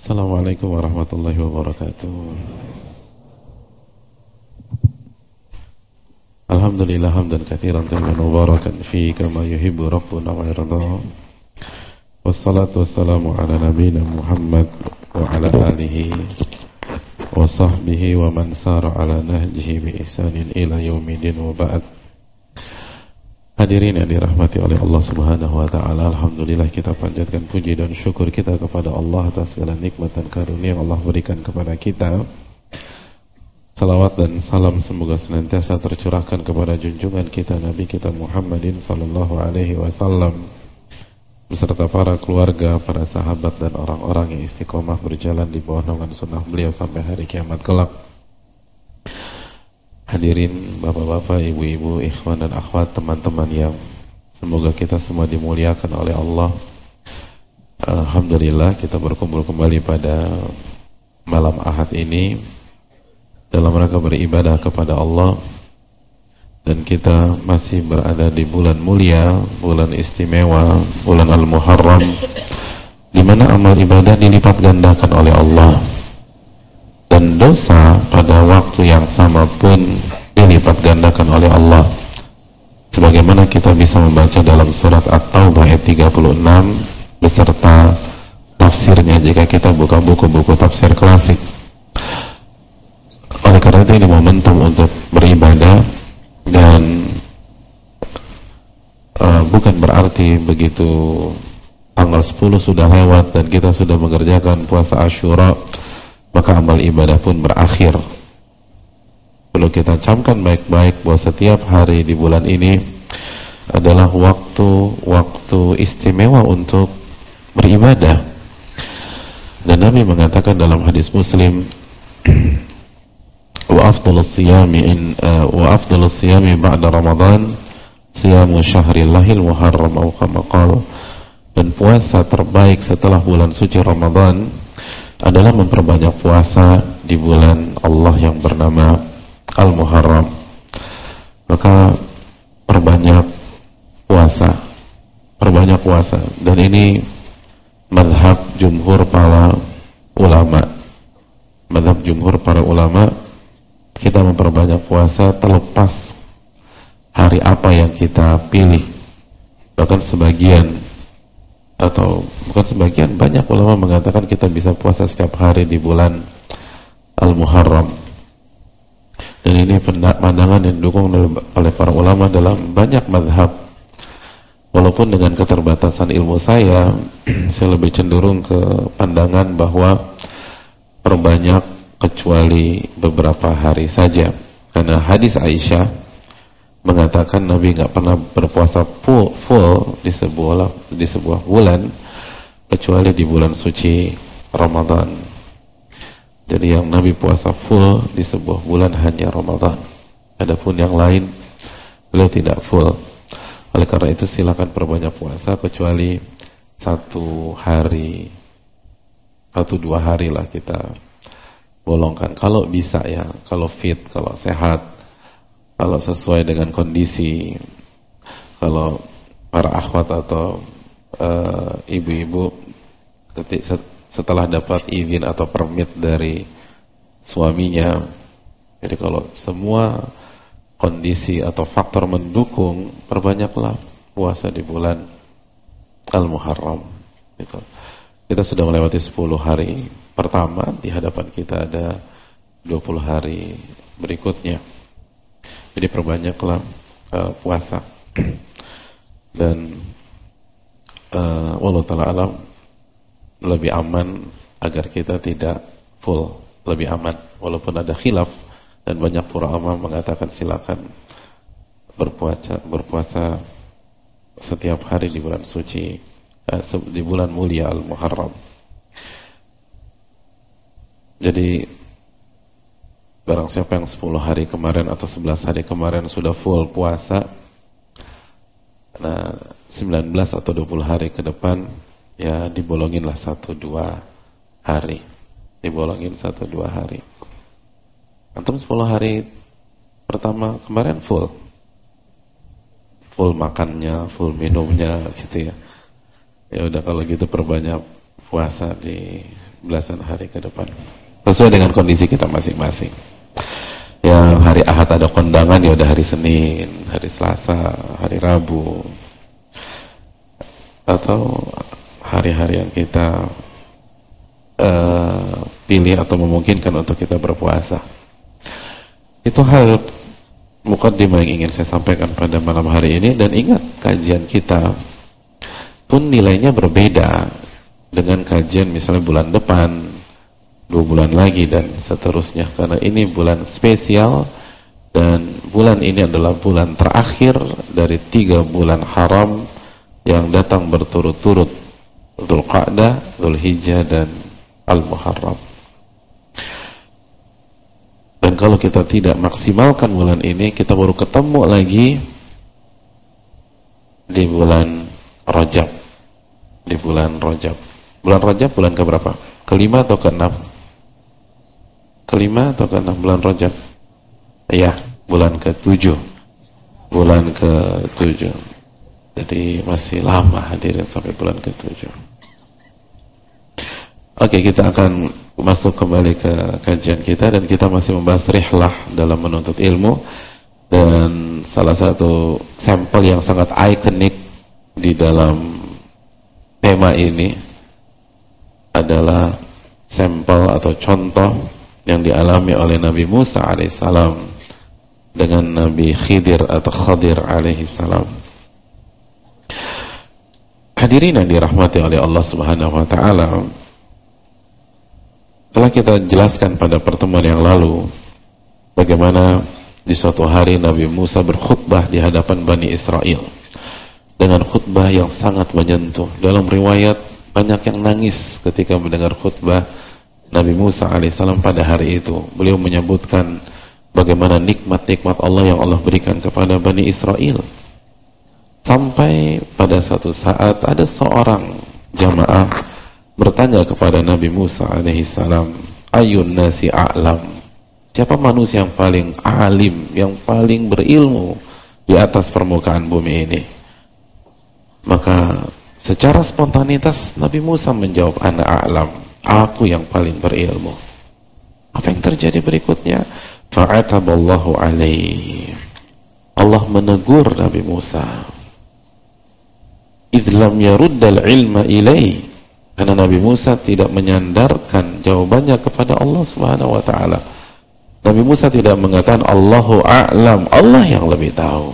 Assalamualaikum warahmatullahi wabarakatuh. Alhamdulillah hamdan katsiran tayyiban mubarakan fi kama yuhibbu rabbuna wa yarda. Wassalatu wassalamu ala nabiyyina Muhammad wa ala alihi wa sahbihi wa man sara ala nahjihi bi ihsanin ila yaumidin wa ba'd. Hadirin yang dirahmati oleh Allah Subhanahu wa taala, alhamdulillah kita panjatkan puji dan syukur kita kepada Allah atas segala nikmat dan karunia yang Allah berikan kepada kita. Salawat dan salam semoga senantiasa tercurahkan kepada junjungan kita Nabi kita Muhammadin sallallahu alaihi wasallam beserta para keluarga, para sahabat dan orang-orang yang istiqomah berjalan di bawah naungan sunnah beliau sampai hari kiamat kelak. Hadirin bapak-bapak, ibu-ibu, ikhwan dan akhwat, teman-teman yang semoga kita semua dimuliakan oleh Allah. Alhamdulillah kita berkumpul kembali pada malam Ahad ini dalam rangka beribadah kepada Allah. Dan kita masih berada di bulan mulia, bulan istimewa, bulan Al-Muharram, di mana amal ibadah dilipat gandakan oleh Allah. Dan dosa pada waktu yang sama pun dilipat gandakan oleh Allah. Sebagaimana kita bisa membaca dalam surat At-Taubah ayat 36 beserta tafsirnya jika kita buka buku-buku tafsir klasik. Oleh karena itu ini momentum untuk beribadah dan bukan berarti begitu tanggal 10 sudah lewat dan kita sudah mengerjakan puasa Asyura maka amal ibadah pun berakhir. Perlu kita camkan baik-baik bahwa setiap hari di bulan ini adalah waktu istimewa untuk beribadah. Dan Nabi mengatakan dalam hadis Muslim, wa afdhalus siyami ba'da Ramadan siyamu syahrillahil muharram atau kama qala. Dan puasa terbaik setelah bulan suci Ramadan adalah memperbanyak puasa di bulan Allah yang bernama Al-Muharram. Maka perbanyak puasa. Dan ini mazhab jumhur para ulama. Kita memperbanyak puasa terlepas hari apa yang kita pilih. Bahkan banyak ulama mengatakan kita bisa puasa setiap hari di bulan Al-Muharram. Dan ini pandangan yang didukung oleh para ulama dalam banyak mazhab. Walaupun dengan keterbatasan ilmu saya lebih cenderung ke pandangan bahwa perbanyak kecuali beberapa hari saja. Karena hadis Aisyah mengatakan Nabi nggak pernah berpuasa full di sebuah bulan kecuali di bulan suci Ramadan. Jadi yang Nabi puasa full di sebuah bulan hanya Ramadan. Adapun yang lain beliau tidak full. Oleh karena itu silakan perbanyak puasa kecuali 1 hari atau 2 hari lah kita bolongkan. Kalau bisa ya, kalau fit, kalau sehat, kalau sesuai dengan kondisi. Kalau para akhwat atau ibu-ibu setelah dapat izin atau permit dari suaminya, jadi kalau semua kondisi atau faktor mendukung, perbanyaklah puasa di bulan Al-Muharram gitu. Kita sudah melewati 10 hari pertama, di hadapan kita ada 20 hari berikutnya. Jadi perbanyaklah puasa. Dan wallahu ta'ala alam, lebih aman agar kita tidak full, lebih aman. Walaupun ada khilaf dan banyak para ulama mengatakan silakan berpuasa setiap hari di bulan suci, di bulan mulia Al-Muharram. Jadi barang siapa yang 10 hari kemarin atau 11 hari kemarin sudah full puasa, nah 19 atau 20 hari ke depan ya dibolonginlah 1-2 hari. Dibolongin 1-2 hari. Antum 10 hari pertama kemarin full makannya, full minumnya gitu ya. Ya udah kalau gitu perbanyak puasa di belasan hari ke depan. Sesuai dengan kondisi kita masing-masing. Ya, hari Ahad ada kondangan, ya udah hari Senin, hari Selasa, hari Rabu, atau hari-hari yang kita pilih atau memungkinkan untuk kita berpuasa. Itu hal mukaddimah yang ingin saya sampaikan pada malam hari ini. Dan ingat, kajian kita pun nilainya berbeda dengan kajian misalnya bulan depan, 2 bulan lagi, dan seterusnya. Karena ini bulan spesial, dan bulan ini adalah bulan terakhir dari 3 bulan haram yang datang berturut-turut, Dzulqa'dah, Dzulhijjah, dan Al-Muharram. Dan kalau kita tidak maksimalkan bulan ini, kita baru ketemu lagi di bulan Rajab. Di bulan Rajab. Bulan Rajab bulan keberapa? Kelima atau keenam? Kelima atau keenam bulan Rajab? Iya, bulan ke-7. Bulan ke-7. Jadi masih lama hadirin sampai bulan ke-7. Oke, kita akan masuk kembali ke kajian kita, dan kita masih membahas rihlah dalam menuntut ilmu. Dan salah satu sampel yang sangat ikonik di dalam tema ini adalah sampel atau contoh yang dialami oleh Nabi Musa alaihissalam dengan Nabi Khidir atau Khadir alaihissalam. Hadirin yang dirahmati oleh Allah Subhanahu wa taala, telah kita jelaskan pada pertemuan yang lalu bagaimana di suatu hari Nabi Musa berkhutbah di hadapan Bani Israel dengan khutbah yang sangat menyentuh. Dalam riwayat banyak yang nangis ketika mendengar khutbah Nabi Musa alaihissalam pada hari itu. Beliau menyebutkan bagaimana nikmat-nikmat Allah yang Allah berikan kepada Bani Israel. Sampai pada satu saat ada seorang jamaah bertanya kepada Nabi Musa alaihissalam, ayun nasi a'lam, siapa manusia yang paling alim, yang paling berilmu di atas permukaan bumi ini? Maka secara spontanitas Nabi Musa menjawab, ana a'lam, aku yang paling berilmu. Apa yang terjadi berikutnya? Fa'ataballahu alaihi, Allah menegur Nabi Musa, idlam yaruddal ilma ilaihi, karena Nabi Musa tidak menyandarkan jawabannya kepada Allah Subhanahu wa taala. Nabi Musa tidak mengatakan Allahu a'lam, Allah yang lebih tahu.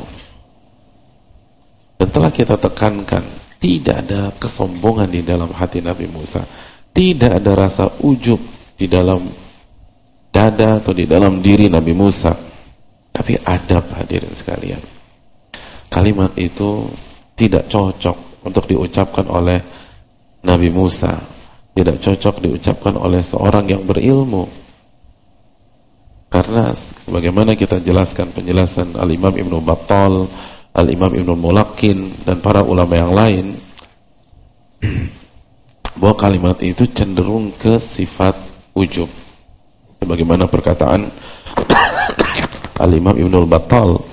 Dan telah kita tekankan, tidak ada kesombongan di dalam hati Nabi Musa. Tidak ada rasa ujub di dalam dada atau di dalam diri Nabi Musa. Tapi adab, hadirin sekalian. Kalimat itu tidak cocok untuk diucapkan oleh Nabi Musa, tidak cocok diucapkan oleh seorang yang berilmu. Karena sebagaimana kita jelaskan penjelasan Al-Imam Ibnu Battal, Al-Imam Ibnu Mulaqqin, dan para ulama yang lain, bahwa kalimat itu cenderung ke sifat ujub. Sebagaimana perkataan Al-Imam Ibnu Battal.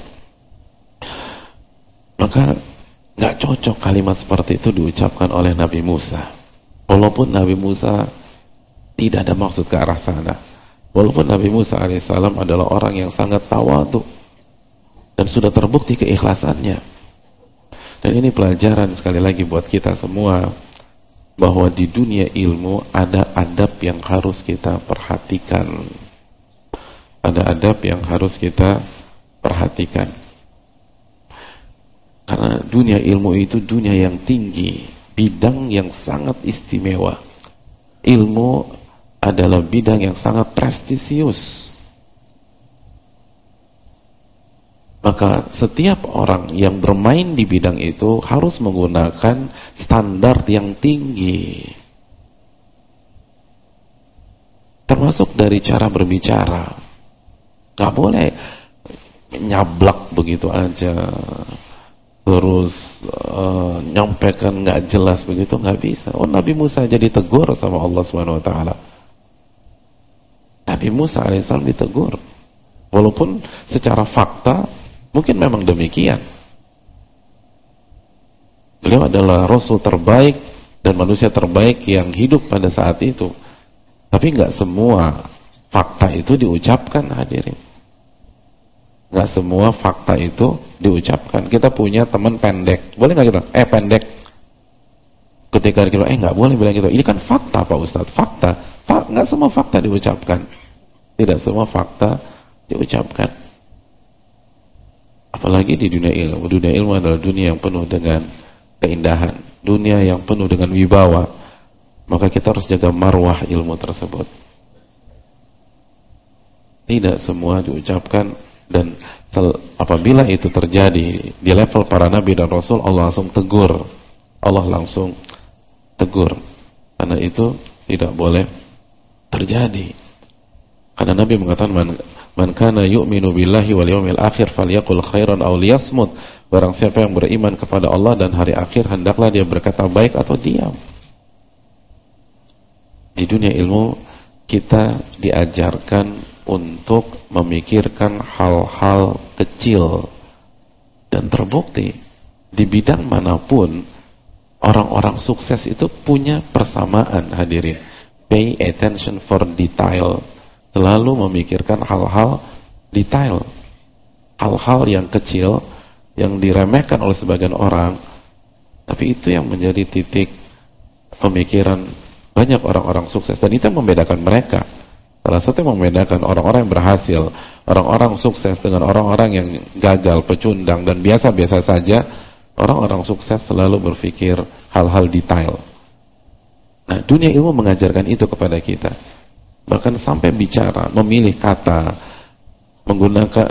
Maka nggak cocok kalimat seperti itu diucapkan oleh Nabi Musa. Walaupun Nabi Musa tidak ada maksud ke arah sana. Walaupun Nabi Musa alaihissalam adalah orang yang sangat tawadhu dan sudah terbukti keikhlasannya. Dan ini pelajaran sekali lagi buat kita semua, bahwa di dunia ilmu ada adab yang harus kita perhatikan. Ada adab yang harus kita perhatikan. Karena dunia ilmu itu dunia yang tinggi, bidang yang sangat istimewa. Ilmu adalah bidang yang sangat prestisius. Maka setiap orang yang bermain di bidang itu harus menggunakan standar yang tinggi. Termasuk dari cara berbicara. Gak boleh nyablak begitu aja, terus nyampaikan nggak jelas begitu, nggak bisa. Oh, Nabi Musa jadi ditegur sama Allah Subhanahu Wa Taala. Nabi Musa alaihissalam ditegur, walaupun secara fakta mungkin memang demikian. Beliau adalah Rasul terbaik dan manusia terbaik yang hidup pada saat itu. Tapi nggak semua fakta itu diucapkan, hadirin. Nggak semua fakta itu diucapkan. Kita punya teman pendek, boleh nggak kita? Pendek. Ketika kita nggak boleh bilang gitu. Ini kan fakta Pak Ustadz, fakta. Nggak semua fakta diucapkan. Tidak semua fakta diucapkan. Apalagi di dunia ilmu. Dunia ilmu adalah dunia yang penuh dengan keindahan, dunia yang penuh dengan wibawa. Maka kita harus jaga marwah ilmu tersebut. Tidak semua diucapkan, dan apabila itu terjadi di level para nabi dan rasul, Allah langsung tegur. Allah langsung tegur. Karena itu tidak boleh terjadi. Karena Nabi mengatakan, man kana yu'minu billahi wal yawmil akhir falyaqul khairan aw liyasmut. Barang siapa yang beriman kepada Allah dan hari akhir, hendaklah dia berkata baik atau diam. Di dunia ilmu kita diajarkan untuk memikirkan hal-hal kecil, dan terbukti di bidang manapun orang-orang sukses itu punya persamaan, hadirin. Pay attention for detail. Selalu memikirkan hal-hal detail, hal-hal yang kecil yang diremehkan oleh sebagian orang, tapi itu yang menjadi titik pemikiran banyak orang-orang sukses, dan itu yang membedakan mereka. Salah satu yang membedakan orang-orang yang berhasil, orang-orang sukses dengan orang-orang yang gagal, pecundang dan biasa-biasa saja, orang-orang sukses selalu berpikir hal-hal detail. Nah, dunia ilmu mengajarkan itu kepada kita. Bahkan sampai bicara, memilih kata, menggunakan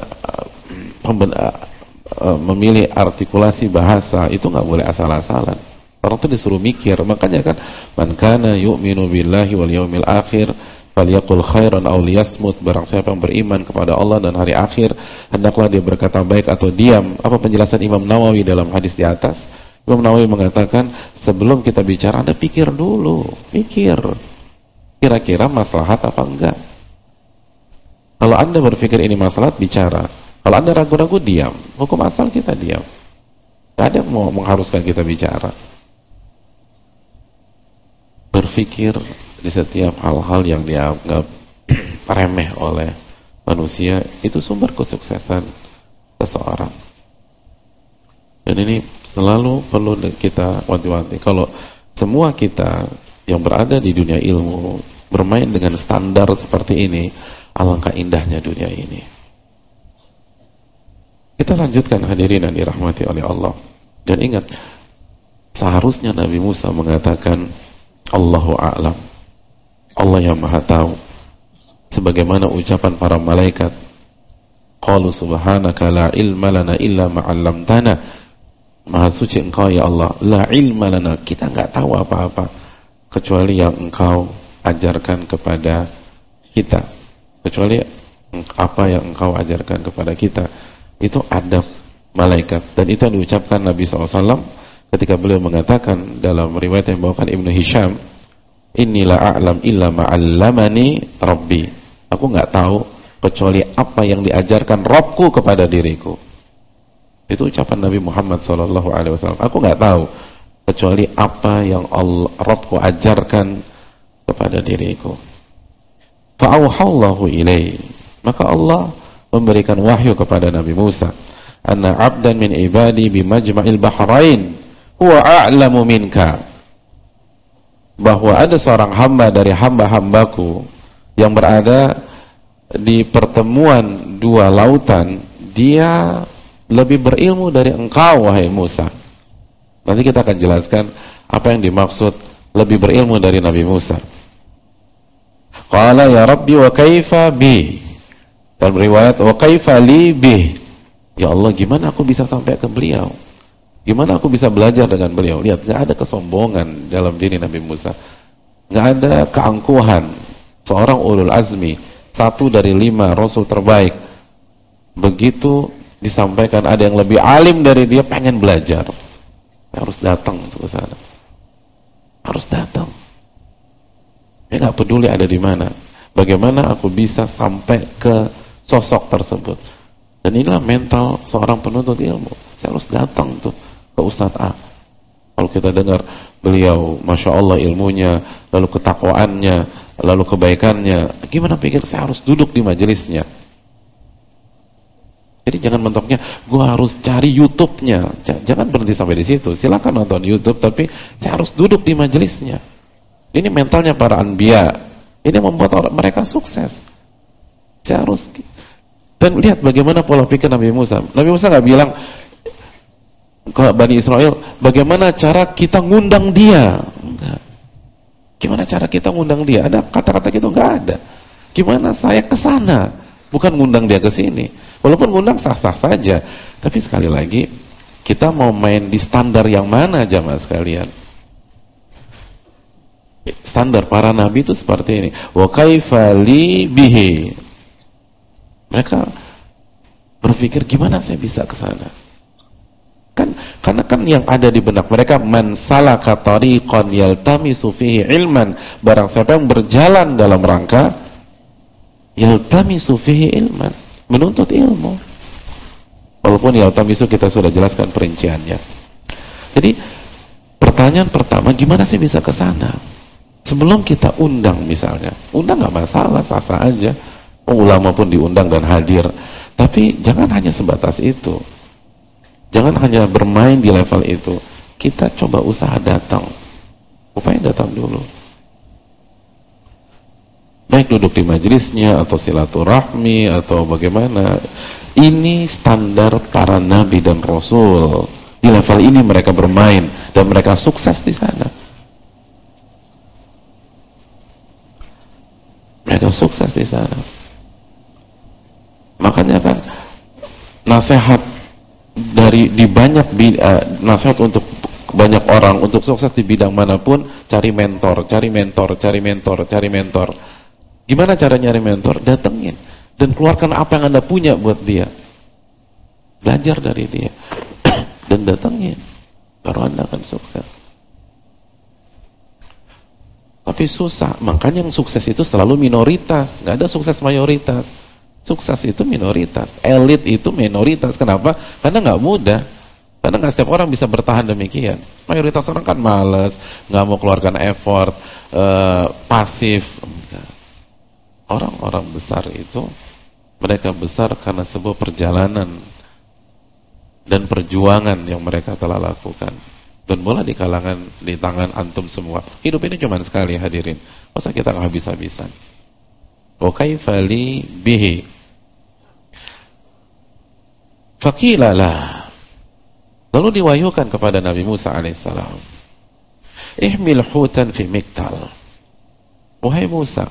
memilih artikulasi bahasa, itu nggak boleh asal-asalan. Orang itu disuruh mikir. Makanya kan, man kana yu'minu billahi wal yawmil akhir falyaqul khairan aw liyasmut. Barang siapa yang beriman kepada Allah dan hari akhir, hendaklah dia berkata baik atau diam. Apa penjelasan Imam Nawawi dalam hadis di atas? Imam Nawawi mengatakan, sebelum kita bicara, Anda pikir dulu, pikir kira-kira maslahat apa enggak. Kalau Anda berpikir ini maslahat, bicara. Kalau Anda ragu-ragu, diam. Hukum asal kita diam. Tidak ada yang mau mengharuskan kita bicara. Berpikir di setiap hal-hal yang dianggap remeh oleh manusia, itu sumber kesuksesan seseorang. Dan ini selalu perlu kita wanti-wanti. Kalau semua kita yang berada di dunia ilmu bermain dengan standar seperti ini, alangkah indahnya dunia ini. Kita lanjutkan, hadirin yang dirahmati oleh Allah. Dan ingat, seharusnya Nabi Musa mengatakan Allahu a'lam, Allah yang maha tahu, sebagaimana ucapan para malaikat, qalu subhanaka la ilma lana illa ma 'allamtana. Maha suci engkau ya Allah, la ilma lana, kita enggak tahu apa-apa kecuali yang engkau ajarkan kepada kita. Kecuali apa yang engkau ajarkan kepada kita. Itu adab malaikat. Dan itu yang diucapkan Nabi SAW ketika beliau mengatakan dalam riwayat yang dibawakan Ibnu Hisham, inni la a'lam illa ma'allamani Rabbi. Aku enggak tahu kecuali apa yang diajarkan Rabbku kepada diriku. Itu ucapan Nabi Muhammad SAW. Aku enggak tahu kecuali apa yang Rabbku ajarkan kepada diriku. Fa'auhallahu ilaihi, maka Allah memberikan wahyu kepada Nabi Musa, anna 'abdan min ibadi bimajma'il bahrain huwa a'lamu minka, bahwa ada seorang hamba dari hamba-hambaku yang berada di pertemuan dua lautan, dia lebih berilmu dari engkau, wahai Musa. Nanti kita akan jelaskan apa yang dimaksud lebih berilmu dari Nabi Musa. Qala ya Rabbi wa kaifa bi. Dan riwayat wa kaifa li bi. Ya Allah, gimana aku bisa sampai ke beliau? Gimana aku bisa belajar dengan beliau? Lihat, enggak ada kesombongan dalam diri Nabi Musa. Enggak ada keangkuhan. Seorang ulul azmi, satu dari 5 rasul terbaik. Begitu disampaikan ada yang lebih alim dari dia, pengen belajar. Harus datang ke sana. Harus datang. Dia nggak peduli ada di mana. Bagaimana aku bisa sampai ke sosok tersebut? Dan inilah mental seorang penuntut ilmu. Saya harus datang tuh ke Ustadz A. Kalau kita dengar beliau, Masya Allah ilmunya, lalu ketakwaannya, lalu kebaikannya. Gimana pikir saya harus duduk di majelisnya? Jadi jangan mentoknya, gue harus cari YouTube-nya. Jangan berhenti sampai di situ. Silakan nonton YouTube, tapi saya harus duduk di majelisnya. Ini mentalnya para anbiya. Ini membuat mereka sukses. Saya harus. Dan lihat bagaimana pola pikir Nabi Musa. Nabi Musa nggak bilang ke Bani Israel, bagaimana cara kita ngundang dia? Enggak. Gimana cara kita ngundang dia? Ada kata-kata gitu nggak ada. Gimana saya ke sana? Bukan ngundang dia ke sini. Walaupun ngundang sah-sah saja, tapi sekali lagi kita mau main di standar yang mana jamaah sekalian? Standar para nabi itu seperti ini. Wa kaifa li bihi. Mereka berpikir gimana saya bisa ke sana? Karena kan yang ada di benak mereka, man salaka tariqan yaltamisu fihi ilman, barang siapa yang berjalan dalam rangka yaltamisu fihi ilman, menuntut ilmu. Walaupun yaltamisu kita sudah jelaskan perinciannya. Jadi pertanyaan pertama, gimana sih bisa ke sana? Sebelum kita undang misalnya, undang nggak masalah, sah-sah aja. Ulama pun diundang dan hadir. Tapi jangan hanya sebatas itu. Jangan hanya bermain di level itu. Kita coba usaha datang. Upaya datang dulu. Baik duduk di majelisnya atau silaturahmi atau bagaimana. Ini standar para nabi dan rasul. Di level ini mereka bermain dan mereka sukses di sana. Mereka sukses di sana. Makanya kan nasihat di banyak nasihat untuk banyak orang untuk sukses di bidang manapun, cari mentor. Gimana cara nyari mentor? Datengin dan keluarkan apa yang Anda punya buat dia. Belajar dari dia dan datengin, baru Anda akan sukses. Tapi susah, makanya yang sukses itu selalu minoritas, nggak ada sukses mayoritas. Sukses itu minoritas, elit itu minoritas. Kenapa? Karena nggak mudah. Karena nggak setiap orang bisa bertahan demikian. Mayoritas orang kan malas, nggak mau keluarkan effort, pasif. Orang-orang besar itu, mereka besar karena sebuah perjalanan dan perjuangan yang mereka telah lakukan. Dan bola di tangan antum semua. Hidup ini cuma sekali, hadirin. Masa kita nggak habis-habisan? Wa kaifa li bihi. Faqilalah. Lalu diwahyukan kepada Nabi Musa alaihissalam, ihmil hutan fi miktal. Wahai Musa,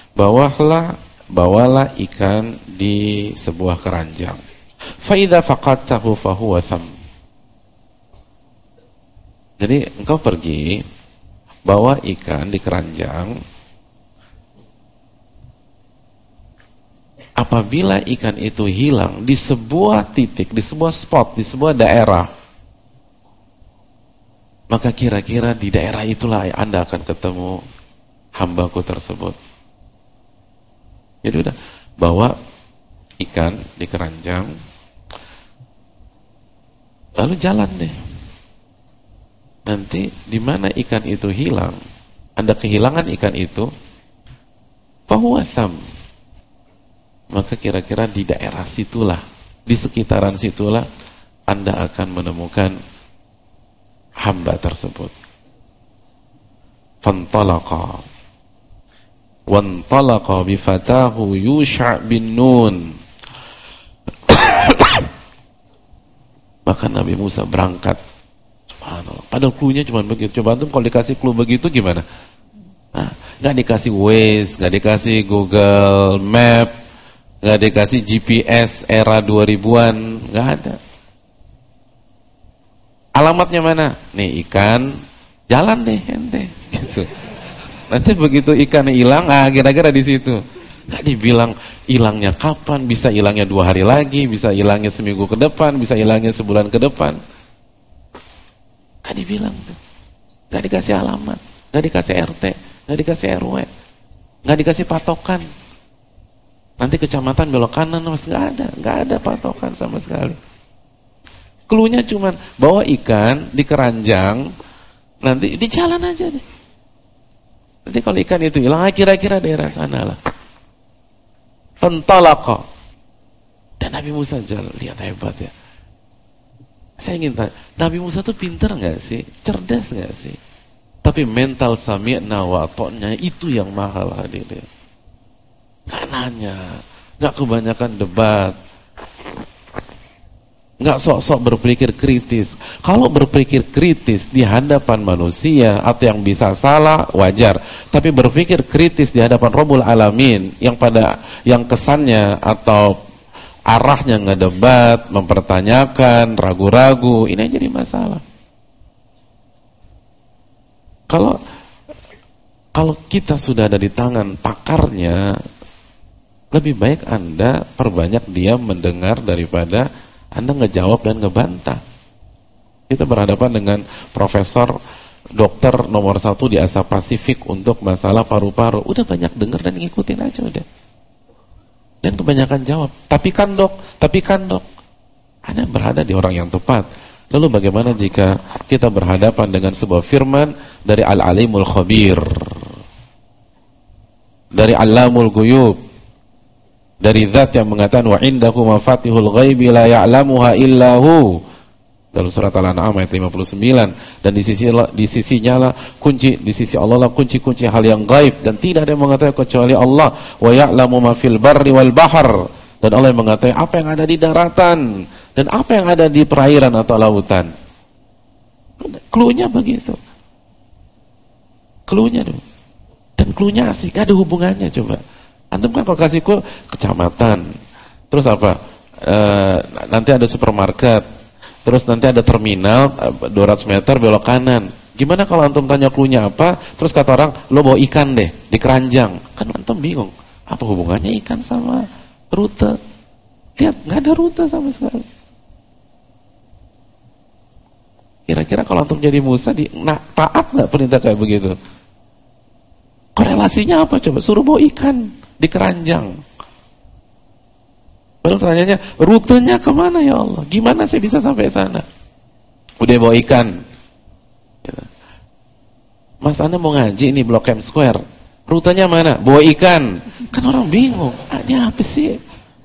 bawalah ikan di sebuah keranjang. Fa idza faqadtahu fa huwa tham. Jadi engkau pergi bawa ikan di keranjang. Apabila ikan itu hilang di sebuah titik, di sebuah spot, di sebuah daerah, maka kira-kira di daerah itulah Anda akan ketemu hambaku tersebut. Jadi udah, bawa ikan di keranjang, lalu jalan deh. Nanti di mana ikan itu hilang, Anda kehilangan ikan itu, fahuwa tham. Maka kira-kira di daerah situlah, di sekitaran situlah Anda akan menemukan hamba tersebut. Fantalaqa wantalaqa bifatahu Yusha' bin Nun. Maka Nabi Musa berangkat. Subhanallah. Padahal clue-nya cuma begitu. Coba antum kalau dikasih clue begitu gimana? Nah, nggak dikasih Waze, nggak dikasih Google Map, nggak dikasih GPS era 2000-an, nggak ada. Alamatnya mana? Nih ikan, jalan deh ente. Gitu. Nanti begitu ikannya hilang, kira-kira di situ. Nggak dibilang hilangnya kapan, bisa hilangnya 2 hari lagi, bisa hilangnya seminggu ke depan, bisa hilangnya sebulan ke depan. Nggak dibilang tuh. Nggak dikasih alamat, nggak dikasih RT, nggak dikasih RW, nggak dikasih patokan. Nanti kecamatan belok kanan, mas, nggak ada patokan sama sekali. Cluenya cuman bawa ikan di keranjang, Nanti di jalan aja deh. Nanti kalau ikan itu hilang, kira-kira daerah sana lah. Fantalaqa. Dan Nabi Musa jalan, lihat hebat ya. Saya ingin tanya, Nabi Musa tuh pinter nggak sih? Cerdas nggak sih? Tapi mental sami'na wa ata'na itu yang mahal hadirin. Nggak nanya, nggak kebanyakan debat, nggak sok-sok berpikir kritis. Kalau berpikir kritis di hadapan manusia atau yang bisa salah wajar, tapi berpikir kritis di hadapan Rabbul Alamin yang kesannya atau arahnya ngedebat, mempertanyakan, ragu-ragu, ini yang jadi masalah. Kalau kita sudah ada di tangan pakarnya, lebih baik Anda perbanyak diam mendengar daripada Anda ngejawab dan ngebantah. Kita berhadapan dengan profesor dokter nomor 1 di Asia Pasifik untuk masalah paru-paru. Udah banyak dengar dan ngikutin aja udah. Dan kebanyakan jawab, tapi kan dok. Anda berada di orang yang tepat. Lalu bagaimana jika kita berhadapan dengan sebuah firman dari Al-Alimul Khabir, dari Allamul Ghuyub, dari zat yang mengatakan wa indahu mafatihul ghaibi la ya'lamuha illahu, dalam surat Al-An'am ayat 59. Dan di sisinya lah kunci, di sisi Allah lah kunci-kunci hal yang gaib dan tidak ada yang mengetahui kecuali Allah. Wa ya'lamu ma fil barri wal bahr, dan Allah yang mengetahui apa yang ada di daratan dan apa yang ada di perairan atau lautan. Cluenya begitu. Cluenya dong. Dan cluenya asik, ada hubungannya coba. Antum kan kalau kasih clue kecamatan, terus apa? Nanti ada supermarket, terus nanti ada terminal 200 meter belok kanan. Gimana kalau antum tanya cluenya apa, terus kata orang, lo bawa ikan deh di keranjang. Kan antum bingung, apa hubungannya ikan sama rute? Lihat, nggak ada rute sama sekali. Kira-kira kalau antum jadi Musa, taat nggak perintah kayak begitu? Korelasinya apa coba? Suruh bawa ikan di keranjang. Baru pertanyaannya, rutenya kemana ya Allah? Gimana saya bisa sampai sana? Udah bawa ikan. Mas Anda mau ngaji nih Blok M Square, rutenya mana? Bawa ikan. Kan orang bingung, ini apa sih?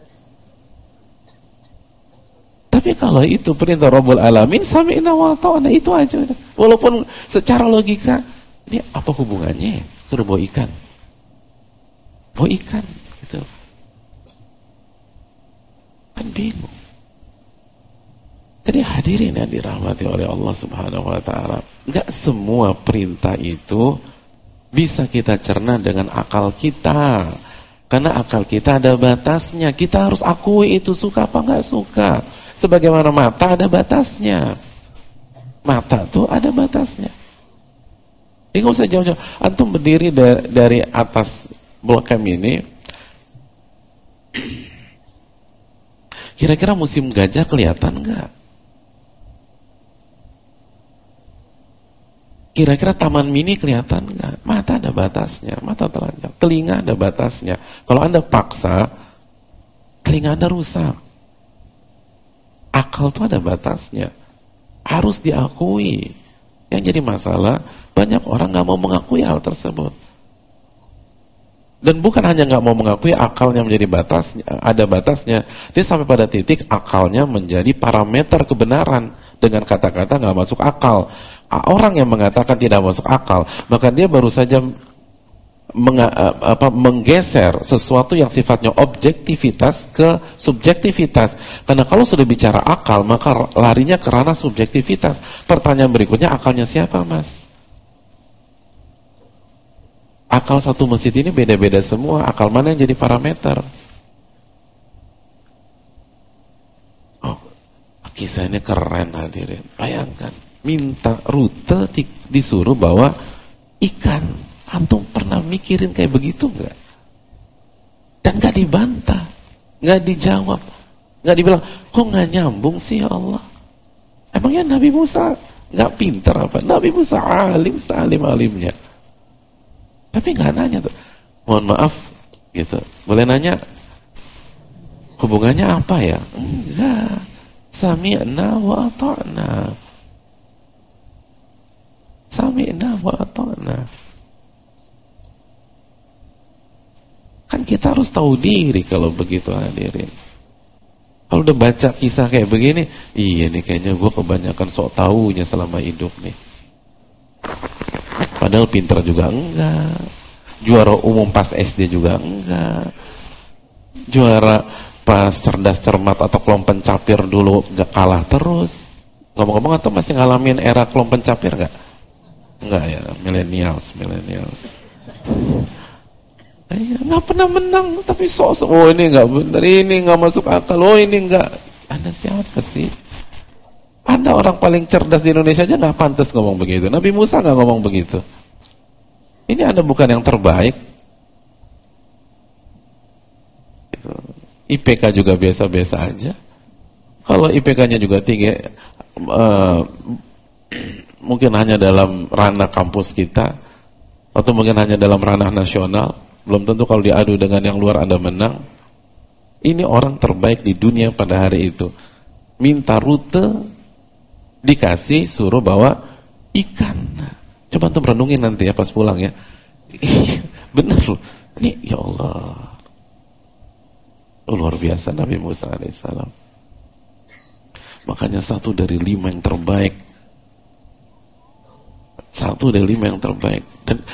Tapi kalau itu perintah Rabbul Alamin, sami'na wa ata'na, itu aja. Walaupun secara logika, ini apa hubungannya? Suruh bawa ikan. Bawa ikan, gitu. Kan bingung. Jadi hadirin yang dirahmati oleh Allah Subhanahu wa taala, enggak semua perintah itu bisa kita cerna dengan akal kita. Karena akal kita ada batasnya. Kita harus akui itu, suka apa enggak suka. Sebagaimana mata ada batasnya. Mata tuh ada batasnya. Ini nggak usah jauh-jauh. Antum berdiri dari atas Blok M ini, kira-kira musim gajah kelihatan nggak? Kira-kira taman mini kelihatan nggak? Mata ada batasnya, mata telanjang. Telinga ada batasnya. Kalau Anda paksa, telinga Anda rusak. Akal itu ada batasnya, harus diakui. Yang jadi masalah, banyak orang nggak mau mengakui hal tersebut. Dan bukan hanya nggak mau mengakui akalnya menjadi batasnya, ada batasnya. Dia sampai pada titik akalnya menjadi parameter kebenaran. Dengan kata-kata nggak masuk akal. Orang yang mengatakan tidak masuk akal, maka dia baru saja menggeser sesuatu yang sifatnya objektivitas ke subjektivitas. Karena kalau sudah bicara akal, maka larinya ke ranah subjektivitas. Pertanyaan berikutnya, akalnya siapa, Mas? Akal satu masjid ini beda-beda semua. Akal mana yang jadi parameter? Oh, kisah ini keren hadirin. Bayangkan, minta rute disuruh bawa ikan. Antum pernah mikirin kayak begitu enggak? Dan enggak dibantah, enggak dijawab, enggak dibilang, kok enggak nyambung sih ya Allah? Emangnya Nabi Musa enggak pintar apa? Nabi Musa alim, salim-alimnya. Tapi enggak nanya tuh. Mohon maaf gitu. Boleh nanya hubungannya apa ya? Enggak. Sami'na wa ata'na. Sami'na wa ata'na. Kan kita harus tahu diri kalau begitu, hadirin. Kalau udah baca kisah kayak begini, iya nih kayaknya gue kebanyakan sok taunya selama hidup nih. Padahal pinter juga enggak, juara umum pas SD juga enggak, juara pas cerdas cermat atau kelompok pencapir dulu enggak, kalah terus. Ngomong-ngomong, atau masih ngalamin era kelompok pencapir enggak? Enggak ya, millennials. Nggak pernah menang, tapi sok-sok, oh ini nggak benar, ini nggak masuk akal, oh ini nggak. Anda siapa sih? Anda orang paling cerdas di Indonesia aja nggak pantas ngomong begitu. Nabi Musa nggak ngomong begitu. Ini Anda bukan yang terbaik. IPK juga biasa-biasa aja. Kalau IPK-nya juga tinggi, mungkin hanya dalam ranah kampus kita, atau mungkin hanya dalam ranah nasional. Belum tentu kalau diadu dengan yang luar Anda menang. Ini orang terbaik di dunia pada hari itu. Minta rute, dikasih, suruh bawa ikan. Coba antum renungin nanti ya pas pulang ya. Bener loh. Ini ya Allah. Luar biasa Nabi Musa alaihissalam. Makanya 1 dari 5 yang terbaik. 1 dari 5 yang terbaik. Dan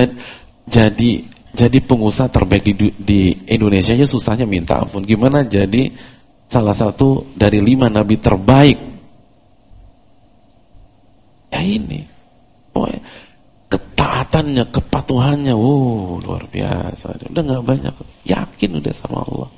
jadi pengusaha terbaik di Indonesia aja susahnya minta ampun. Gimana jadi salah 1 dari 5 nabi terbaik? Ya ini. Oh, ketaatannya, kepatuhannya, luar biasa. Udah nggak banyak, yakin udah sama Allah.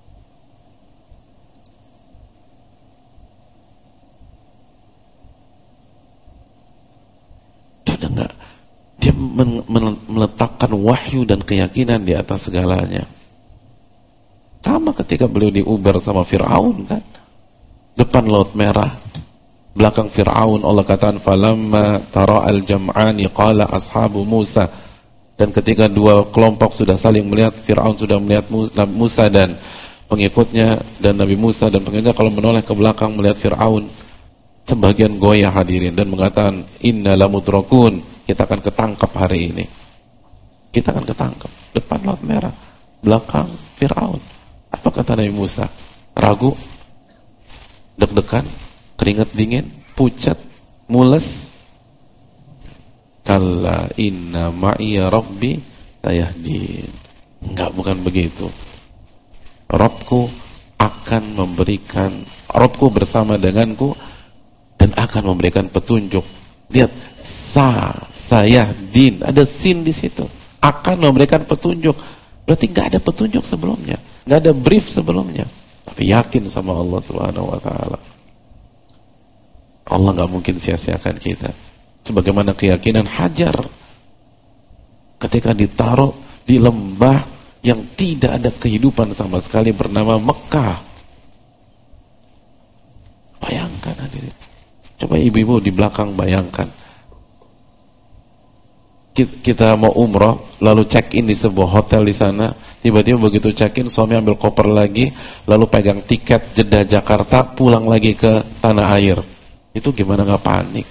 Udah nggak. Dia meletakkan wahyu dan keyakinan di atas segalanya. Sama ketika beliau diuber sama Fir'aun kan. Depan Laut Merah, belakang Fir'aun, Allah katakan falamma tara'al jam'ani qala ashabu Musa. Dan ketika 2 kelompok sudah saling melihat, Fir'aun sudah melihat Musa dan pengikutnya, dan Nabi Musa dan pengikutnya kalau menoleh ke belakang melihat Fir'aun, sebagian goyah hadirin dan mengatakan inna lamudrakun, kita akan ketangkap hari ini. Kita akan ketangkap. Depan Laut Merah, belakang Fir'aun. Apa kata Nabi Musa? Ragu? Deg-degan? Keringat dingin? Pucat? Mules? Kalla inna ma'iya rabbi sayahdin. Enggak, bukan begitu. Rabbku akan memberikan, Rabbku bersama denganku dan akan memberikan petunjuk. Lihat, sayahdin, ada sin di situ. Akan memberikan petunjuk. Berarti nggak ada petunjuk sebelumnya, nggak ada brief sebelumnya. Tapi yakin sama Allah Subhanahu Wa Taala. Allah nggak mungkin sia-siakan kita. Sebagaimana keyakinan Hajar ketika ditaruh di lembah yang tidak ada kehidupan sama sekali bernama Mekah. Bayangkan hadirin. Coba ibu-ibu di belakang bayangkan. Kita mau umrah, lalu check-in di sebuah hotel di sana, tiba-tiba begitu check-in, suami ambil koper lagi, lalu pegang tiket Jeddah Jakarta, pulang lagi ke tanah air. Itu gimana nggak panik?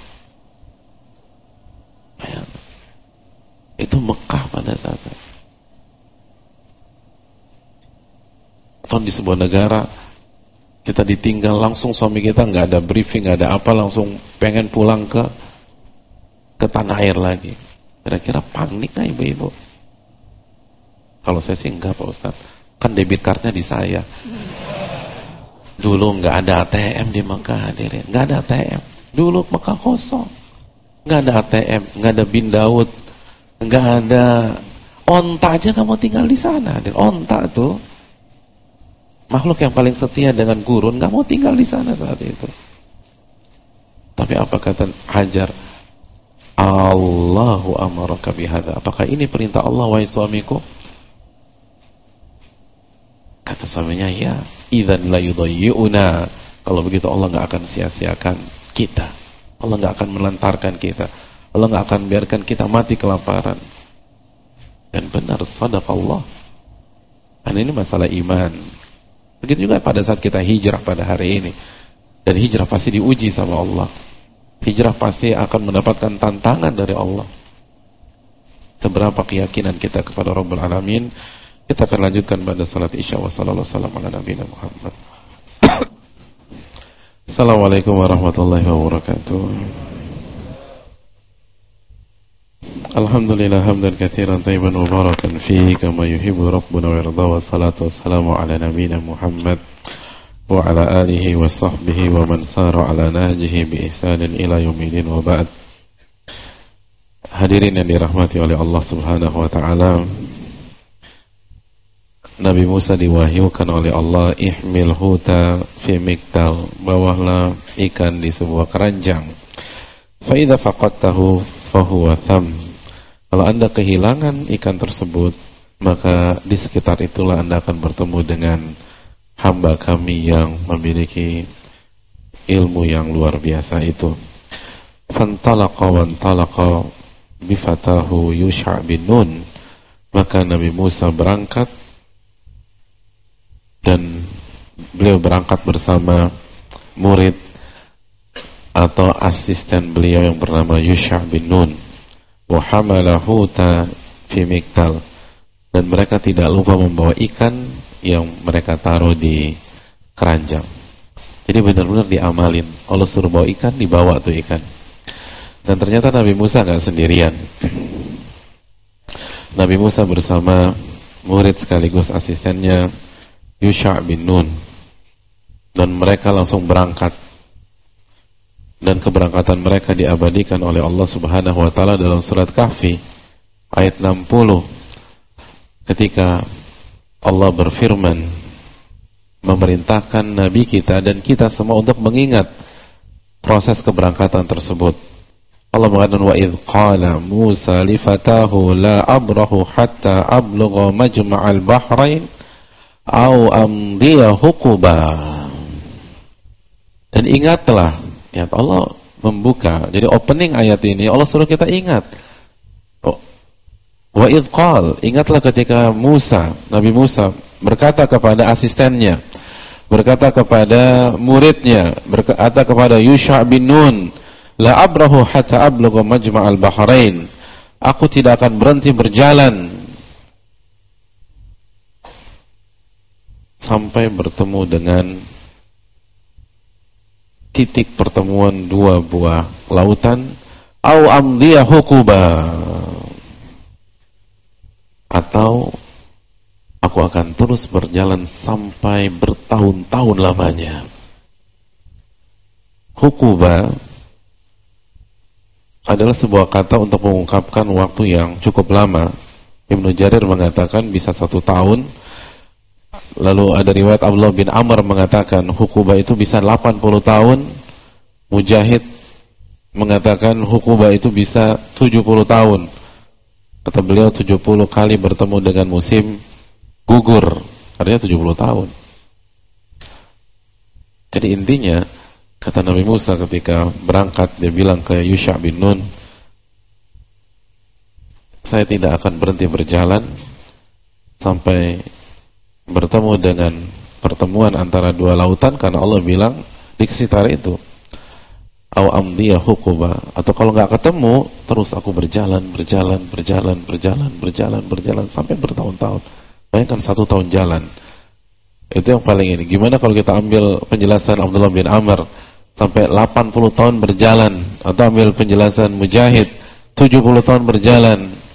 Bayangkan. Itu Mekah pada saat itu. Atau di sebuah negara, kita ditinggal langsung, suami kita nggak ada briefing, nggak ada apa, langsung pengen pulang ke tanah air lagi. Kira-kira panik nggak ibu-ibu? Kalau saya sih enggak Pak Ustaz. Kan debit cardnya di saya. Dulu nggak ada ATM di Mekah hadirin. Nggak ada ATM. Dulu Mekah kosong. Nggak ada ATM, nggak ada bin Daud, nggak ada onta aja nggak mau tinggal di sana. Dan onta tuh makhluk yang paling setia dengan gurun, nggak mau tinggal di sana saat itu. Tapi apa kata Hajar? Allahu amaraka bihadza. Apakah ini perintah Allah wahai suamiku? Kata suaminya, ya. Idzan la yudayyi'una. Kalau begitu Allah enggak akan sia-siakan kita. Allah enggak akan melantarkan kita. Allah enggak akan biarkan kita mati kelaparan. Dan benar, sadaqallah. Dan ini masalah iman. Begitu juga pada saat kita hijrah pada hari ini. Dan hijrah pasti diuji sama Allah. Hijrah pasti akan mendapatkan tantangan dari Allah. Seberapa keyakinan kita kepada Rabbul Alamin. Kita akan lanjutkan pada salat Isya. Wassalamualaikum warahmatullahi wabarakatuh. Assalamualaikum warahmatullahi wabarakatuh. Alhamdulillah hamdan katsiran tayyiban mubarakan fihi kama yuhibbu rabbuna wa yarda, wa salatu wassalamu ala nabiyyina Muhammad wa ala alihi wa sahbihi wa man sara ala nahjihi bi ihsanin ila yaumil wa ba'd. Hadirin yang dirahmati oleh Allah Subhanahu wa taala, Nabi Musa diwahyukan oleh Allah, ihmil huta fi miktal, bawahlah ikan di sebuah keranjang. Fa idza faqadtahu fa huwa tham. Kalau Anda kehilangan ikan tersebut, maka di sekitar itulah Anda akan bertemu dengan hamba kami yang memiliki ilmu yang luar biasa itu. Fantalaqa wantalaqa bifatahu Yusha' bin Nun. Maka Nabi Musa berangkat, dan beliau berangkat bersama murid atau asisten beliau yang bernama Yusha' bin Nun. Wa hamala huta fi miktal. Dan mereka tidak lupa membawa ikan yang mereka taruh di keranjang. Jadi benar-benar diamalin. Allah suruh bawa ikan, dibawa tuh ikan. Dan ternyata Nabi Musa gak sendirian. Nabi Musa bersama murid sekaligus asistennya Yusha' bin Nun. Dan mereka langsung berangkat. Dan keberangkatan mereka diabadikan oleh Allah Subhanahu wa taala dalam surat Kahfi ayat 60. Ketika Allah berfirman, memerintahkan Nabi kita dan kita semua untuk mengingat proses keberangkatan tersebut. Allah mengatakan, wa idh qala Musa li fatahu la abrahu hatta ablugha majma'al bahrain au amdiya huquba. Dan ingatlah, ya Allah membuka. Jadi opening ayat ini Allah suruh kita ingat. Wa idh qal, ingatlah ketika Nabi Musa berkata kepada asistennya, berkata kepada muridnya, berkata kepada Yusha' bin Nun, la abrahu hatta ablugha majma'al bahrain. Aku tidak akan berhenti berjalan sampai bertemu dengan titik pertemuan dua buah lautan, au amdiya hukuba, atau aku akan terus berjalan sampai bertahun-tahun lamanya. Hukuba adalah sebuah kata untuk mengungkapkan waktu yang cukup lama. Ibnu Jarir mengatakan bisa 1 tahun. Lalu ada riwayat Abdullah bin Amr mengatakan hukuba itu bisa 80 tahun. Mujahid mengatakan hukuba itu bisa 70 tahun. Kata beliau 70 kali bertemu dengan musim gugur, artinya 70 tahun. Jadi intinya, kata Nabi Musa ketika berangkat, dia bilang ke Yusha' bin Nun, saya tidak akan berhenti berjalan sampai bertemu dengan pertemuan antara dua lautan, karena Allah bilang di sekitar itu, au amdiya hukuba, atau kalau nggak ketemu terus aku berjalan sampai bertahun-tahun. Bayangkan 1 tahun jalan, itu yang paling ini. Gimana kalau kita ambil penjelasan Abdullah bin Amr sampai 80 tahun berjalan, atau ambil penjelasan Mujahid 70 tahun berjalan.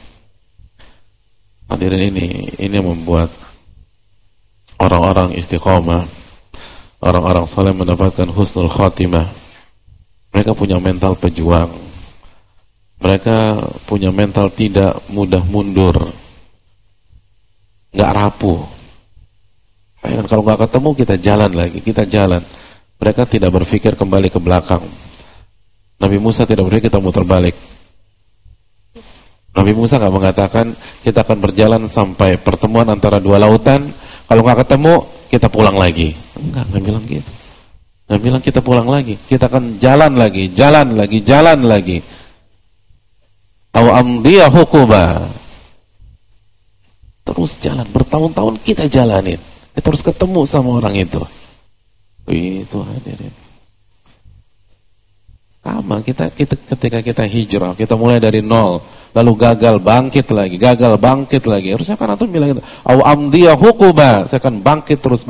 Hadirin, ini yang membuat orang-orang istiqomah, orang-orang saleh mendapatkan husnul khatimah. Mereka punya mental pejuang. Mereka punya mental tidak mudah mundur, nggak rapuh. Kalau nggak ketemu kita jalan. Mereka tidak berpikir kembali ke belakang. Nabi Musa tidak berpikir kita muter balik. Nabi Musa nggak mengatakan kita akan berjalan sampai pertemuan antara dua lautan. Kalau nggak ketemu kita pulang lagi. Nggak bilang gitu. Nggak bilang kita pulang lagi. Kita akan jalan lagi. Aw amdiya hukuba. Terus jalan, bertahun-tahun kita jalanin. Kita harus ketemu sama orang itu. Itu hadirin. Sama, kita ketika kita hijrah, kita mulai dari nol, lalu gagal bangkit lagi. Harusnya kan antum bilang itu, au amdiya hukuba, saya akan bangkit terus.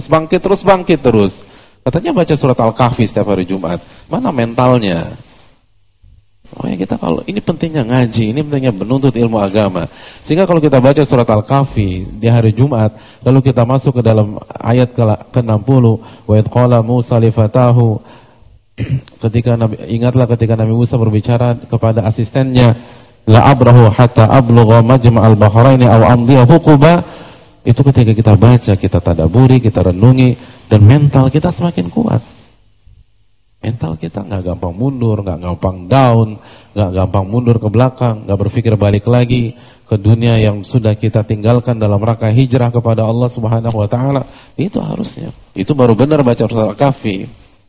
Katanya baca surat Al-Kahfi setiap hari Jumat. Mana mentalnya? Oh ya, kita kalau ini pentingnya ngaji, ini pentingnya menuntut ilmu agama. Sehingga kalau kita baca surat Al-Kahfi di hari Jumat, lalu kita masuk ke dalam ayat ke-60, wa idh qala Musa li fatahu, ingatlah ketika Nabi Musa berbicara kepada asistennya, la abrahu hatta ablugha majma'al bahraini aw amdiya huquba. Itu ketika kita baca, kita tadaburi, kita renungi, dan mental kita semakin kuat. Mental kita nggak gampang mundur, nggak gampang down, nggak gampang mundur ke belakang, nggak berpikir balik lagi ke dunia yang sudah kita tinggalkan dalam rangka hijrah kepada Allah Subhanahu wa taala. Itu harusnya. Itu baru benar baca surat Al-Kahfi.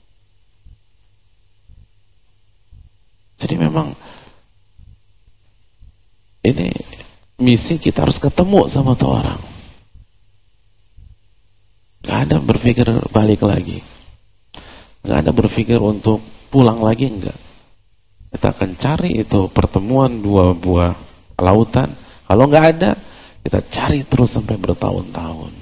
Jadi memang ini misi, kita harus ketemu sama tuh orang. Gak ada berpikir balik lagi, gak ada berpikir untuk pulang lagi, enggak. Kita akan cari itu pertemuan dua buah lautan. Kalau gak ada, kita cari terus sampai bertahun-tahun.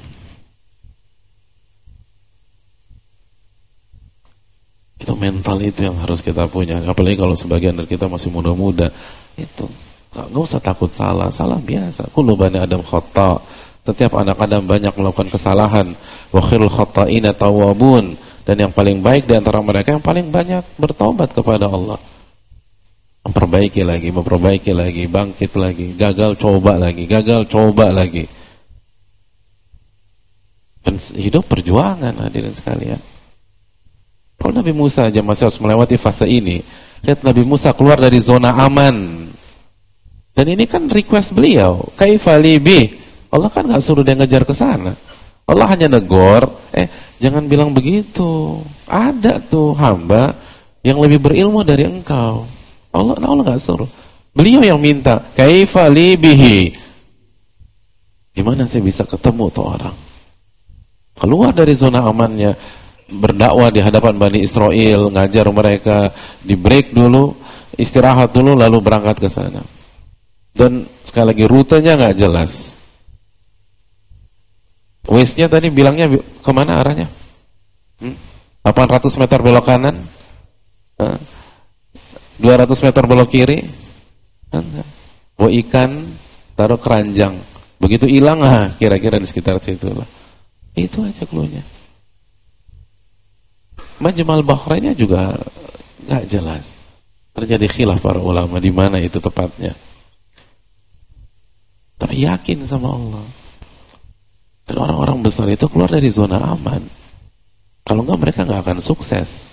Itu mental itu yang harus kita punya. Apalagi kalau sebagian dari kita masih muda-muda. Itu gak usah takut salah biasa. Kullu bani Adam khata'. Setiap anak Adam banyak melakukan kesalahan. Wa khairul khata'ina tawwabun. Dan yang paling baik di antara mereka yang paling banyak bertobat kepada Allah. Memperbaiki lagi, bangkit lagi, gagal coba lagi. Dan hidup perjuangan, hadirin sekalian. Kalau Nabi Musa aja masih harus melewati fase ini, lihat Nabi Musa keluar dari zona aman. Dan ini kan request beliau, kaifa libi. Allah kan nggak suruh dia ngejar ke sana. Allah hanya negor, jangan bilang begitu. Ada tuh hamba yang lebih berilmu dari engkau. Allah nggak suruh. Beliau yang minta, kaifa libihi. Gimana saya bisa ketemu tuh orang? Keluar dari zona amannya, berdakwah di hadapan Bani Israel, ngajar mereka, di break dulu, istirahat dulu, lalu berangkat ke sana. Dan sekali lagi rutenya nggak jelas. Waze-nya tadi bilangnya kemana arahnya? 800 meter belok kanan, 200 meter belok kiri. Bawa ikan, taruh keranjang. Begitu hilang, kira-kira di sekitar situ lah. Itu aja cluenya. Majmal Bahrainnya juga nggak jelas. Terjadi khilaf para ulama di mana itu tepatnya. Tapi yakin sama Allah. Dan orang-orang besar itu keluar dari zona aman. Kalau enggak mereka nggak akan sukses.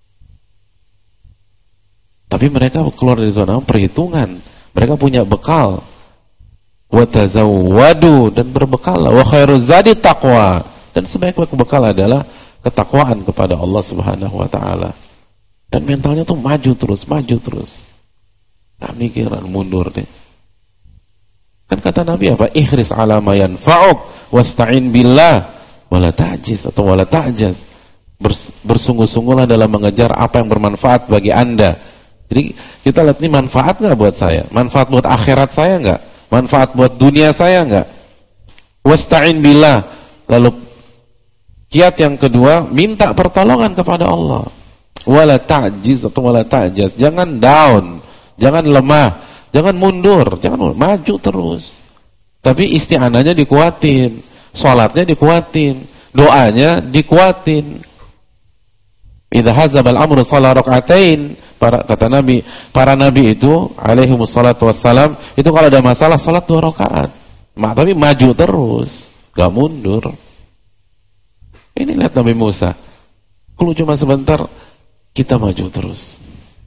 Tapi mereka keluar dari zona aman, perhitungan. Mereka punya bekal. Wa tazawwadu, dan berbekallah. Wa khairuz zadi taqwa, dan sebaik-baik bekal adalah ketakwaan kepada Allah Subhanahu wa taala. Dan mentalnya tuh maju terus. Gak mikiran mundur deh. Kan kata Nabi apa? Ihris ala ma yanfa'uk wasta'in billah wala ta'jiz atau wala ta'jaz. Bersungguh-sungguhlah dalam mengejar apa yang bermanfaat bagi Anda. Jadi kita lihat ini manfaat enggak buat saya? Manfaat buat akhirat saya enggak? Manfaat buat dunia saya enggak? Wasta'in billah. Lalu kiat yang kedua, minta pertolongan kepada Allah. Wala ta'jiz atau wala ta'jaz. Jangan down, jangan lemah, jangan mundur, maju terus. Tapi isti'anahnya dikuatin, salatnya dikuatin, doanya dikuatin. Idza hazabal amru shalla rak'atain. Kata Nabi, para nabi itu alaihi wassalatu wassalam, itu kalau ada masalah salat 2 rakaat. Tapi maju terus, gak mundur. Ini lihat Nabi Musa. Kalau cuma sebentar, kita maju terus.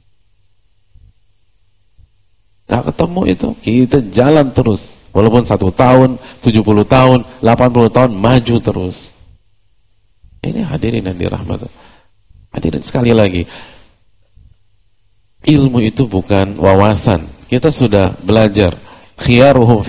Gak ketemu itu, kita jalan terus. Walaupun 1 tahun, 70 tahun, 80 tahun, maju terus. Ini hadirin yang dirahmati. Hadirin sekali lagi, ilmu itu bukan wawasan. Kita sudah belajar. Khiyaruhum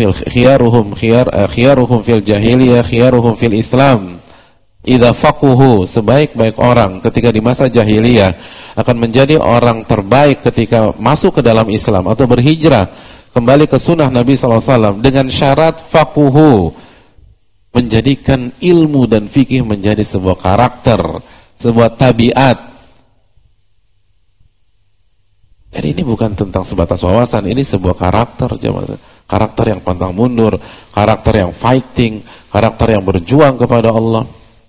fil jahiliyah, khiyaruhum fil Islam. Idza faquhu, sebaik-baik orang ketika di masa jahiliyah akan menjadi orang terbaik ketika masuk ke dalam Islam atau berhijrah kembali ke sunnah Nabi SAW dengan syarat faquhu, menjadikan ilmu dan fikih menjadi sebuah karakter, sebuah tabiat. Jadi ini bukan tentang sebatas wawasan, ini sebuah karakter, karakter yang pantang mundur, karakter yang fighting, karakter yang berjuang kepada Allah.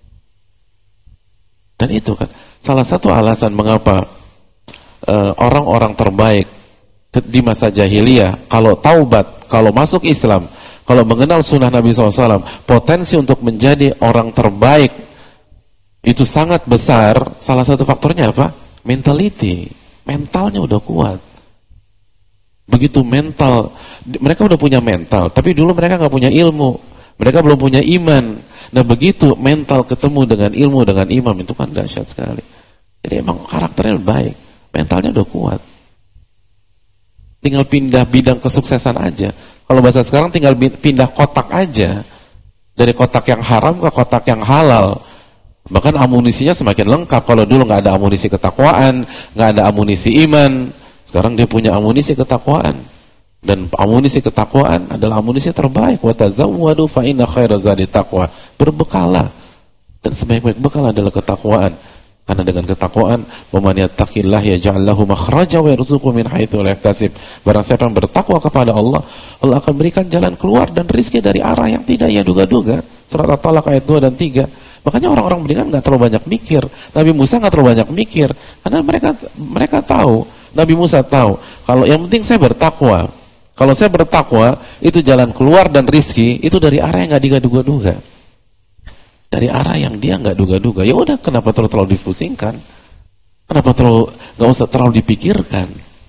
Dan itu kan salah satu alasan mengapa orang-orang terbaik di masa jahiliyah kalau taubat, kalau masuk Islam, kalau mengenal sunnah Nabi SAW, potensi untuk menjadi orang terbaik itu sangat besar. Salah satu faktornya apa? Mentality. Mentalnya udah kuat. Begitu mental, mereka udah punya mental, tapi dulu mereka nggak punya ilmu, mereka belum punya iman. Nah begitu mental ketemu dengan ilmu, dengan imam, itu kan dahsyat sekali. Jadi emang karakternya baik, mentalnya udah kuat. Tinggal pindah bidang kesuksesan aja. Kalau bahasa sekarang tinggal pindah kotak aja, dari kotak yang haram ke kotak yang halal. Bahkan amunisinya semakin lengkap. Kalau dulu nggak ada amunisi ketakwaan, nggak ada amunisi iman, sekarang dia punya amunisi ketakwaan. Dan amunisi ketakwaan adalah amunisi terbaik. Wa tazawwadu fa inna khairaz zadi taqwa. Berbekalah, dan sebaik-baik bekal adalah ketakwaan. Karena dengan ketakwaan, "Man yattaqillah yaj'al lahu makhraja wa yarzuqhu min haitsu la yahtasib." Barang siapa yang bertakwa kepada Allah, Allah akan berikan jalan keluar dan rezeki dari arah yang tidak ia duga-duga. Surat At-Talaq ayat 2 dan 3. Makanya orang-orang beriman nggak terlalu banyak mikir. Nabi Musa nggak terlalu banyak mikir, karena mereka tahu, Nabi Musa tahu, kalau yang penting saya bertakwa. Kalau saya bertakwa, itu jalan keluar dan rizki itu dari arah yang nggak diduga-duga, dari arah yang dia nggak duga-duga. Ya udah, kenapa terlalu dipusingkan? Kenapa nggak usah terlalu dipikirkan?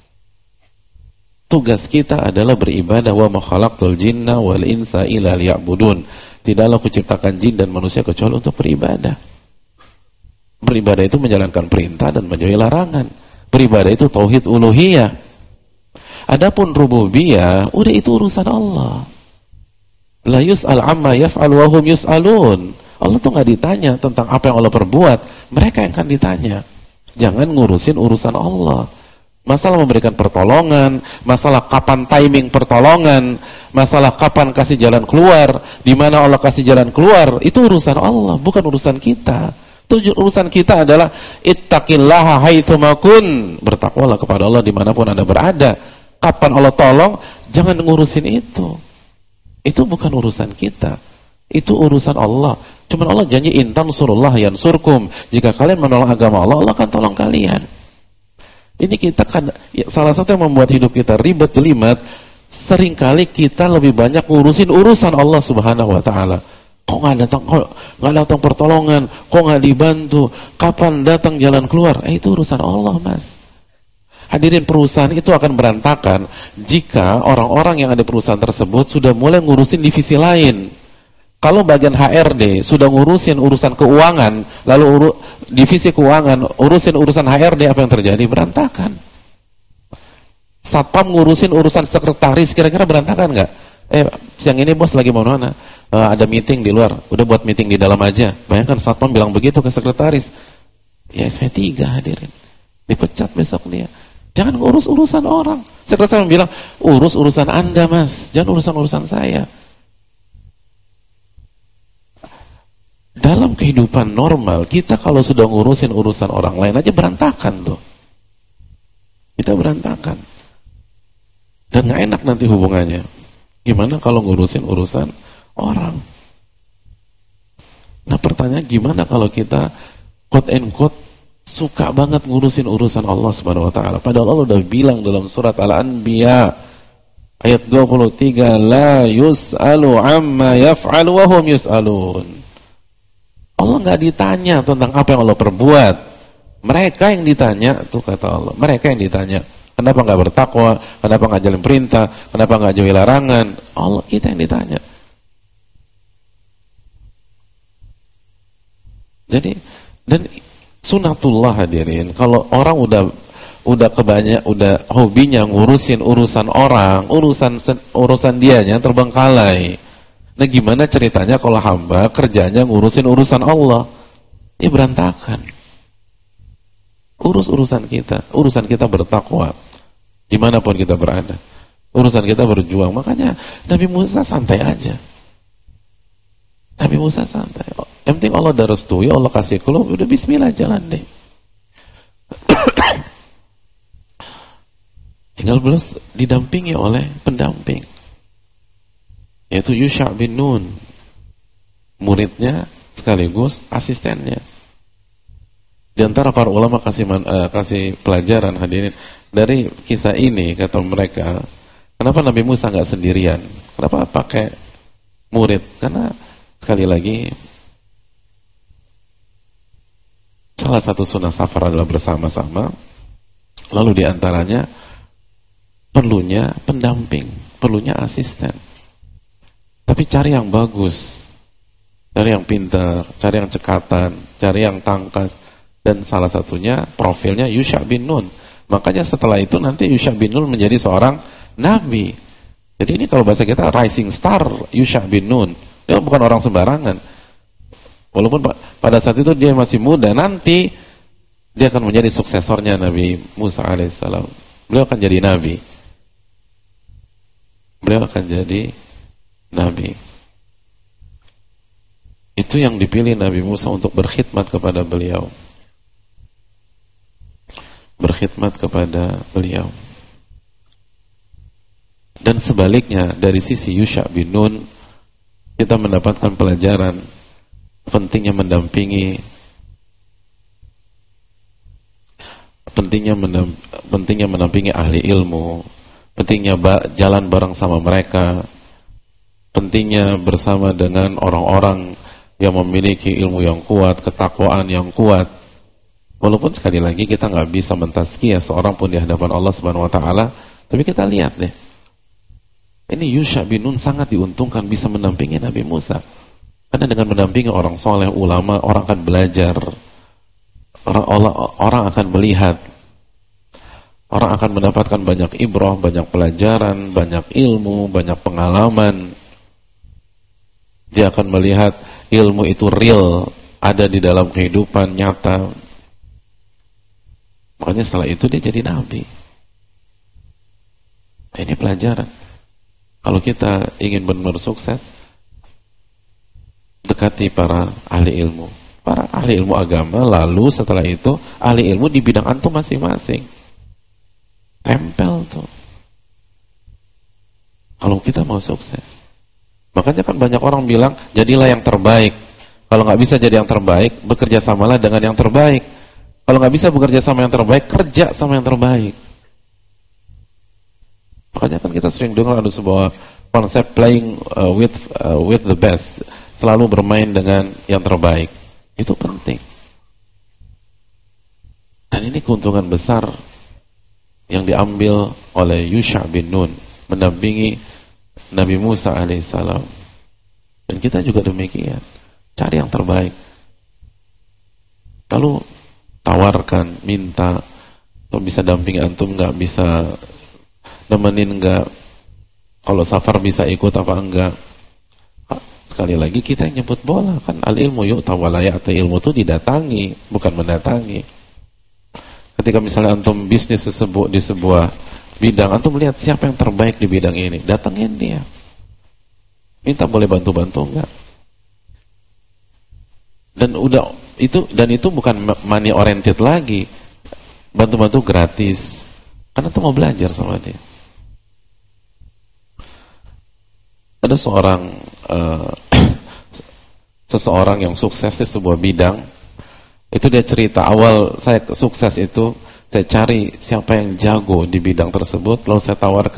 Tugas kita adalah beribadah. Wa ma khalaqtul jinna wal insa illa liya'budun. Tidaklah kuciptakan jin dan manusia kecuali untuk beribadah. Beribadah itu menjalankan perintah dan menjauhi larangan. Beribadah itu tauhid uluhiyah. Adapun rububiyah, udah itu urusan Allah. La yus'al amma yaf'al wa hum yus'alun. Allah tuh nggak ditanya tentang apa yang Allah perbuat, mereka yang akan ditanya. Jangan ngurusin urusan Allah. Masalah memberikan pertolongan, masalah kapan timing pertolongan, masalah kapan kasih jalan keluar, di mana Allah kasih jalan keluar, itu urusan Allah, bukan urusan kita. Urusan kita adalah ittaqillaha haitsuma kun, bertakwalah kepada Allah dimanapun Anda berada. Kapan Allah tolong, jangan ngurusin itu. Itu bukan urusan kita, itu urusan Allah. Cuman Allah janji intan surullah yansurkum, jika kalian menolong agama Allah, Allah akan tolong kalian. Ini kita kan salah satu yang membuat hidup kita ribet jelimet. Seringkali kita lebih banyak ngurusin urusan Allah Subhanahu wa taala. Kok nggak datang pertolongan, kok nggak dibantu, kapan datang jalan keluar? Itu urusan Allah, Mas. Hadirin, perusahaan itu akan berantakan jika orang-orang yang ada di perusahaan tersebut sudah mulai ngurusin divisi lain. Kalau bagian HRD sudah ngurusin urusan keuangan, lalu divisi keuangan urusin urusan HRD, apa yang terjadi? Berantakan. Satpam ngurusin urusan sekretaris, kira-kira berantakan nggak? Siang ini bos lagi mau mana? Ada meeting di luar, udah buat meeting di dalam aja. Bayangkan satpam bilang begitu ke sekretaris. Ya SP3 hadirin, dipecat besok dia. Jangan ngurus urusan orang. Sekretaris bilang, urus urusan Anda, Mas, jangan urusan saya. Dalam kehidupan normal, kita kalau sudah ngurusin urusan orang lain aja berantakan tuh. Kita berantakan. Dan gak enak nanti hubungannya. Gimana kalau ngurusin urusan orang? Nah pertanyaan, gimana kalau kita quote and quote suka banget ngurusin urusan Allah Subhanahu wa taala? Padahal Allah udah bilang dalam surat Al-Anbiya ayat 23, la yus'alu amma yaf'alu wa hum yus'alun. Allah nggak ditanya tentang apa yang Allah perbuat. Mereka yang ditanya, tuh kata Allah. Mereka yang ditanya. Kenapa nggak bertakwa? Kenapa nggak jalan perintah? Kenapa nggak jauhi larangan? Allah, kita yang ditanya. Jadi, dan sunatullah hadirin. Kalau orang udah hobinya ngurusin urusan orang, urusan dianya terbengkalai. Nah gimana ceritanya kalau hamba kerjanya ngurusin urusan Allah? Ya berantakan. urus urusan kita bertakwa dimanapun kita berada, urusan kita berjuang. Makanya Nabi Musa santai aja. Nabi Musa santai. Yang penting Allah udah restui, Allah kasih keluar, udah bismillah jalan deh. Tinggal belum didampingi oleh pendamping, yaitu Yusha bin Nun, muridnya sekaligus asistennya. Di antara para ulama kasih pelajaran hadirin dari kisah ini, kata mereka, kenapa Nabi Musa nggak sendirian? Kenapa pakai murid? Karena sekali lagi salah satu sunnah safar adalah bersama-sama. Lalu di antaranya perlunya pendamping, perlunya asisten. Tapi cari yang bagus, cari yang pintar, cari yang cekatan, cari yang tangkas. Dan salah satunya profilnya Yusha bin Nun. Makanya setelah itu nanti Yusha bin Nun menjadi seorang nabi. Jadi ini kalau bahasa kita rising star Yusha bin Nun. Dia bukan orang sembarangan. Walaupun pada saat itu dia masih muda, nanti dia akan menjadi suksesornya Nabi Musa alaihissalam. Beliau akan jadi nabi. Beliau akan jadi nabi. Itu yang dipilih Nabi Musa untuk berkhidmat kepada beliau. Berkhidmat kepada beliau. Dan sebaliknya dari sisi Yusha bin Nun, kita mendapatkan pelajaran pentingnya mendampingi, pentingnya mendampingi ahli ilmu, pentingnya jalan bareng sama mereka, pentingnya bersama dengan orang-orang yang memiliki ilmu yang kuat, ketakwaan yang kuat. Walaupun sekali lagi kita nggak bisa mentazkiyah seorang pun di hadapan Allah Subhanahu Wa Taala, tapi kita lihat deh, ini Yusha bin Nun sangat diuntungkan bisa mendampingi Nabi Musa. Karena dengan mendampingi orang soleh, ulama, orang akan belajar, orang akan melihat, orang akan mendapatkan banyak ibrah, banyak pelajaran, banyak ilmu, banyak pengalaman. Dia akan melihat ilmu itu real, ada di dalam kehidupan nyata. Makanya setelah itu dia jadi nabi. Nah, ini pelajaran. Kalau kita ingin benar-benar sukses, dekati para ahli ilmu, para ahli ilmu agama, lalu setelah itu ahli ilmu di bidang antum masing-masing. Tempel tuh. Kalau kita mau sukses. Makanya kan banyak orang bilang, jadilah yang terbaik. Kalau nggak bisa jadi yang terbaik, bekerja samalah dengan yang terbaik. Kalau nggak bisa bekerja sama yang terbaik, kerja sama yang terbaik. Makanya kan kita sering dengar ada sebuah konsep playing with the best, selalu bermain dengan yang terbaik. Itu penting. Dan ini keuntungan besar yang diambil oleh Yusha bin Nun mendampingi Nabi Musa alaihissalam. Dan kita juga demikian. Cari yang terbaik. Lalu tawarkan, minta, kalau bisa dampingi antum, nggak bisa nemenin nggak, kalau safar bisa ikut apa enggak. Sekali lagi kita yang nyebut bola kan, al ilmu yu'ta wa la ya'ta, ilmu itu didatangi bukan mendatangi. Ketika misalnya antum bisnis di sebuah bidang, antum melihat siapa yang terbaik di bidang ini, datangin dia, minta boleh bantu-bantu enggak. Dan itu bukan money oriented lagi, bantu-bantu gratis karena antum mau belajar sama dia. Ada seseorang yang sukses di sebuah bidang. Itu dia cerita, awal saya sukses itu saya cari siapa yang jago di bidang tersebut, lalu saya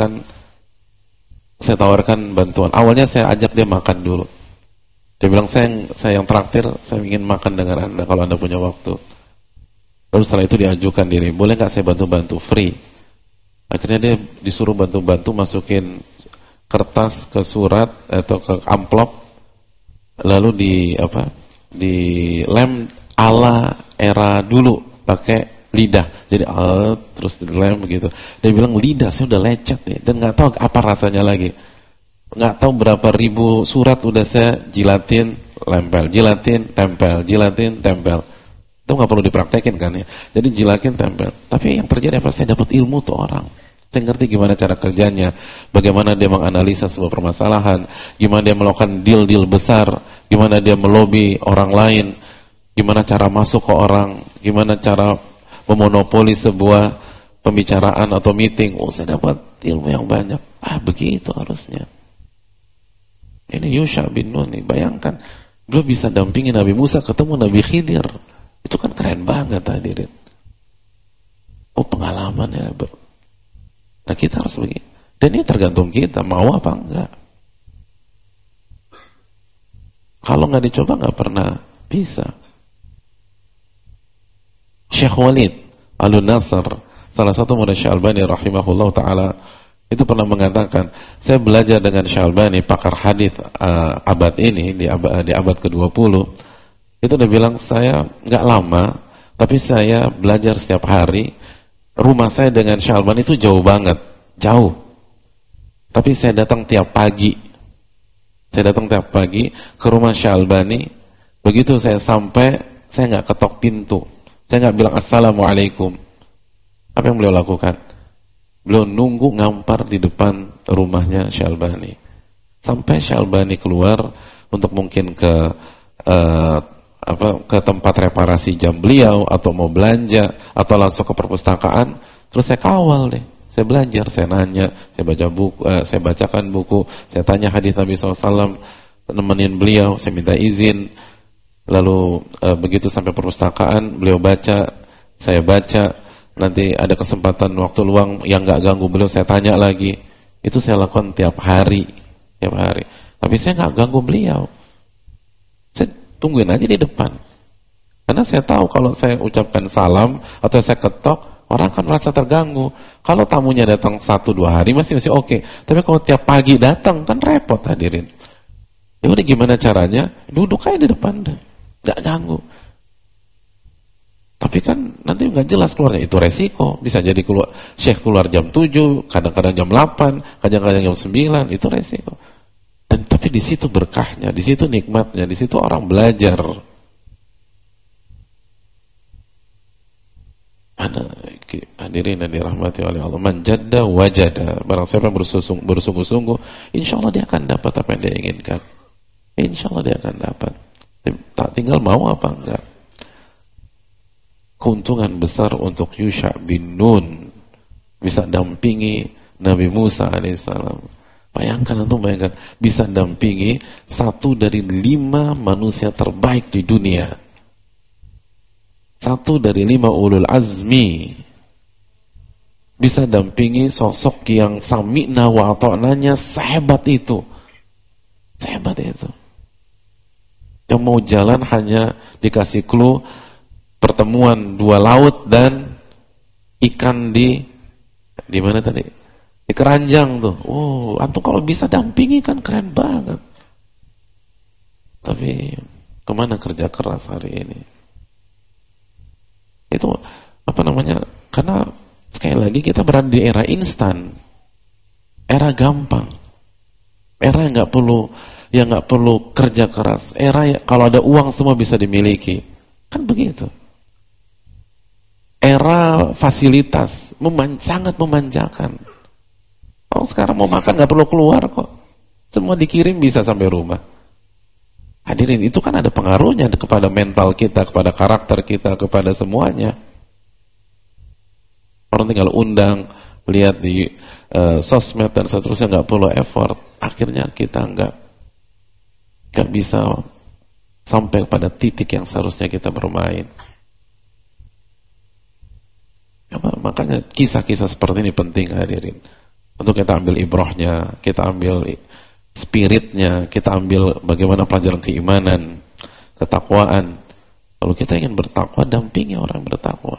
tawarkan bantuan. Awalnya saya ajak dia makan dulu. Dia bilang, saya yang traktir, saya ingin makan dengan Anda kalau Anda punya waktu. Lalu setelah itu diajukan diri, boleh nggak saya bantu-bantu free? Akhirnya dia disuruh bantu-bantu masukin kertas ke surat atau ke amplop, lalu di lem ala era dulu pakai lidah, jadi terus dilem begitu. Dia bilang, lidah saya udah lecet nih dan nggak tahu apa rasanya lagi, nggak tahu berapa ribu surat udah saya jilatin, lempel, jilatin, tempel, jilatin, tempel. Itu nggak perlu dipraktekin kan ya. Jadi jilakin tempel. Tapi yang terjadi apa? Saya dapat ilmu tuh orang. Saya ngerti gimana cara kerjanya, bagaimana dia menganalisa sebuah permasalahan, gimana dia melakukan deal-deal besar, gimana dia melobi orang lain, gimana cara masuk ke orang, gimana cara memonopoli sebuah pembicaraan atau meeting. Oh, saya dapat ilmu yang banyak. Begitu harusnya. Ini Yusha bin Nun nih, bayangkan beliau bisa dampingi Nabi Musa ketemu Nabi Khidir. Itu kan keren banget hadirin. Oh, pengalaman ya. Nah, kita harus begitu. Dan ini tergantung kita mau apa enggak. Kalau nggak dicoba nggak pernah bisa. Syekh Walid Al-Nasr, salah satu murid Syekh Albani rahimahullah taala, itu pernah mengatakan, saya belajar dengan Syekh Albani, pakar hadis abad ini di abad ke-20. Itu dia bilang, saya nggak lama, tapi saya belajar setiap hari. Rumah saya dengan Syekh Albani itu jauh banget, jauh. Tapi saya datang tiap pagi. Saya datang tiap pagi ke rumah Syekh Albani. Begitu saya sampai, saya nggak ketok pintu. Saya nggak bilang assalamualaikum. Apa yang beliau lakukan? Beliau nunggu ngampar di depan rumahnya Syekh Albani. Sampai Syekh Albani keluar untuk mungkin ke tempat reparasi jam beliau, atau mau belanja, atau langsung ke perpustakaan. Terus saya kawal deh, saya belajar, saya nanya, saya baca buku, saya bacakan buku, saya tanya hadis Nabi SAW, nemenin beliau, saya minta izin. Lalu begitu sampai perpustakaan, beliau baca, saya baca. Nanti ada kesempatan waktu luang yang nggak ganggu beliau, saya tanya lagi. Itu saya lakukan tiap hari. Tapi saya nggak ganggu beliau. Saya tungguin aja di depan. Karena saya tahu kalau saya ucapkan salam atau saya ketok, orang akan merasa terganggu. Kalau tamunya datang 1-2 hari masih oke. Tapi kalau tiap pagi datang kan repot hadirin. Ya udah, gimana caranya? Duduk aja di depan deh, nggak ganggu. Tapi kan nanti nggak jelas keluarnya, itu resiko. Bisa jadi Syekh keluar jam 7, kadang-kadang jam 8, kadang-kadang jam 9, itu resiko. Tapi di situ berkahnya, di situ nikmatnya, di situ orang belajar. Hadirin yang dirahmati oleh Allah, man jadda wajada. Barang siapa yang bersungguh-sungguh, insya Allah dia akan dapat apa yang dia inginkan. Insya Allah dia akan dapat. Tak tinggal mau apa enggak. Keuntungan besar untuk Yusha bin Nun, bisa dampingi Nabi Musa alaihissalam. Bayangkan, bisa dampingi 1 dari 5 manusia terbaik di dunia, 1 dari 5 ulul azmi. Bisa dampingi sosok yang sami'na wa ata'nanya sehebat itu. Yang mau jalan hanya dikasih clue, pertemuan 2 laut dan ikan di mana tadi? Di keranjang tuh. Oh, antum kalau bisa dampingi kan keren banget. Tapi kemana kerja keras hari ini? Itu karena sekali lagi kita berada di era instan, era gampang, era yang nggak perlu kerja keras, era kalau ada uang semua bisa dimiliki, kan begitu. Era fasilitas sangat memanjakan. Kalau sekarang mau makan nggak perlu keluar kok, semua dikirim bisa sampai rumah. Hadirin, itu kan ada pengaruhnya kepada mental kita, kepada karakter kita, kepada semuanya. Orang tinggal undang, lihat di sosmed dan seterusnya, nggak perlu effort. Akhirnya kita nggak bisa sampai pada titik yang seharusnya kita bermain. Makanya kisah-kisah seperti ini penting hadirin. Untuk kita ambil ibrahnya, kita ambil spiritnya, kita ambil bagaimana pelajaran keimanan, ketakwaan. Kalau kita ingin bertakwa, dampingi orang bertakwa.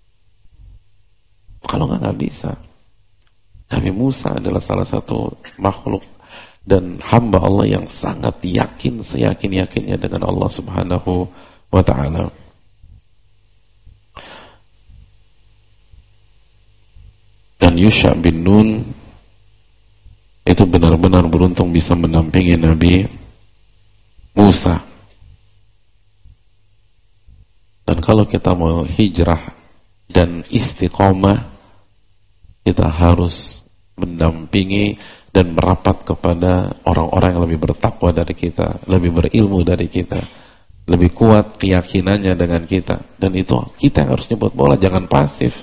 Kalau nggak bisa. Nabi Musa adalah salah satu makhluk dan hamba Allah yang sangat yakin, seyakin-yakinnya dengan Allah Subhanahu wa ta'ala. Dan Yusha bin Nun itu benar-benar beruntung bisa mendampingi Nabi Musa. Dan kalau kita mau hijrah dan istiqomah, kita harus mendampingi dan merapat kepada orang-orang yang lebih bertakwa dari kita, lebih berilmu dari kita, lebih kuat keyakinannya dengan kita. Dan itu kita yang harus nyebut bola, jangan pasif.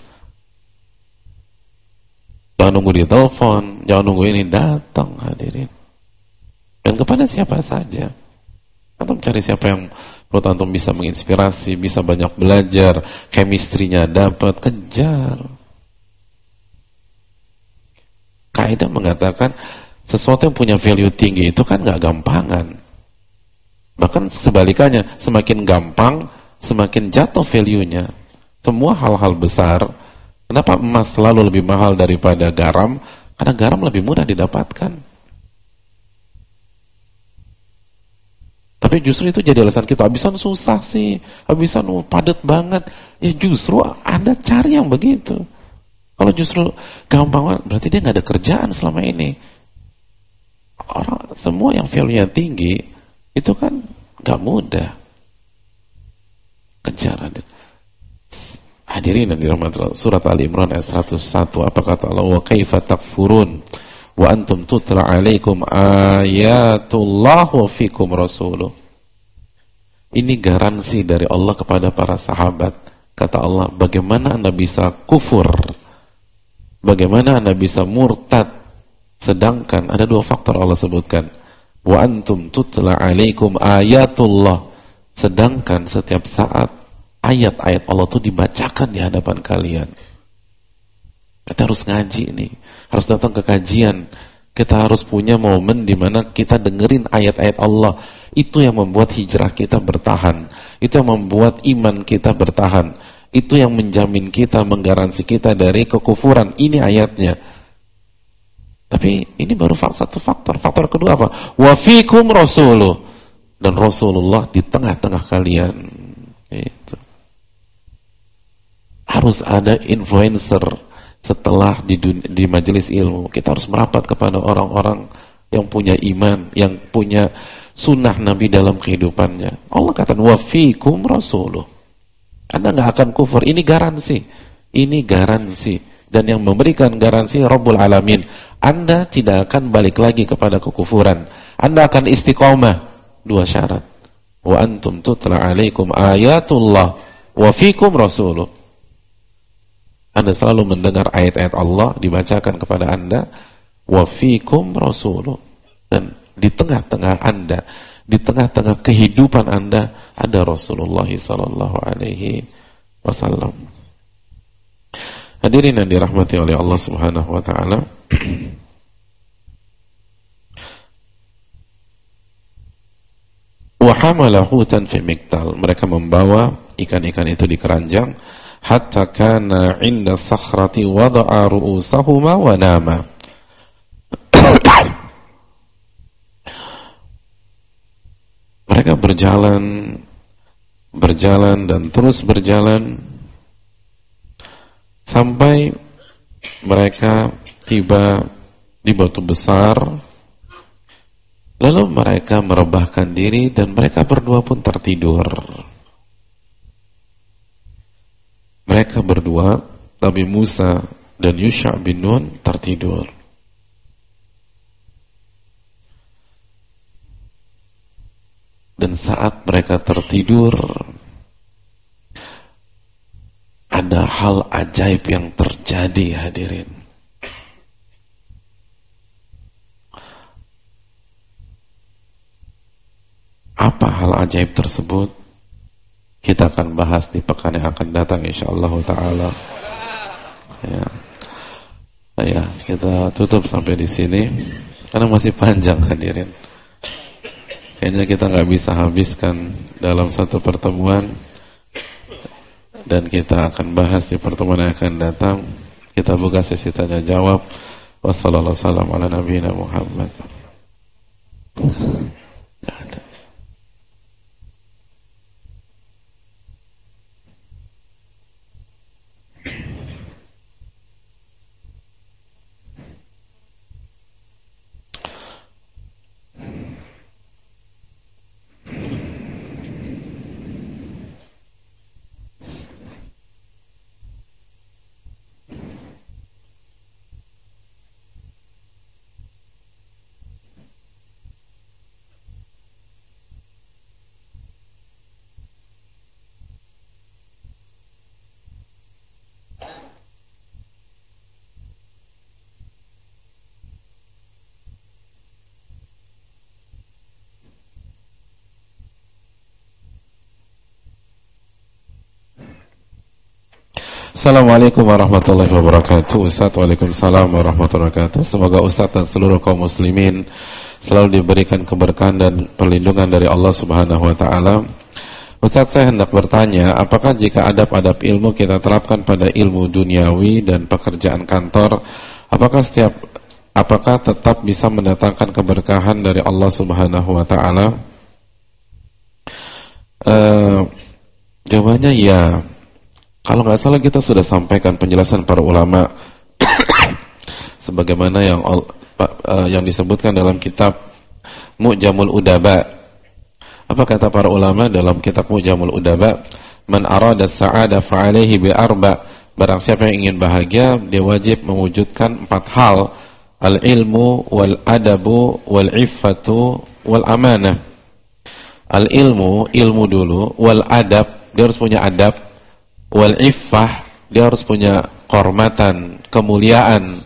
Jangan nunggu di telepon, jangan nunggu ini datang, hadirin. Dan kepada siapa saja. Antum cari siapa yang menurut antum bisa menginspirasi, bisa banyak belajar, chemistry-nya dapat, kejar. Kaidah mengatakan sesuatu yang punya value tinggi itu kan gak gampangan. Bahkan sebalikannya, semakin gampang, semakin jatuh value-nya. Semua hal-hal besar. Kenapa emas selalu lebih mahal daripada garam? Karena garam lebih mudah didapatkan. Tapi justru itu jadi alasan kita, habisan susah sih, habisan padat banget. Ya justru Anda cari yang begitu. Kalau justru gampang banget, berarti dia nggak ada kerjaan selama ini. Orang semua yang value-nya tinggi itu kan nggak mudah. Kejar. Hadirin yang dirahmati Allah, surat Ali Imran ayat 101, apa kata Allah? Wa kaifa takfurun wa antum tutla alaikum ayatullah wa fikum rasuluh. Ini garansi dari Allah kepada para sahabat. Kata Allah, bagaimana Anda bisa kufur? Bagaimana Anda bisa murtad? Sedangkan ada dua faktor Allah sebutkan. Wa antum tutla alaikum ayatullah. Sedangkan setiap saat ayat-ayat Allah itu dibacakan di hadapan kalian. Kita harus ngaji nih, harus datang ke kajian. Kita harus punya momen di mana kita dengerin ayat-ayat Allah. Itu yang membuat hijrah kita bertahan. Itu yang membuat iman kita bertahan. Itu yang menjamin kita, menggaransi kita dari kekufuran. Ini ayatnya. Tapi ini baru satu faktor. Faktor kedua apa? Wa fikum rasuluh. Dan Rasulullah di tengah-tengah kalian. Itu. Harus ada influencer setelah di majelis ilmu. Kita harus merapat kepada orang-orang yang punya iman, yang punya sunnah Nabi dalam kehidupannya. Allah kata, wa fikum rasuluh. Anda nggak akan kufur. Ini garansi. Ini garansi. Dan yang memberikan garansi Rabbul Alamin. Anda tidak akan balik lagi kepada kekufuran. Anda akan istiqomah. Dua syarat. Wa antum tutla alaikum ayatullah wa fikum rasuluh. Anda selalu mendengar ayat-ayat Allah dibacakan kepada Anda, wa fikum rasuluh. Dan di tengah-tengah Anda, di tengah-tengah kehidupan Anda ada Rasulullah sallallahu alaihi wasallam. Hadirin yang dirahmati oleh Allah Subhanahu wa taala. Wa hamalahu tan fi miktal. Mereka membawa ikan-ikan itu di keranjang hatta kana 'inda sakhrati wada'a ru'usahuma wa nama. Mereka berjalan dan terus berjalan sampai mereka tiba di batu besar. Lalu mereka merebahkan diri dan mereka berdua pun tertidur. Mereka berdua, Nabi Musa dan Yusha bin Nun, tertidur. Dan saat mereka tertidur, ada hal ajaib yang terjadi, hadirin. Apa hal ajaib tersebut? Kita akan bahas di pekan yang akan datang insyaallah taala. Ya, kita tutup sampai di sini karena masih panjang, hadirin. Kayaknya kita nggak bisa habiskan dalam satu pertemuan, dan kita akan bahas di pertemuan yang akan datang. Kita buka sesi tanya jawab. Wassalamualaikum warahmatullahi wabarakatuh. Assalamualaikum warahmatullahi wabarakatuh. Ustaz, waalaikumsalam warahmatullahi wabarakatuh. Semoga Ustaz dan seluruh kaum muslimin selalu diberikan keberkahan dan perlindungan dari Allah Subhanahu wa taala. Ustaz, saya hendak bertanya, apakah jika adab-adab ilmu kita terapkan pada ilmu duniawi dan pekerjaan kantor, apakah tetap bisa mendatangkan keberkahan dari Allah Subhanahu wa taala? Jawabannya ya. Kalau nggak salah kita sudah sampaikan penjelasan para ulama sebagaimana yang disebutkan dalam kitab Mu'jamul Udaba. Apa kata para ulama dalam kitab Mu'jamul Udaba? Man arada sa'ada fa'alaihi bi arba. Barang siapa yang ingin bahagia, dia wajib mewujudkan 4 hal: al-ilmu wal adabu wal iffatu wal amanah. Al-ilmu, ilmu dulu, wal adab, dia harus punya adab, wal iffah, dia harus punya kehormatan, kemuliaan,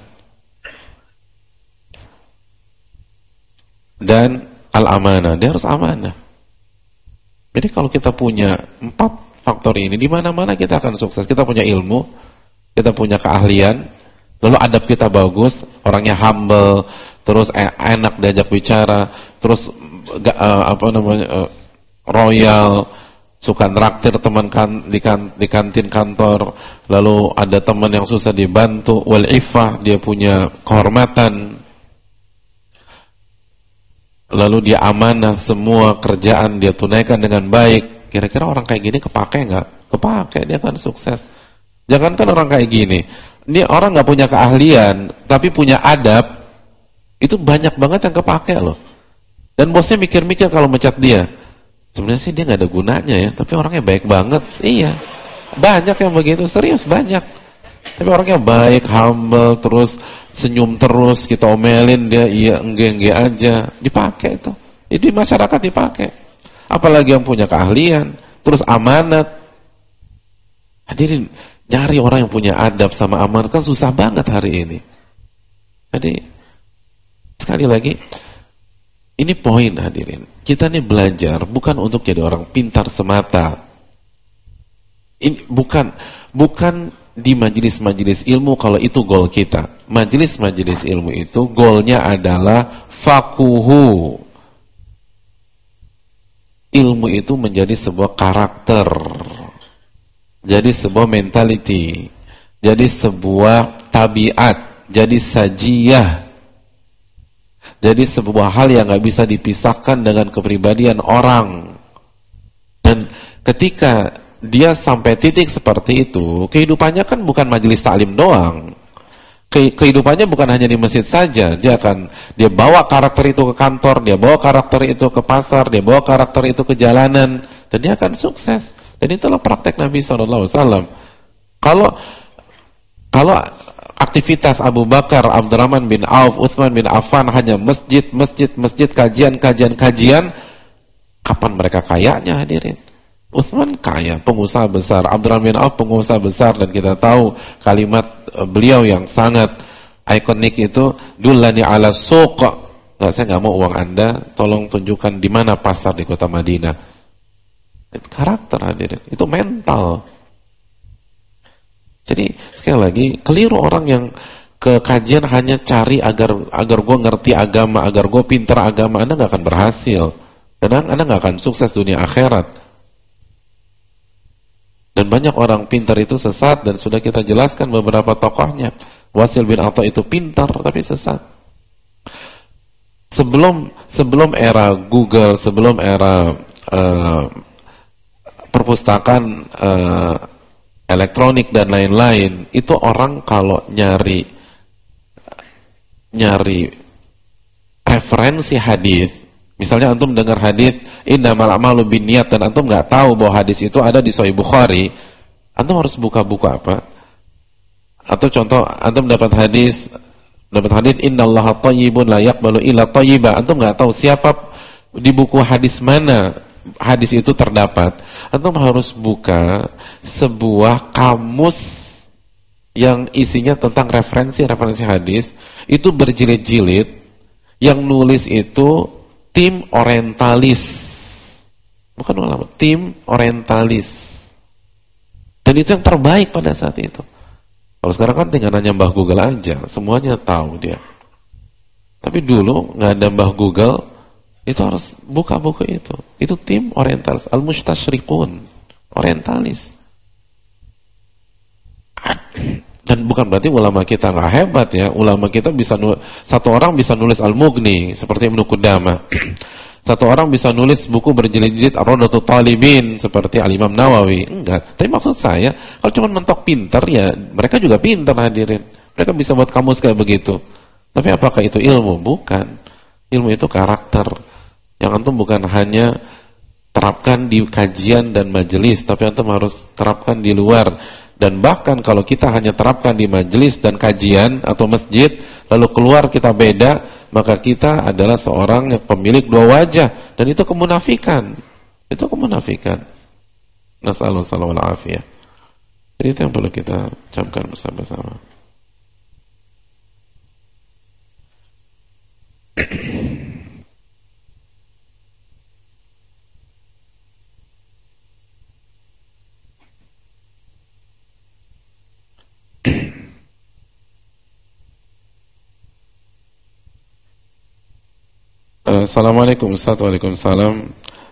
dan al-amanah, dia harus amanah. Jadi kalau kita punya 4 faktor ini, di mana-mana kita akan sukses. Kita punya ilmu, kita punya keahlian, lalu adab kita bagus, orangnya humble, terus enak diajak bicara, terus royal, suka nraktir teman di kantin kantor, lalu ada teman yang susah dibantu, wal iffah, dia punya kehormatan, lalu dia amanah, semua kerjaan dia tunaikan dengan baik. Kira-kira orang kayak gini kepake nggak? Kepake, dia akan sukses. Jangankan orang kayak gini, ini orang nggak punya keahlian tapi punya adab, itu banyak banget yang kepake loh. Dan bosnya mikir-mikir kalau mecat dia, sebenarnya sih dia nggak ada gunanya ya, tapi orangnya baik banget. Iya, banyak yang begitu, serius banyak. Tapi orangnya baik, humble, terus senyum terus, kita omelin dia iya enggak aja, dipakai itu. Jadi masyarakat dipakai. Apalagi yang punya keahlian, terus amanat. Hadirin, nyari orang yang punya adab sama amanat kan susah banget hari ini. Jadi sekali lagi, ini poin hadirin. Kita nih belajar bukan untuk jadi orang pintar semata. Ini bukan di majelis-majelis ilmu kalau itu goal kita. Majelis-majelis ilmu itu goalnya adalah fakuhu. Ilmu itu menjadi sebuah karakter, jadi sebuah mentality, jadi sebuah tabiat, jadi sajiyah, jadi sebuah hal yang gak bisa dipisahkan dengan kepribadian orang. Dan ketika dia sampai titik seperti itu, kehidupannya kan bukan majelis taklim doang. Kehidupannya bukan hanya di masjid saja. Dia bawa karakter itu ke kantor, dia bawa karakter itu ke pasar, dia bawa karakter itu ke jalanan, dan dia akan sukses. Dan itulah praktek Nabi SAW. Kalau aktivitas Abu Bakar, Abdurrahman bin Auf, Utsman bin Affan hanya masjid, kajian, kapan mereka kayanya hadirin? Utsman kaya, pengusaha besar, Abdurrahman bin Auf pengusaha besar, dan kita tahu kalimat beliau yang sangat ikonik itu, dullani ala suq. Saya nggak mau uang Anda, tolong tunjukkan di mana pasar di kota Madinah. Itu karakter hadirin, itu mental. Jadi sekali lagi, keliru orang yang ke kajian hanya cari agar gue ngerti agama, agar gue pintar agama. Anda nggak akan berhasil, dan Anda nggak akan sukses dunia akhirat. Dan banyak orang pintar itu sesat, dan sudah kita jelaskan beberapa tokohnya. Wasil bin Atha itu pintar tapi sesat. Sebelum era Google, sebelum era perpustakaan elektronik dan lain-lain, itu orang kalau nyari referensi hadis, misalnya antum dengar hadis innamal a'malu binniyat, dan antum nggak tahu bahwa hadis itu ada di Sahih Bukhari, antum harus buka buku apa? Atau contoh, antum dapat hadis innallaha thayyibun la yaqbalu illa thayyiba, antum nggak tahu siapa di buku hadis mana hadis itu terdapat, antum harus buka sebuah kamus yang isinya tentang referensi hadis, itu berjilid-jilid, yang nulis itu tim orientalis, bukan ulama, tim orientalis. Dan Dan itu yang terbaik pada saat itu. Kalau sekarang kan tinggal nanya Mbah Google aja, semuanya tahu dia. Tapi dulu nggak ada Mbah Google, itu harus buka buku itu. Itu tim orientalis, al-mustashriqun, orientalis. Dan bukan berarti ulama kita nggak hebat ya. Ulama kita bisa satu orang bisa nulis Al-Mughni seperti Ibnu Qudamah. Satu orang bisa nulis buku berjilid-jilid Ar-Rawdatul Talibin seperti Al-Imam Nawawi. Enggak. Tapi maksud saya, kalau cuma mentok pinter ya, mereka juga pinter hadirin. Mereka bisa buat kamus kayak begitu. Tapi apakah itu ilmu? Bukan. Ilmu itu karakter. Yang antum bukan hanya terapkan di kajian dan majelis, tapi antum harus terapkan di luar. Dan bahkan kalau kita hanya terapkan di majelis dan kajian atau masjid, lalu keluar kita beda, maka kita adalah seorang yang pemilik dua wajah, dan itu kemunafikan. Itu kemunafikan. Nas'alullah sallallahu alaihi wasallam. Jadi itu yang perlu kita camkan bersama-sama. Assalamualaikum Ustaz. Waalaikumsalam.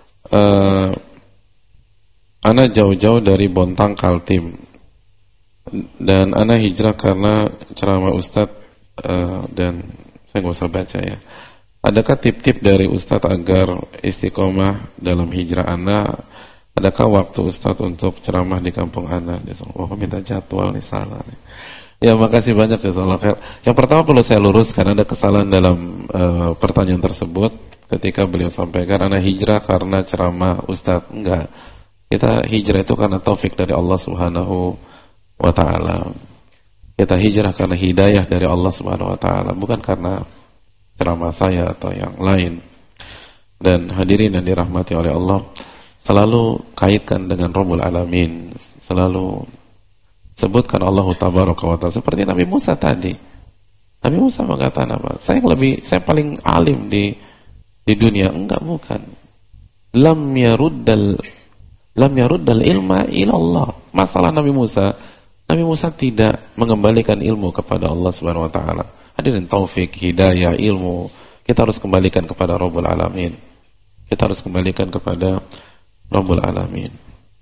Ana jauh-jauh dari Bontang Kaltim dan ana hijrah karena ceramah Ustaz, dan saya nggak usah baca ya. Adakah tip-tip dari Ustaz agar istiqomah dalam hijrah ana? Adakah waktu Ustaz untuk ceramah di kampung ana? Oh, minta jadwal nih, salah nih. Ya, makasih banyak jazakallahu khair. Yang pertama perlu saya luruskan, ada kesalahan dalam pertanyaan tersebut ketika beliau sampaikan ana hijrah karena ceramah Ustaz. Enggak. Kita hijrah itu karena taufik dari Allah Subhanahu wa taala. Kita hijrah karena hidayah dari Allah Subhanahu wa taala, bukan karena ceramah saya atau yang lain. Dan hadirin yang dirahmati oleh Allah, selalu kaitkan dengan Rabbul Alamin. Selalu sebutkan Allah Tabaraka wa Ta'ala. Seperti Nabi Musa tadi. Nabi Musa mengatakan apa? Saya paling alim di dunia. Enggak, bukan. Lam yaruddal ilma ila Allah. Masalah Nabi Musa tidak mengembalikan ilmu kepada Allah Subhanahu wa taala. Hadirin, taufik, hidayah, ilmu kita harus kembalikan kepada Rabbul Alamin. Kita harus kembalikan kepada Rabbul Alamin.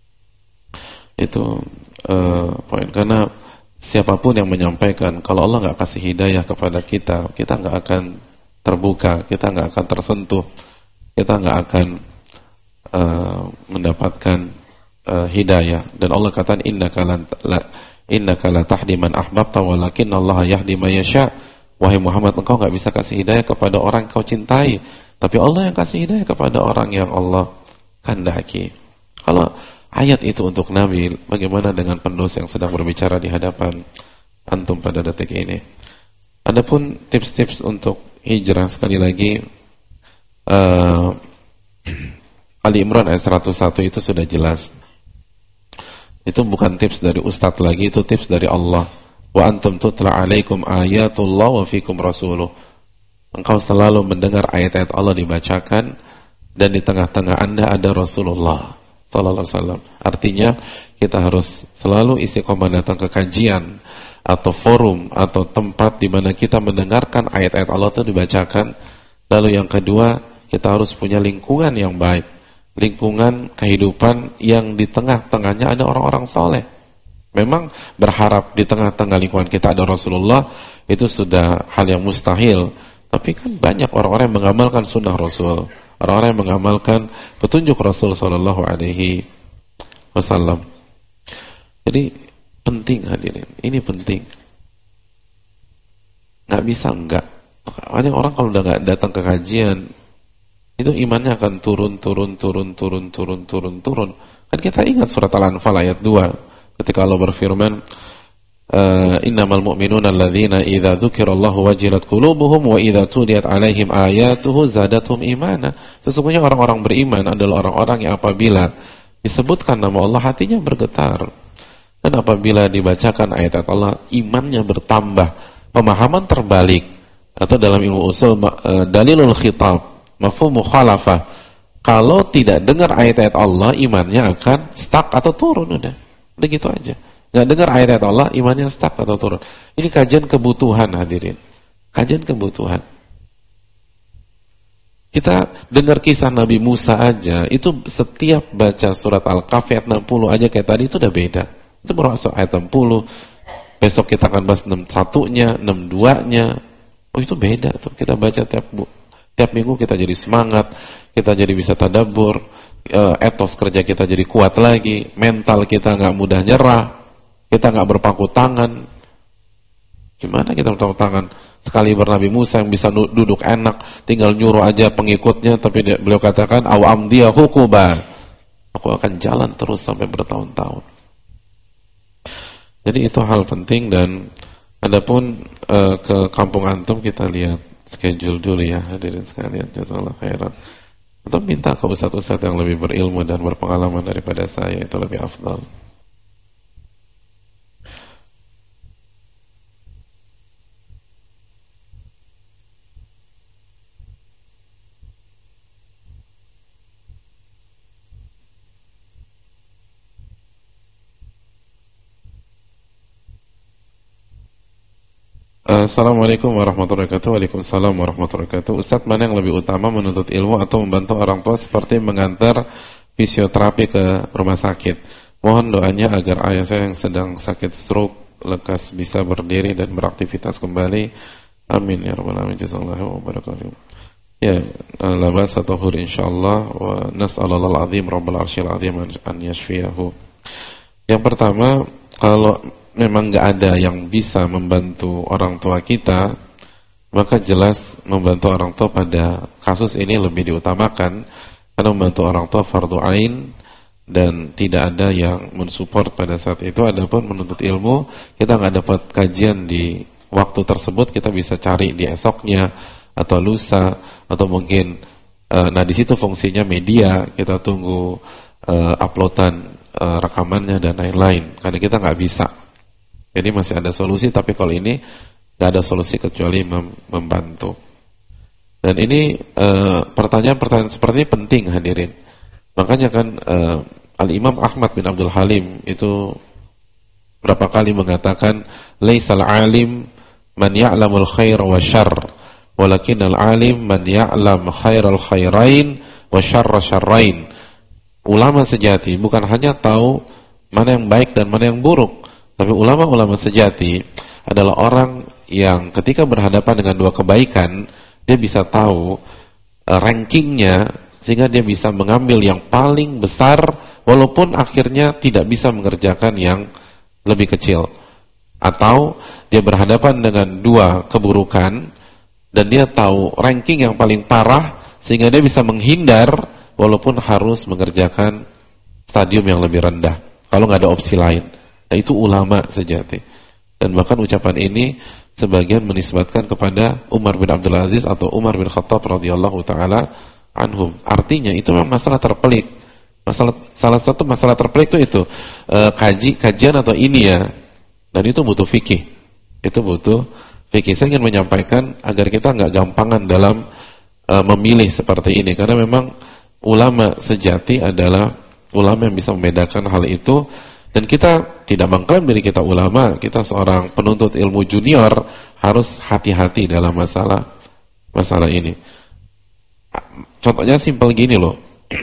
Itu poin, karena siapapun yang menyampaikan, kalau Allah nggak kasih hidayah kepada kita, kita nggak akan terbuka, kita nggak akan tersentuh, kita nggak akan mendapatkan hidayah. Dan Allah katakan innaka la tahdi man ahbabta walakin Allah yahdi man yasha. Wahai Muhammad, engkau nggak bisa kasih hidayah kepada orang yang kau cintai, tapi Allah yang kasih hidayah kepada orang yang Allah kehendaki. Kalau ayat itu untuk Nabi, bagaimana dengan pendosa yang sedang berbicara di hadapan antum pada detik ini? Adapun tips-tips untuk hijrah, sekali lagi Ali Imran ayat 101 itu sudah jelas. Itu bukan tips dari ustadz lagi, itu tips dari Allah. Wa antum tutla alaikum ayatullah wa fikum rasuluh. Engkau selalu mendengar ayat-ayat Allah dibacakan, dan di tengah-tengah Anda ada Rasulullah sallallahu alaihi wasallam. Artinya kita harus selalu istiqomah datang ke kajian atau forum atau tempat di mana kita mendengarkan ayat-ayat Allah itu dibacakan. Lalu yang kedua, kita harus punya lingkungan yang baik, lingkungan kehidupan yang di tengah-tengahnya ada orang-orang soleh. Memang berharap di tengah-tengah lingkungan kita ada Rasulullah itu sudah hal yang mustahil, tapi kan banyak orang-orang yang mengamalkan sunnah Rasul, orang-orang yang mengamalkan petunjuk Rasul sallallahu alaihi wasallam. Jadi penting hadirin, ini penting. Nggak bisa enggak. Banyak orang kalau udah nggak datang ke kajian, itu imannya akan turun. Kan kita ingat surat Al-Anfal ayat 2 ketika Allah berfirman, innamal mu'minuna alladzina idza dzukirallahu wajilat qulubuhum wa idza tuliyat 'alaihim ayatuhu zadatuhum imana. Sesungguhnya orang-orang beriman adalah orang-orang yang apabila disebutkan nama Allah hatinya bergetar, dan apabila dibacakan ayat Allah imannya bertambah. Pemahaman terbalik, atau dalam ilmu usul dalilul khitab, mafhum mukhalafah. Kalau tidak dengar ayat-ayat Allah, imannya akan stuck atau turun udah. Udah gitu aja. Nggak dengar ayat Allah, imannya stuck atau turun. Ini kajian kebutuhan hadirin. Kajian kebutuhan. Kita dengar kisah Nabi Musa aja, itu setiap baca surat Al-Kahf ayat 60 aja kayak tadi itu udah beda. Itu baru ayat 60. Besok kita akan bahas 61-nya, 62-nya. Oh itu beda tuh. Kita baca tiap minggu kita jadi semangat, kita jadi bisa tadabbur, etos kerja kita jadi kuat lagi, mental kita nggak mudah nyerah, kita nggak berpangku tangan. Gimana kita berpangku tangan? Sekali bernabi Musa yang bisa duduk enak, tinggal nyuruh aja pengikutnya, tapi beliau katakan awam dia hukuba, aku akan jalan terus sampai bertahun-tahun. Jadi itu hal penting. Dan adapun ke kampung antum kita lihat schedule dulu ya hadirin sekalian, jazakallahu khairan. Atau minta ke ustaz-ustaz yang lebih berilmu dan berpengalaman daripada saya, itu lebih afdal. Assalamualaikum warahmatullahi wabarakatuh. Waalaikumsalam warahmatullahi wabarakatuh. Ustaz, mana yang lebih utama, menuntut ilmu atau membantu orang tua seperti mengantar fisioterapi ke rumah sakit? Mohon doanya agar ayah saya yang sedang sakit stroke lekas bisa berdiri dan beraktivitas kembali. Amin ya rabbal alamin. Jazakallahu wabarakatuh. Ya, labas atau hur insyaallah, wa nas'alallahul azim rabbal arsyil azim an yashfiyahu. Yang pertama, kalau memang nggak ada yang bisa membantu orang tua kita, maka jelas membantu orang tua pada kasus ini lebih diutamakan, karena membantu orang tua fardu ain dan tidak ada yang mensupport pada saat itu. Adapun menuntut ilmu, kita nggak dapat kajian di waktu tersebut, kita bisa cari di esoknya atau lusa atau mungkin nah di situ fungsinya media, kita tunggu uploadan rekamannya dan lain-lain, karena kita nggak bisa. Jadi masih ada solusi, tapi kalau ini nggak ada solusi kecuali membantu. Dan ini pertanyaan-pertanyaan seperti ini penting hadirin. Makanya kan Al-Imam Ahmad bin Abdul Halim itu berapa kali mengatakan, laisal alim man ya'lamul khair wa syarr, walakinnal alim man ya'lam khairal khairain wa syarra syarrain. Ulama sejati bukan hanya tahu mana yang baik dan mana yang buruk, tapi ulama-ulama sejati adalah orang yang ketika berhadapan dengan dua kebaikan, dia bisa tahu rankingnya, sehingga dia bisa mengambil yang paling besar, walaupun akhirnya tidak bisa mengerjakan yang lebih kecil. Atau dia berhadapan dengan dua keburukan, dan dia tahu ranking yang paling parah, sehingga dia bisa menghindar, walaupun harus mengerjakan stadium yang lebih rendah, kalau nggak ada opsi lain. Nah, itu ulama sejati. Dan bahkan ucapan ini sebagian menisbatkan kepada Umar bin Abdul Aziz atau Umar bin Khattab radhiyallahu taala anhum. Artinya itu memang masalah terpelik. Salah satu masalah terpelik itu kajian atau ini ya. Dan itu butuh fikih. Itu butuh fikih. Saya ingin menyampaikan agar kita nggak gampangan dalam memilih seperti ini, karena memang ulama sejati adalah ulama yang bisa membedakan hal itu. Dan kita tidak mengklaim diri kita ulama, kita seorang penuntut ilmu junior, harus hati-hati dalam masalah ini. Contohnya simpel gini loh.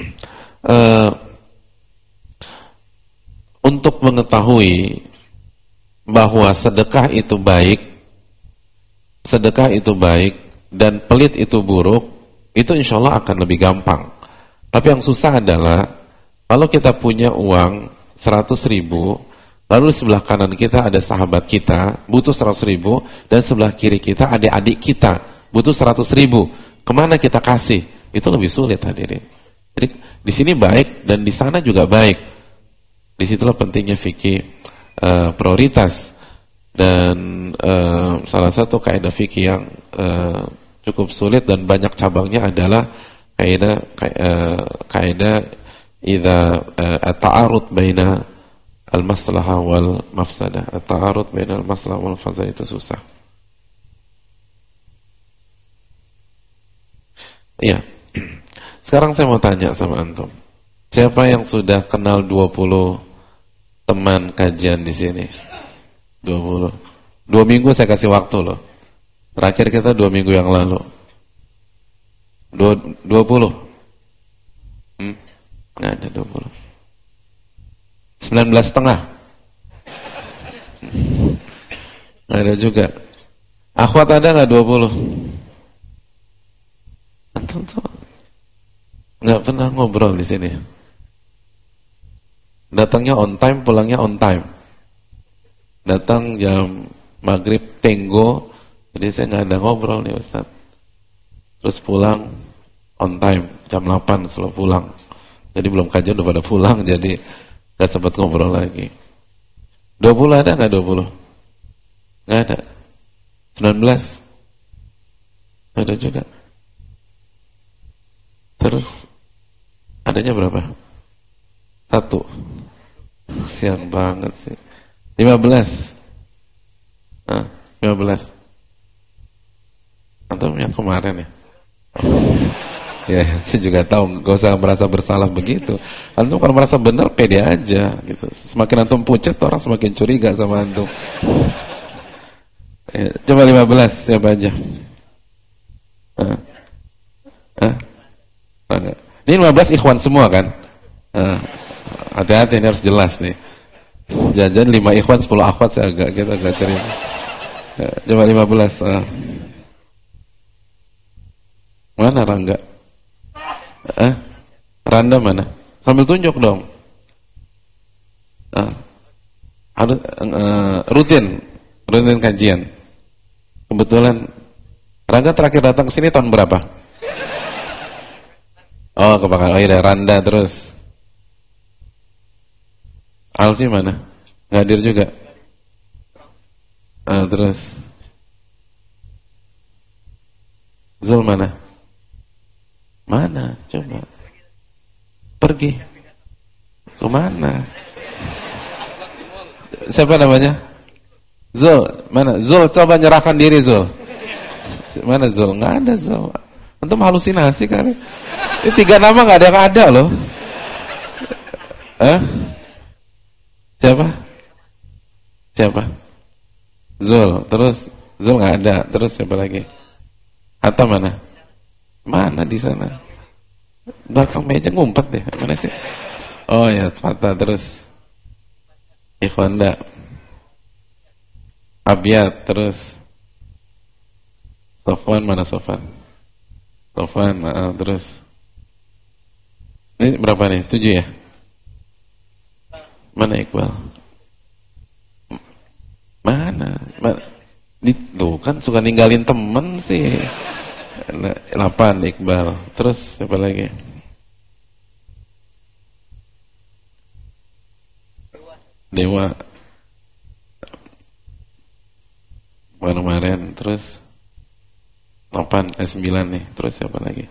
Untuk mengetahui bahwa sedekah itu baik dan pelit itu buruk, itu insya Allah akan lebih gampang. Tapi yang susah adalah kalau kita punya uang 100.000, lalu di sebelah kanan kita ada sahabat kita butuh 100.000, dan sebelah kiri kita adik-adik kita butuh 100.000. Kemana kita kasih? Itu lebih sulit hadirin. Jadi di sini baik dan di sana juga baik. Disitulah pentingnya fikih prioritas. Dan salah satu kaidah fikih yang cukup sulit dan banyak cabangnya adalah kaidah idza at-ta'arud baina al-maslahah wal mafsadah. At-ta'arud baina al-maslahah wal mafsadah itu susah. Iya. Sekarang saya mau tanya sama antum. Siapa yang sudah kenal 20 teman kajian di sini? 20. 2 minggu saya kasih waktu loh. Terakhir kita 2 minggu yang lalu. 20. Nggak ada 20. 19,5. Nggak ada juga. Akhwat ada nggak 20? Antum tuh nggak pernah ngobrol di sini. Datangnya on time, pulangnya on time. Datang jam maghrib tenggo, jadi saya nggak ada ngobrol nih Ustaz. Terus pulang on time, jam 8 selalu pulang. Jadi belum kajian udah pada pulang, jadi nggak sempat ngobrol lagi. 20 ada nggak 20? Nggak ada. 19? Nggak ada juga. Terus adanya berapa? 1. Kasian banget sih. 15. 15. Antum yang kemarin ya? Ya, saya juga tahu, gak usah merasa bersalah begitu. Antum kalau merasa benar, pede aja gitu. Semakin antum pucat, orang semakin curiga sama antum. Ya, coba 15, siapa aja? Ini 15 ikhwan semua kan? Hati-hati, ini harus jelas nih. Jajan 5 ikhwan, 10 akhwat, saya agak cerita. Coba 15. Mana Rangga? Randa mana? Sambil tunjuk dong. Harus rutin kajian. Kebetulan Rangga terakhir datang ke sini tahun berapa? Oh, kebakaran. Oh iya, Randa terus. Alsi mana? Nggak hadir juga. Terus Zul mana? Mana? Coba pergi kemana? Siapa namanya? Zul. Mana? Zul, coba nyerahkan diri Zul. Mana Zul? Nggak ada Zul. Antum halusinasi kali. Ini 3 nama nggak ada yang ada loh. Siapa? Zul. Terus Zul nggak ada. Terus siapa lagi? Hatta mana? Mana di sana? Belakang meja ngumpet deh. Mana sih? Oh ya, Hatta. Terus Ikhwanda, Abiyat. Terus Sofwan, mana Sofwan? Sofwan, terus ini berapa nih? 7 ya? Mana Iqbal? Mana? Tuh kan suka ninggalin temen sih. 8 Iqbal. Terus siapa lagi? Dewa. Kemarin. Terus 8, 9 nih. Terus siapa lagi?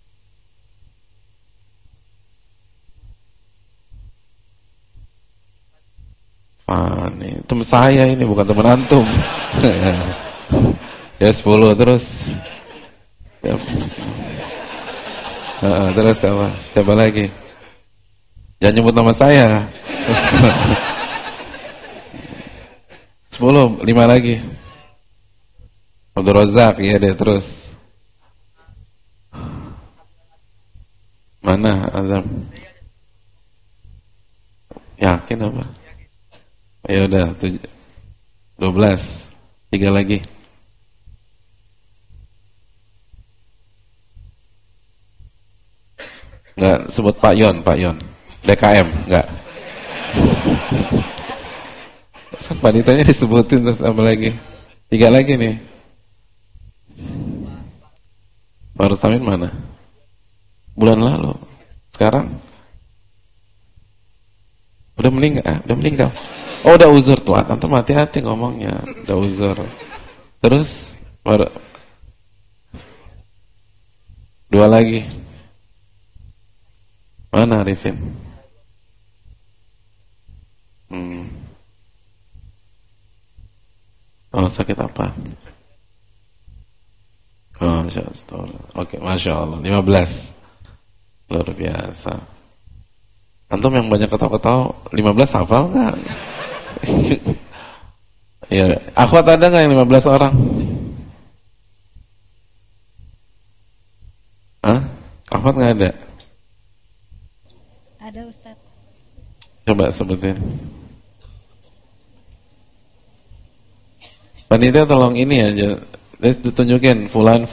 Nih, teman saya ini bukan teman antum. Ya 10 terus. Terus siapa lagi? Jangan nyebut nama saya. 10, 5 lagi. Abdul Razak, ya deh. Terus mana Azam? Yakin apa? Ya udah 12. 3 lagi. Enggak sebut Pak Yon. DKM enggak. Panitanya disebutin terus apa lagi? 3 lagi nih. Pak Rustamin mana? Bulan lalu. Sekarang udah meninggal. Oh, udah uzur tuh. Antum hati-hati ngomongnya. Udah uzur. Terus baru 2 lagi. Mana Arifin? Oh, sakit apa? Oh, Masya Allah. Oke, Masya Allah. 15. Luar biasa. Antum antum yang banyak ketawa-ketawa 15 hafal nggak? Ya, akhwat ada nggak yang 15 orang? Hah? Akhwat nggak ada? Ada Ustaz. Coba sebutin. Panitia tolong ini aja, ditunjukin fulana.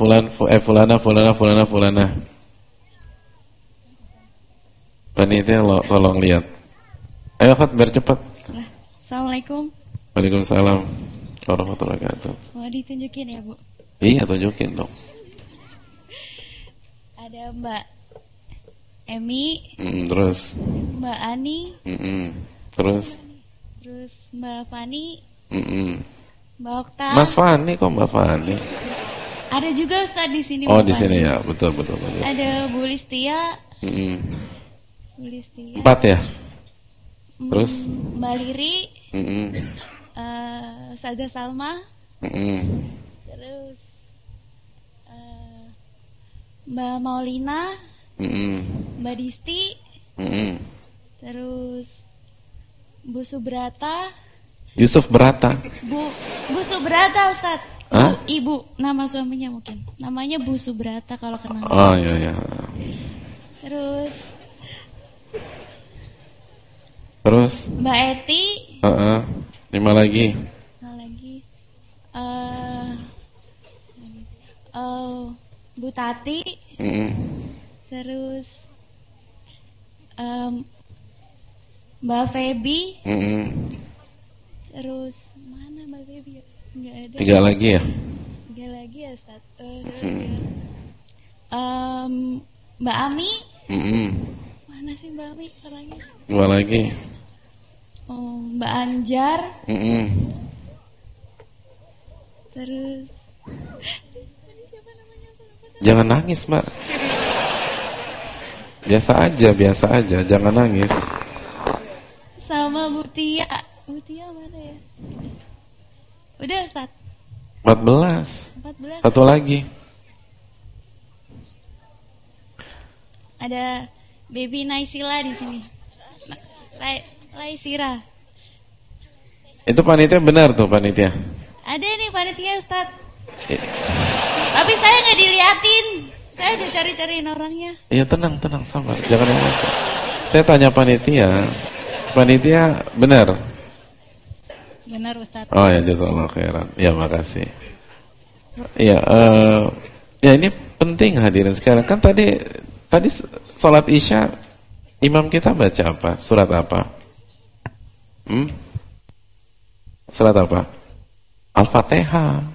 Panitia tolong lihat. Ayo Khat, biar cepat. Assalamualaikum. Waalaikumsalam warahmatullahi wabarakatuh. Mau ditunjukin ya, Bu? Iya, tunjukin dong. Ada Mbak Emi, terus Mbak Ani, terus Mbak Fani, Mbak Okta. Mas Fani, kok Mbak Fani? Ada juga Ustaz di sini. Oh, di sini ya, betul. Bagus. Ada Bu Listia. Bu Listia. 4 ya? Terus Mbak Liri, Sada Salma, terus Mbak Maulina, Mbak Disti, terus Bu Subrata. Yusuf Berata. Bu Subrata Ustaz. Ibu, nama suaminya mungkin. Namanya Bu Subrata kalau kenal. Oh iya. Terus Mbak Eti. 5 lagi. Bu Tati. Terus Mbak Feby. Terus mana Mbak Feby? Enggak ada. 3 lagi ya? 3 lagi ya, Ustaz. Mbak Ami. Mana sih Mbak Ami orangnya? 2 lagi. Mbak Anjar. Terus siapa namanya? Jangan nangis, Mbak. Biasa aja, jangan nangis. Sama Mutia. Mutia mana ya? Udah, Ustaz. 14. 14. 1 lagi. Ada Baby Naisila di sini. Laisira. Itu panitia benar tuh, panitia. Ada nih panitia, Ustaz. Tapi saya nggak diliatin. Saya udah cari-cariin orangnya. Iya, tenang, sabar. Jangan emosi. Saya tanya panitia. Panitia benar? Benar, Ustaz. Oh ya, jazakallahu khairan. Ya, makasih. Ya, ya ini penting hadirin sekarang. Kan tadi salat Isya imam kita baca apa? Surat apa? Surat apa? Al-Fatihah.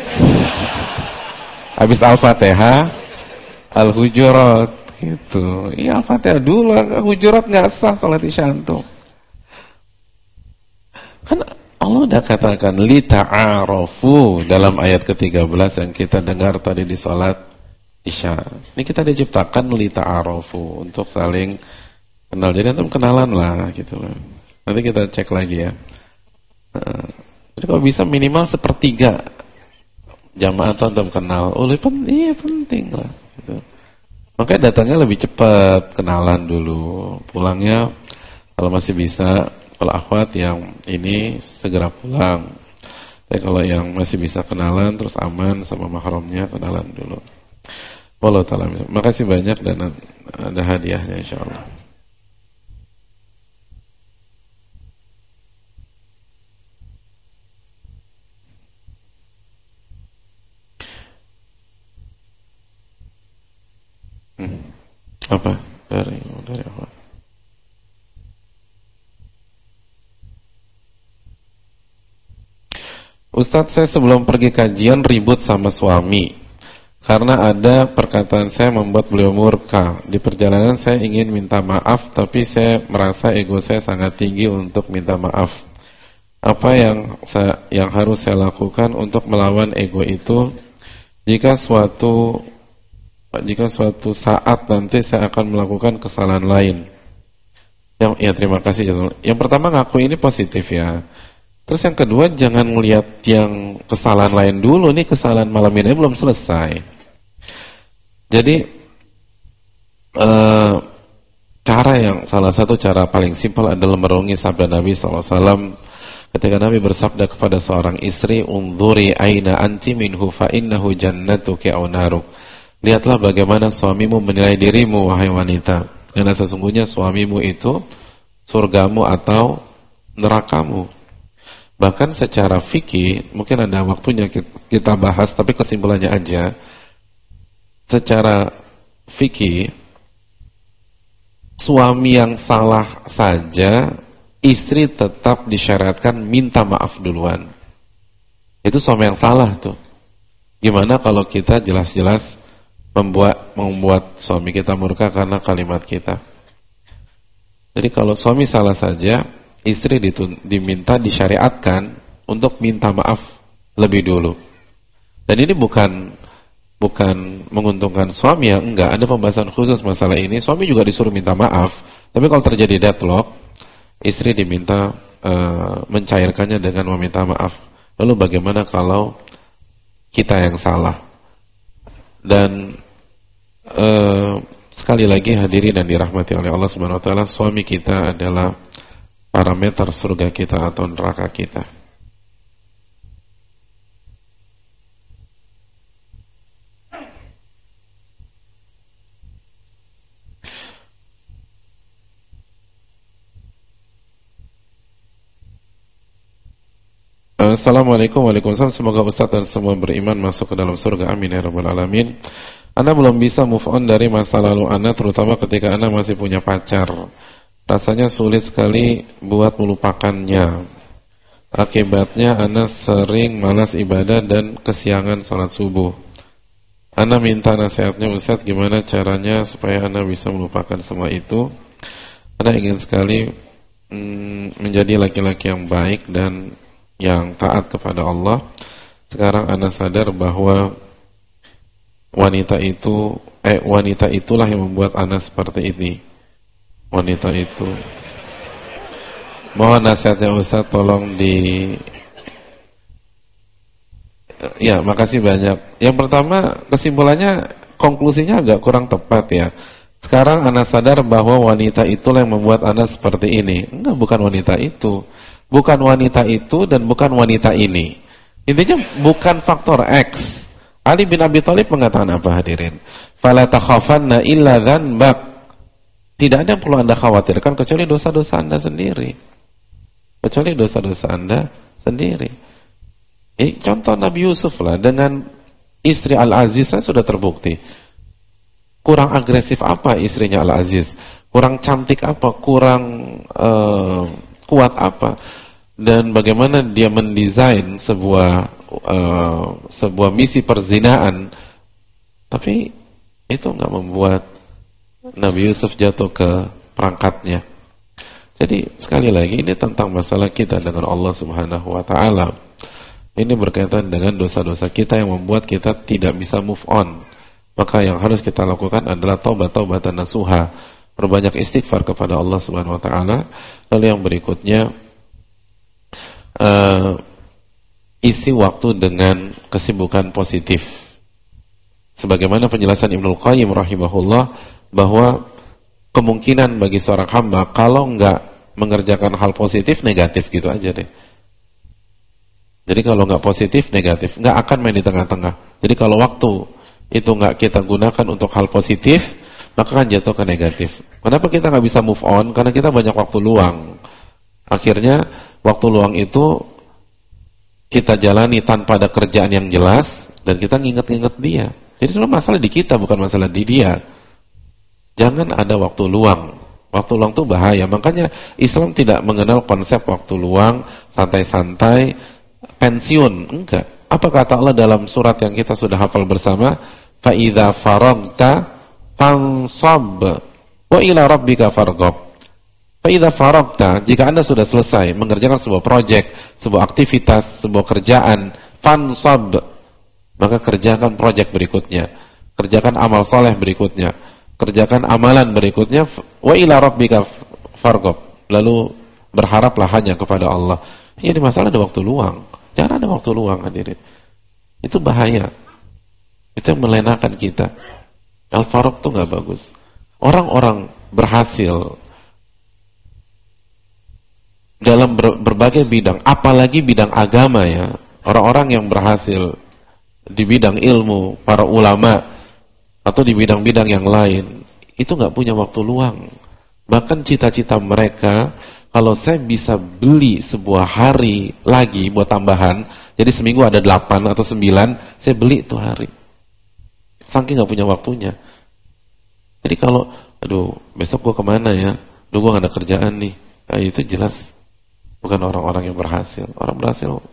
Habis Al-Fatihah, Al-Hujurat gitu. Iya, Al-Fatihah dulu, Hujurat enggak sah salat Isya antum. Kan Allah udah katakan li ta'arafu dalam ayat ke-13 yang kita dengar tadi di salat Isya. Ini kita diciptakan li ta'arafu untuk saling kenal. Jadi antum kenalan lah gitu loh. Nanti kita cek lagi ya. Jadi kalau bisa minimal 1/3 jamaah antum kenal. Iya penting lah gitu. Makanya datangnya lebih cepat, kenalan dulu. Pulangnya kalau masih bisa, kalau akhwat yang ini segera pulang. Tapi kalau yang masih bisa kenalan terus aman sama mahramnya, kenalan dulu. Wallahu ta'ala. Makasih banyak dan ada hadiahnya insyaallah. Apa? Dari apa? Ustadz, saya sebelum pergi kajian ribut sama suami karena ada perkataan saya membuat beliau murka. Di perjalanan saya ingin minta maaf, tapi saya merasa ego saya sangat tinggi untuk minta maaf. Apa yang harus saya lakukan untuk melawan ego itu jika suatu saat nanti saya akan melakukan kesalahan lain? Ya, terima kasih. Yang pertama, ngaku ini positif ya. Terus yang kedua, jangan melihat yang kesalahan lain dulu. Nih kesalahan malam ini belum selesai. Jadi salah satu cara paling simpel adalah merenungi sabda Nabi SAW ketika Nabi bersabda kepada seorang istri, "Unzuri aina anti minhu fa innahu jannatuki aw naruk." Lihatlah bagaimana suamimu menilai dirimu, wahai wanita, karena sesungguhnya suamimu itu surgamu atau nerakamu. Bahkan secara fikih, mungkin ada waktunya kita bahas, tapi kesimpulannya aja. Secara fikih, suami yang salah saja, istri tetap disyariatkan minta maaf duluan. Itu suami yang salah tuh. Gimana kalau kita jelas-jelas membuat suami kita murka karena kalimat kita? Jadi kalau suami salah saja, istri diminta disyariatkan untuk minta maaf lebih dulu. Dan ini bukan menguntungkan suami ya, enggak. Ada pembahasan khusus masalah ini. Suami juga disuruh minta maaf. Tapi kalau terjadi deadlock, istri diminta mencairkannya dengan meminta maaf. Lalu bagaimana kalau kita yang salah? Dan sekali lagi hadirin dan dirahmati oleh Allah Subhanahu wa taala, suami kita adalah parameter surga kita atau neraka kita. Assalamualaikum warahmatullahi wabarakatuh. Semoga Ustaz dan semua beriman masuk ke dalam surga. Amin ya rabbal alamin. Ana belum bisa move on dari masa lalu Ana, terutama ketika Ana masih punya pacar. Rasanya sulit sekali buat melupakannya. Akibatnya Ana sering malas ibadah dan kesiangan sholat subuh. Ana minta nasihatnya Ustaz, gimana caranya supaya Ana bisa melupakan semua itu. Ana ingin sekali menjadi laki-laki yang baik dan yang taat kepada Allah. Sekarang Ana sadar bahwa wanita itulah yang membuat Ana seperti ini. Wanita itu. Mohon nasihatnya Ustaz, tolong Ya, makasih banyak. Yang pertama, kesimpulannya, konklusinya agak kurang tepat ya. Sekarang Ana sadar bahwa wanita itulah yang membuat Ana seperti ini. Enggak, bukan wanita itu. Bukan wanita itu dan bukan wanita ini. Intinya bukan faktor X. Ali bin Abi Thalib mengatakan apa hadirin? Fala takhafanna illa dzanbak. Tidak ada yang perlu Anda khawatirkan kecuali dosa-dosa Anda sendiri. Kecuali dosa-dosa Anda sendiri. Contoh Nabi Yusuf lah, dengan istri Al-Aziz sudah terbukti. Kurang agresif apa istrinya Al-Aziz? Kurang cantik apa? Kurang kuat apa? Dan bagaimana dia mendesain sebuah misi perzinaan, tapi itu enggak membuat Nabi Yusuf jatuh ke perangkatnya. Jadi sekali lagi ini tentang masalah kita dengan Allah Subhanahu wa taala. Ini berkaitan dengan dosa-dosa kita yang membuat kita tidak bisa move on. Maka yang harus kita lakukan adalah taubat-taubatan nasuha, perbanyak istighfar kepada Allah Subhanahu wa taala. Lalu yang berikutnya, isi waktu dengan kesibukan positif. Sebagaimana penjelasan Ibnul Qayyim rahimahullah, bahwa kemungkinan bagi seorang hamba kalau enggak mengerjakan hal positif, negatif gitu aja deh. Jadi kalau enggak positif, negatif, enggak akan main di tengah-tengah. Jadi kalau waktu itu enggak kita gunakan untuk hal positif, maka akan jatuh ke negatif. Kenapa kita enggak bisa move on? Karena kita banyak waktu luang. Akhirnya waktu luang itu kita jalani tanpa ada kerjaan yang jelas, dan kita nginget-nginget dia. Jadi sebenarnya masalah di kita, bukan masalah di dia. Jangan ada waktu luang. Waktu luang itu bahaya. Makanya Islam tidak mengenal konsep waktu luang, santai-santai, pensiun. Enggak. Apa kata Allah dalam surat yang kita sudah hafal bersama? Fa idza faragta fansab wa ila rabbika farghab. Fa idza faragta, jika Anda sudah selesai mengerjakan sebuah proyek, sebuah aktivitas, sebuah kerjaan, fansab, maka kerjakan proyek berikutnya. Kerjakan amal soleh berikutnya. Kerjakan amalan berikutnya, wa ila rabbika farghab, lalu berharaplah hanya kepada Allah. Jadi masalah ada waktu luang. Jangan ada waktu luang hadirin. Itu bahaya. Itu yang melenakan kita. Al-farq itu enggak bagus. Orang-orang berhasil dalam berbagai bidang, apalagi bidang agama ya, orang-orang yang berhasil di bidang ilmu, para ulama atau di bidang-bidang yang lain, itu nggak punya waktu luang. Bahkan cita-cita mereka, kalau saya bisa beli sebuah hari lagi buat tambahan, jadi seminggu ada 8 atau 9, saya beli itu hari. Saking nggak punya waktunya. Jadi kalau, aduh, besok gua kemana ya? Aduh, gua nggak ada kerjaan nih. Nah, itu jelas bukan orang-orang yang berhasil. Orang berhasil,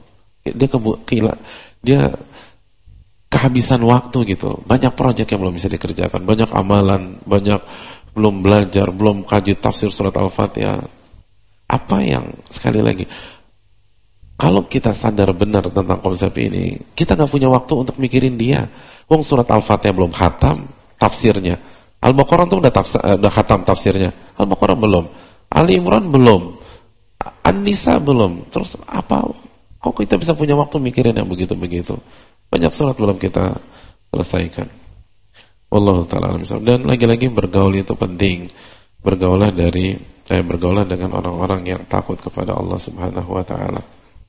dia kehabisan waktu gitu. Banyak proyek yang belum bisa dikerjakan, banyak amalan, banyak belum belajar, belum kaji tafsir surat Al-Fatihah. Apa yang, sekali lagi, kalau kita sadar benar tentang konsep ini, kita nggak punya waktu untuk mikirin dia. Wong surat Al-Fatihah belum khatam tafsirnya. Al-Baqarah tuh udah khatam tafsirnya. Al-Baqarah belum. Ali Imran belum. An-Nisa belum. Terus apa? Kok kita bisa punya waktu mikirin yang begitu-begitu? Banyak surat belum kita selesaikan. Wallahu ta'ala alam. Dan lagi-lagi bergaul itu penting. Bergaulah dengan orang-orang yang takut kepada Allah Subhanahu wa ta'ala.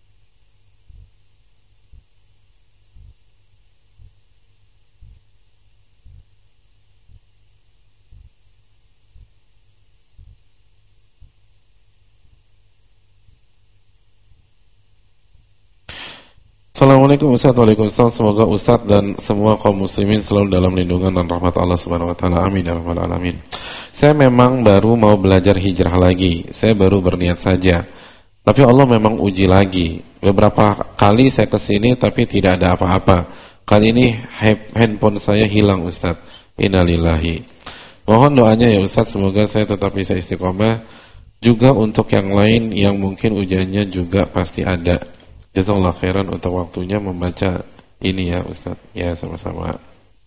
Assalamualaikum Ustaz. Waalaikumsalam. Semoga Ustaz dan semua kaum muslimin selalu dalam lindungan dan rahmat Allah Subhanahu wa taala. Amin ya rabbal alamin. Saya memang baru mau belajar hijrah lagi. Saya baru berniat saja. Tapi Allah memang uji lagi. Beberapa kali saya kesini tapi tidak ada apa-apa. Kali ini handphone saya hilang Ustaz. Innalillahi. Mohon doanya ya Ustaz, semoga saya tetap bisa istiqomah. Juga untuk yang lain yang mungkin ujiannya juga pasti ada. Jazakallahu khairan untuk waktunya membaca ini ya Ustaz. Ya sama-sama.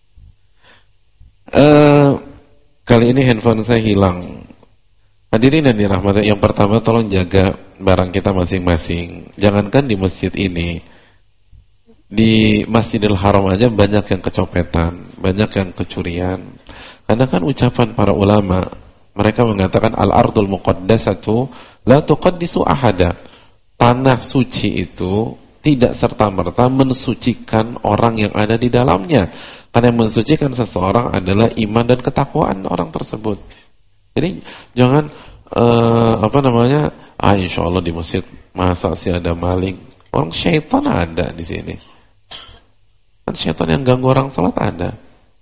Kali ini handphone saya hilang. Hadirin yang dirahmati, yang pertama tolong jaga barang kita masing-masing. Jangankan di masjid ini, di Masjidil Haram aja banyak yang kecopetan, banyak yang kecurian. Karena kan ucapan para ulama, mereka mengatakan al-ardul muqaddasatu la tuqaddisu ahada. Tanah suci itu tidak serta-merta mensucikan orang yang ada di dalamnya. Karena yang mensucikan seseorang adalah iman dan ketakwaan orang tersebut. Jadi jangan insya Allah di masjid masa sih ada maling. Orang syaitan ada di sini. Kan syaitan yang ganggu orang salat ada.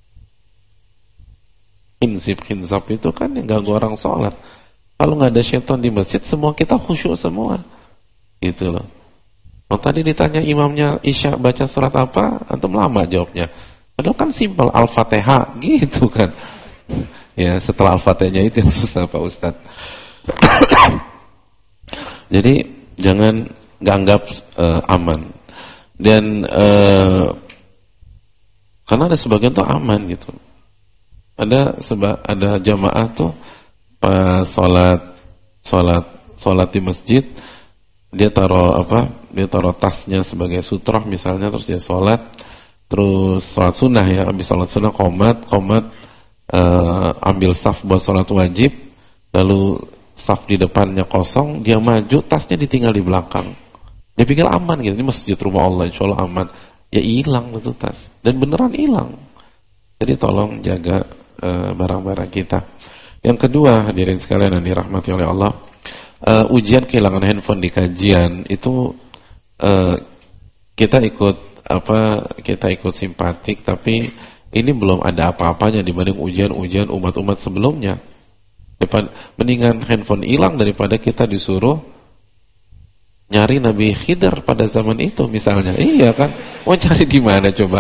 Khinsab itu kan yang ganggu orang salat. Kalau nggak ada syaitan di masjid, semua kita khusyuk semua. Gitu loh. Oh, tadi ditanya imamnya Isya baca surat apa, antum lama jawabnya. Padahal kan simpel, Al-Fatihah gitu kan. Ya, setelah Al-Fatihahnya itu yang susah Pak Ustaz. Jadi jangan nggak anggap aman. Dan karena ada sebagian tuh aman gitu. Ada jamaah tuh pas sholat di masjid, dia taruh tasnya sebagai sutroh misalnya, terus dia sholat sunnah ya, habis sholat sunnah qomat ambil saf buat sholat wajib, lalu saf di depannya kosong, dia maju, tasnya ditinggal di belakang. Dia pikir aman gitu, ini masjid rumah Allah, insya Allah aman. Ya hilang itu tas, dan beneran hilang. Jadi tolong jaga barang-barang kita. Yang kedua, hadirin sekalian yang dirahmati oleh Allah, ujian kehilangan handphone di kajian itu kita ikut simpatik, tapi ini belum ada apa-apanya dibanding ujian-ujian umat-umat sebelumnya. Mendingan handphone hilang daripada kita disuruh nyari Nabi Khidir pada zaman itu misalnya. Iya kan? Mau cari di mana coba?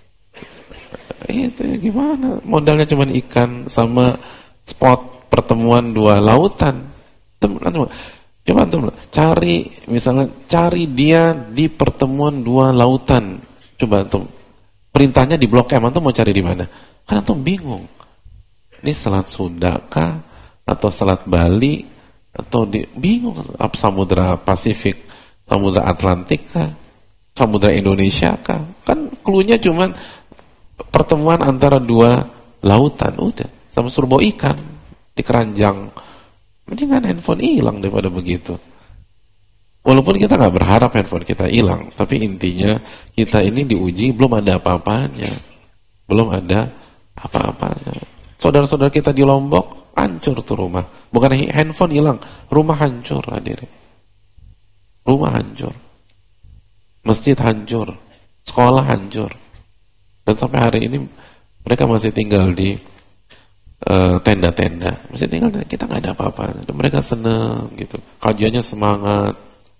Itu gimana? Modalnya cuma ikan sama spot pertemuan dua lautan. Coba antum cari dia di pertemuan dua lautan. Coba antum, perintahnya di Blok M, antum mau cari di mana? Kan antum bingung. Ini Selat Sunda kah atau Selat Bali atau bingung, apa Samudra Pasifik, Samudra Atlantik kah, Samudra Indonesia kah? Kan cluenya cuman pertemuan antara dua lautan, udah, sama suruh bawa ikan. di keranjang. Mendingan handphone hilang daripada begitu. Walaupun kita nggak berharap handphone kita hilang, tapi intinya kita ini diuji belum ada apa-apanya. Belum ada apa-apanya. Saudara-saudara kita di Lombok, hancur tuh rumah. Bukan handphone hilang, rumah hancur hadirin. Rumah hancur. Masjid hancur. Sekolah hancur. Dan sampai hari ini mereka masih tinggal di tenda-tenda. Masih tinggal, kita nggak ada apa-apa. Dan mereka senang gitu. Kajiannya semangat.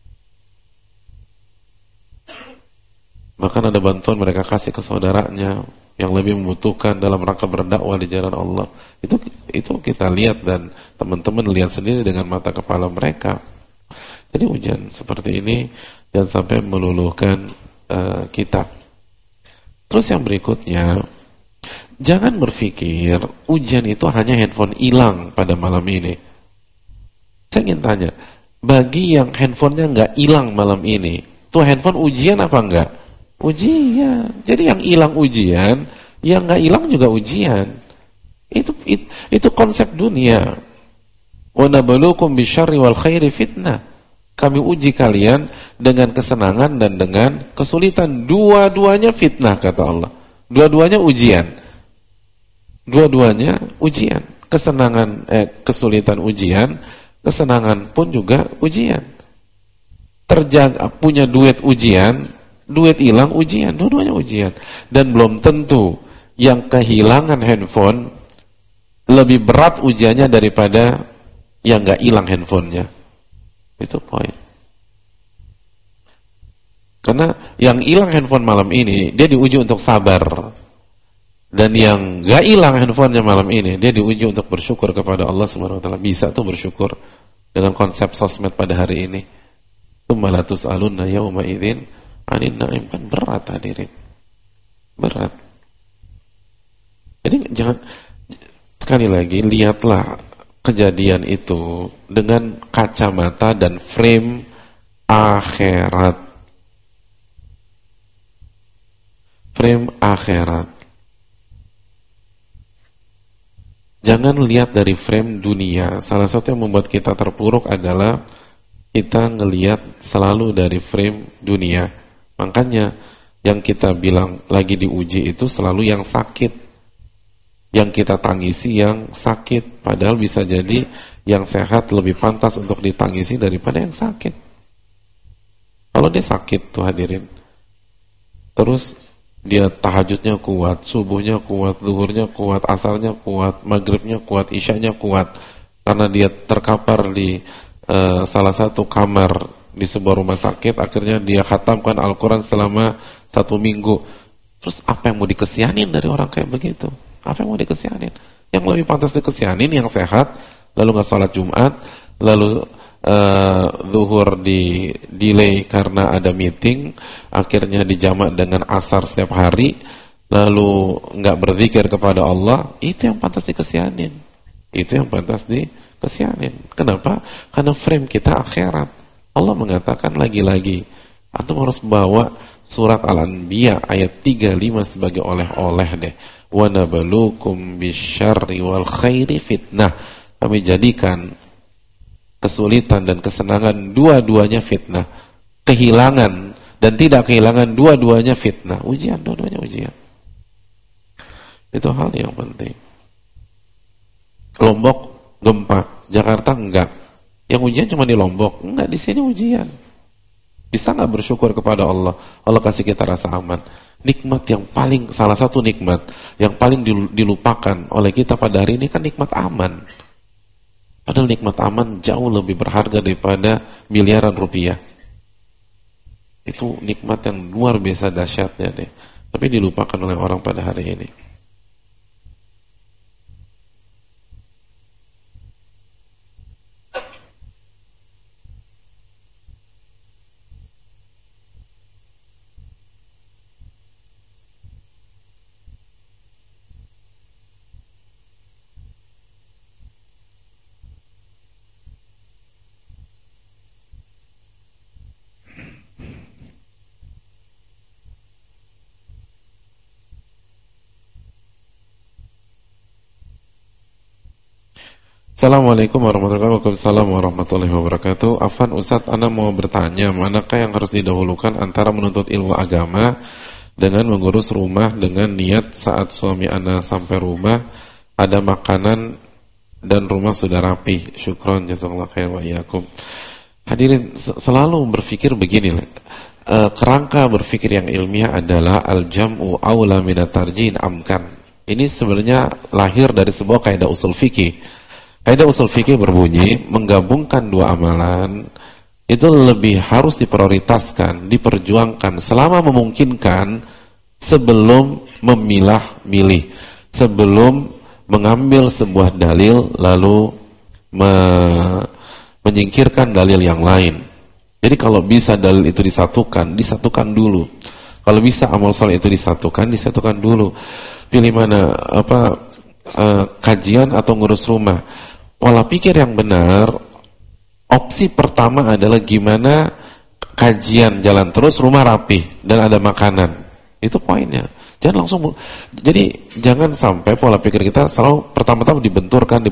Bahkan ada bantuan mereka kasih ke saudaranya yang lebih membutuhkan dalam rangka berdakwah di jalan Allah. Itu kita lihat dan teman-teman lihat sendiri dengan mata kepala mereka. Jadi ujian seperti ini jangan sampai meluluhkan kita. Terus yang berikutnya, jangan berpikir ujian itu hanya handphone hilang pada malam ini. Saya ingin tanya, bagi yang handphonenya nggak hilang malam ini, tuh handphone ujian apa enggak? Ujian. Jadi yang hilang ujian, yang nggak hilang juga ujian. Itu konsep dunia. Wa nabluukum bisyarri wal khairi fitnah. Kami uji kalian dengan kesenangan dan dengan kesulitan. Dua-duanya fitnah kata Allah. Dua-duanya ujian. Dua-duanya ujian. Kesulitan ujian, kesenangan pun juga ujian. Punya duit ujian, duit hilang ujian, dua-duanya ujian. Dan belum tentu yang kehilangan handphone lebih berat ujiannya daripada yang nggak hilang handphonenya. Itu poin. Karena yang hilang handphone malam ini dia diuji untuk sabar. Dan yang nggak hilang handphonenya malam ini dia diuji untuk bersyukur kepada Allah Subhanahu wa taala. Bisa tuh bersyukur dengan konsep sosmed pada hari ini. Tsumma la tus'alunna yauma idzin 'anil na'im. Kan berat hadirin. Berat. Jadi jangan, sekali lagi lihatlah kejadian itu dengan kacamata dan frame akhirat. Frame akhirat. Jangan lihat dari frame dunia. Salah satu yang membuat kita terpuruk adalah kita ngelihat selalu dari frame dunia. Makanya yang kita bilang lagi diuji itu selalu yang sakit. Yang kita tangisi yang sakit. Padahal bisa jadi yang sehat lebih pantas untuk ditangisi daripada yang sakit. Kalau dia sakit tuh hadirin, terus dia tahajudnya kuat, subuhnya kuat, zuhurnya kuat, asarnya kuat, maghribnya kuat, isyanya kuat, karena dia terkapar di salah satu kamar di sebuah rumah sakit, akhirnya dia khatamkan Al-Quran selama 1 minggu. Terus apa yang mau dikesianin dari orang kayak begitu? Apa yang mau dikesianin? Yang lebih pantas dikesianin yang sehat, lalu nggak sholat Jumat, lalu zuhur di delay karena ada meeting, akhirnya dijamak dengan asar setiap hari, lalu nggak berzikir kepada Allah. Itu yang pantas dikesianin. Itu yang pantas dikesianin. Kenapa? Karena frame kita akhirat. Allah mengatakan lagi-lagi, antum harus bawa surat Al-Anbiya ayat 35 sebagai oleh-oleh deh. Wa nabluukum bisyarri wal khairi fitnah. Kami jadikan kesulitan dan kesenangan dua-duanya fitnah. Kehilangan dan tidak kehilangan dua-duanya fitnah. Ujian, dua-duanya ujian. Itu hal yang penting. Lombok gempa, Jakarta enggak. Yang ujian cuma di Lombok, enggak, di sini ujian. Bisa enggak bersyukur kepada Allah? Allah kasih kita rasa aman. Nikmat yang paling, salah satu nikmat yang paling dilupakan oleh kita pada hari ini kan nikmat aman. Padahal nikmat aman jauh lebih berharga daripada miliaran rupiah. Itu nikmat yang luar biasa dahsyatnya deh. Tapi dilupakan oleh orang pada hari ini. Assalamualaikum warahmatullahi wabarakatuh. Afan Ustadz, ana mau bertanya, manakah yang harus didahulukan antara menuntut ilmu agama dengan mengurus rumah dengan niat saat suami ana sampai rumah ada makanan dan rumah sudah rapi. Syukron, jazakallahu khair wa iyyakum. Hadirin, selalu berpikir begini, kerangka berpikir yang ilmiah adalah al-jam'u aula minat tarjih amkan. Ini sebenarnya lahir dari sebuah kaidah usul fikih. Kaidah usul fikih berbunyi, menggabungkan dua amalan itu lebih harus diprioritaskan, diperjuangkan selama memungkinkan sebelum memilah-milih, sebelum mengambil sebuah dalil lalu menyingkirkan dalil yang lain. Jadi kalau bisa dalil itu disatukan dulu. Kalau bisa amal soleh itu disatukan dulu. Pilih mana, kajian atau ngurus rumah. Pola pikir yang benar, opsi pertama adalah gimana kajian jalan terus, rumah rapi dan ada makanan. Itu poinnya. Jangan langsung. Jadi jangan sampai pola pikir kita selalu pertama-tama dibenturkan.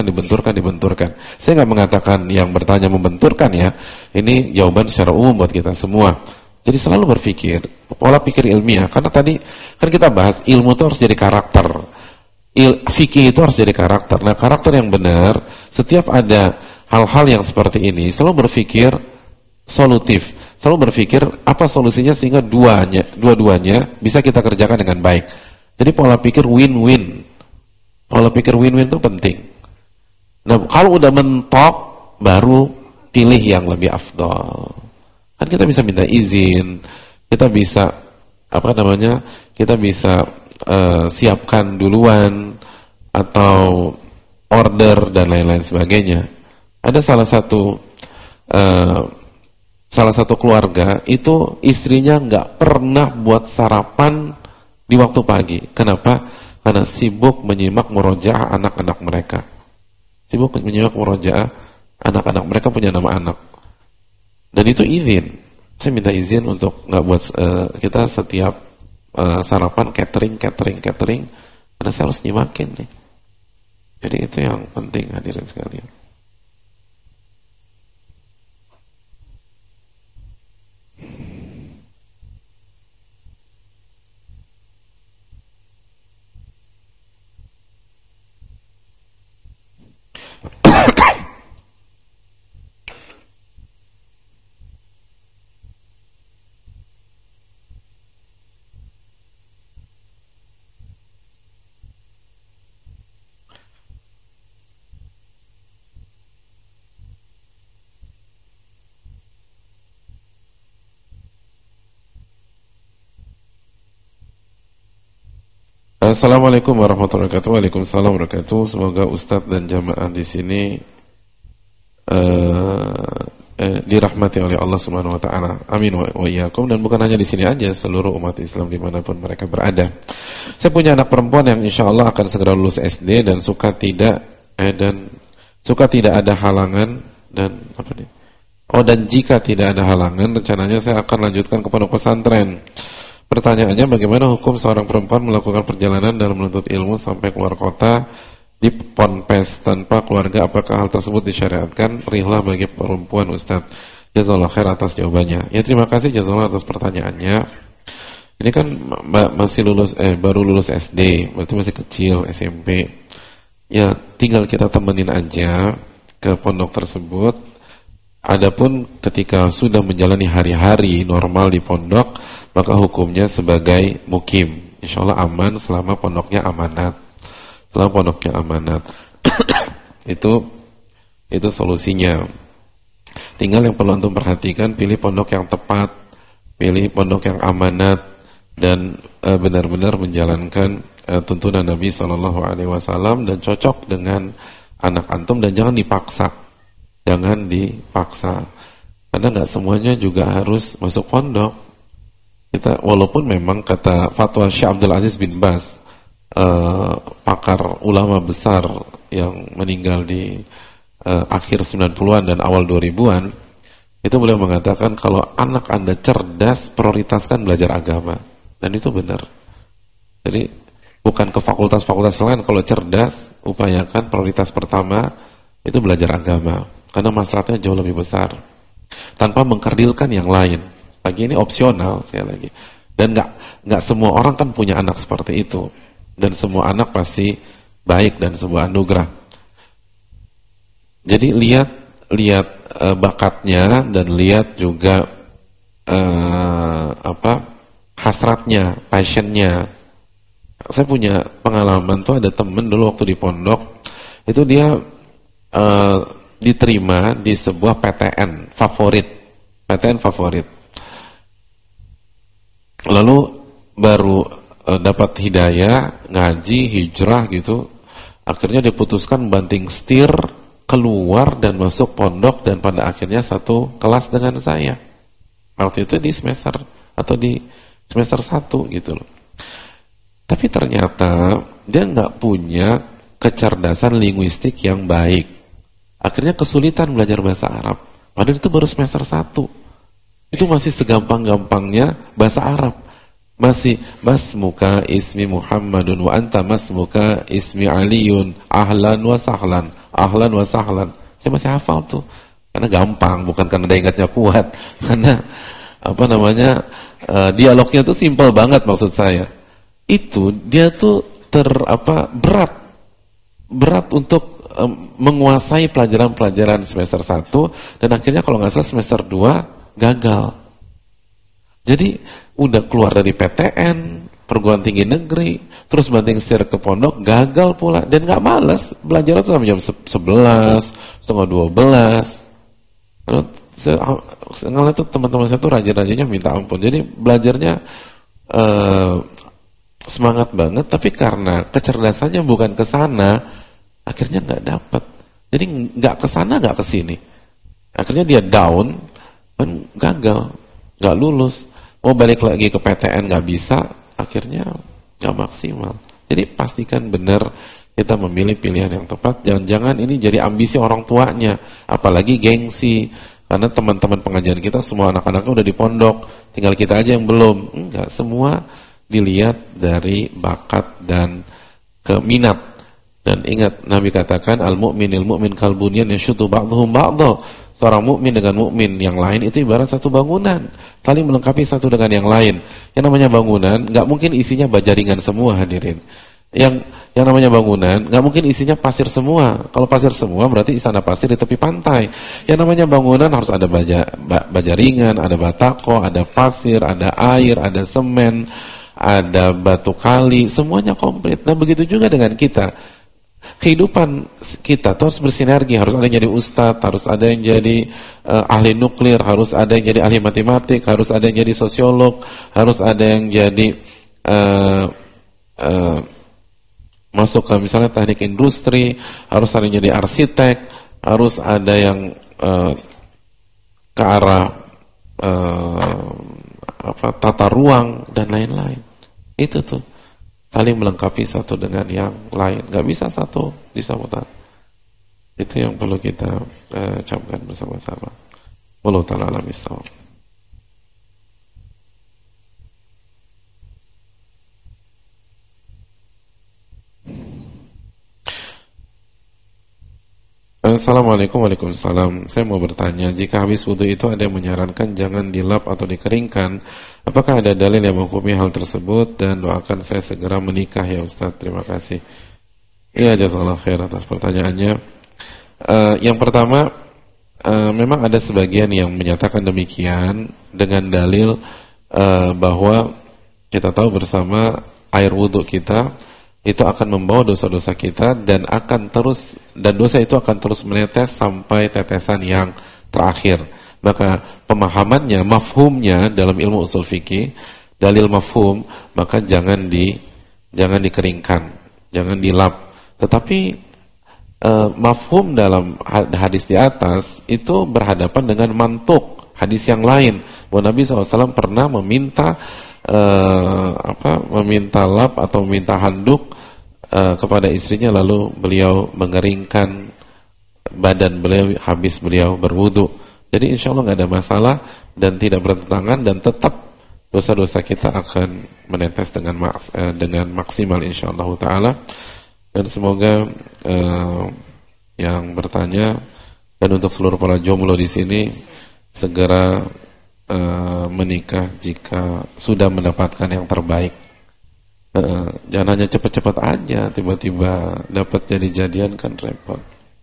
Saya nggak mengatakan yang bertanya membenturkan ya. Ini jawaban secara umum buat kita semua. Jadi selalu berpikir pola pikir ilmiah. Karena tadi kan kita bahas ilmu itu harus jadi karakter. Fikih itu harus jadi karakter. Nah, karakter yang benar, setiap ada hal-hal yang seperti ini, selalu berpikir solutif, selalu berpikir apa solusinya sehingga dua-duanya bisa kita kerjakan dengan baik. Jadi pola pikir win-win. Pola pikir win-win itu penting. Nah, kalau udah mentok, baru pilih yang lebih afdal. Kan kita bisa minta izin, kita bisa kita bisa siapkan duluan atau order dan lain-lain sebagainya. Ada salah satu keluarga itu istrinya nggak pernah buat sarapan di waktu pagi. Kenapa? Karena sibuk menyimak murojaah anak-anak mereka. Anak-anak mereka punya nama anak. Dan itu izin. Saya minta izin untuk nggak buat kita setiap sarapan catering karena saya harus nyimakin nih. Jadi itu yang penting, hadirin sekalian. Assalamualaikum warahmatullahi wabarakatuh. Waalaikumsalam warahmatullahi wabarakatuh. Semoga Ustadz dan jamaah di sini dirahmati oleh Allah Subhanahu wa taala. Amin wa iyyakum. Dan bukan hanya di sini aja, seluruh umat Islam dimanapun mereka berada. Saya punya anak perempuan yang insyaallah akan segera lulus SD dan suka tidak ada halangan dan dan jika tidak ada halangan, rencananya saya akan lanjutkan ke pondok pesantren. Pertanyaannya, bagaimana hukum seorang perempuan melakukan perjalanan dalam menuntut ilmu sampai keluar kota di ponpes tanpa keluarga? Apakah hal tersebut disyariatkan? Rihlah bagi perempuan, Ustaz. Jazakallahu khair atas jawabannya. Ya, terima kasih jazakallahu atas pertanyaannya. Ini kan masih baru lulus SD, berarti masih kecil, SMP. Ya, tinggal kita temenin aja ke pondok tersebut. Adapun ketika sudah menjalani hari-hari normal di pondok, maka hukumnya sebagai mukim. Insyaallah aman selama pondoknya amanat. Itu solusinya. Tinggal yang perlu antum perhatikan, pilih pondok yang tepat, pilih pondok yang amanat dan benar-benar menjalankan tuntunan Nabi SAW dan cocok dengan anak antum, dan jangan dipaksa. Karena nggak semuanya juga harus masuk pondok. Walaupun memang kata fatwa Syekh Abdul Aziz bin Baz, pakar ulama besar yang meninggal di akhir 90-an dan awal 2000-an, itu beliau mengatakan kalau anak Anda cerdas, prioritaskan belajar agama. Dan itu benar. Jadi bukan ke fakultas-fakultas lain. Kalau cerdas, upayakan prioritas pertama itu belajar agama, karena masalahnya jauh lebih besar. Tanpa mengkerdilkan yang lain. Lagi ini opsional sekali lagi. Dan nggak semua orang kan punya anak seperti itu. Dan semua anak pasti baik dan sebuah anugerah. Jadi lihat bakatnya dan lihat juga hasratnya, passionnya. Saya punya pengalaman tuh, ada temen dulu waktu di pondok itu dia diterima di sebuah PTN favorit. Lalu baru dapat hidayah, ngaji, hijrah gitu. Akhirnya diputuskan banting setir keluar dan masuk pondok, dan pada akhirnya satu kelas dengan saya. Waktu itu di semester 1 gitu loh. Tapi ternyata dia nggak punya kecerdasan linguistik yang baik. Akhirnya kesulitan belajar bahasa Arab. Padahal itu baru semester 1. Itu masih segampang-gampangnya bahasa Arab. Masih masmuka ismi Muhammadun wa anta masmuka ismi Aliun, ahlan wa sahlan. Saya masih hafal tuh. Karena gampang, bukan karena dia ingatnya kuat. Karena dialognya tuh simpel banget maksud saya. Itu dia tuh berat untuk menguasai pelajaran-pelajaran semester 1, dan akhirnya kalau nggak salah semester 2 gagal. Jadi udah keluar dari PTN, perguruan tinggi negeri, terus banting setir ke pondok, gagal pula. Dan nggak malas, belajar itu sampai jam 11, setengah 12. Lalu ngeliat tuh teman-teman saya tuh rajin-rajinnya minta ampun. Jadi belajarnya semangat banget, tapi karena kecerdasannya bukan ke sana, akhirnya nggak dapat. Jadi nggak ke sana, nggak ke sini. Akhirnya dia down, kan gagal, nggak lulus. Mau balik lagi ke PTN nggak bisa, akhirnya nggak maksimal. Jadi pastikan benar kita memilih pilihan yang tepat. Jangan-jangan ini jadi ambisi orang tuanya, apalagi gengsi. Karena teman-teman pengajian kita semua anak-anaknya udah di pondok, tinggal kita aja yang belum. Enggak, semua dilihat dari bakat dan keminat. Dan ingat, Nabi katakan al-mu'minil mu'min kalbunyan yashuddu ba'dhum ba'dha. Seorang mukmin dengan mukmin yang lain itu ibarat satu bangunan, saling melengkapi satu dengan yang lain. Yang namanya bangunan enggak mungkin isinya bajaringan semua, hadirin. Yang namanya bangunan enggak mungkin isinya pasir semua. Kalau pasir semua berarti istana pasir di tepi pantai. Yang namanya bangunan harus ada bajaringan, ada batako, ada pasir, ada air, ada semen, ada batu kali, semuanya komplit. Nah, begitu juga dengan kita. Kehidupan kita harus bersinergi, harus ada yang jadi ustadz, harus ada yang jadi ahli nuklir, harus ada yang jadi ahli matematik, harus ada yang jadi sosiolog, harus ada yang jadi masuk ke misalnya teknik industri, harus ada yang jadi arsitek, harus ada yang ke arah tata ruang dan lain-lain. Itu tuh saling melengkapi satu dengan yang lain. Gak bisa satu disambutkan. Itu yang perlu kita camkan bersama-sama. Wallahu ta'ala a'lam bishawab. Assalamualaikum warahmatullahi wabarakatuh. Saya mau bertanya, jika habis wudu itu ada yang menyarankan jangan dilap atau dikeringkan, apakah ada dalil yang menghukumi hal tersebut? Dan doakan saya segera menikah ya Ustaz. Terima kasih. Iya, jazakallahu khair atas pertanyaannya. Yang pertama, memang ada sebagian yang menyatakan demikian dengan dalil bahwa kita tahu bersama air wudu kita itu akan membawa dosa-dosa kita dan dosa itu akan terus menetes sampai tetesan yang terakhir. Maka pemahamannya, mafhumnya dalam ilmu usul fikih, dalil mafhum, maka jangan dikeringkan, jangan dilap. Tetapi mafhum dalam hadis di atas itu berhadapan dengan mantuk hadis yang lain. Bahwa Nabi SAW pernah meminta lap atau meminta handuk kepada istrinya, lalu beliau mengeringkan badan beliau habis beliau berwudu. Jadi insya Allah nggak ada masalah dan tidak bertentangan, dan tetap dosa-dosa kita akan menetes dengan maksimal insya Allah taala. Dan semoga yang bertanya, dan untuk seluruh para jomblo di sini segera menikah jika sudah mendapatkan yang terbaik. Jangan hanya cepat-cepat aja tiba-tiba dapat jadi-jadian, kan repot.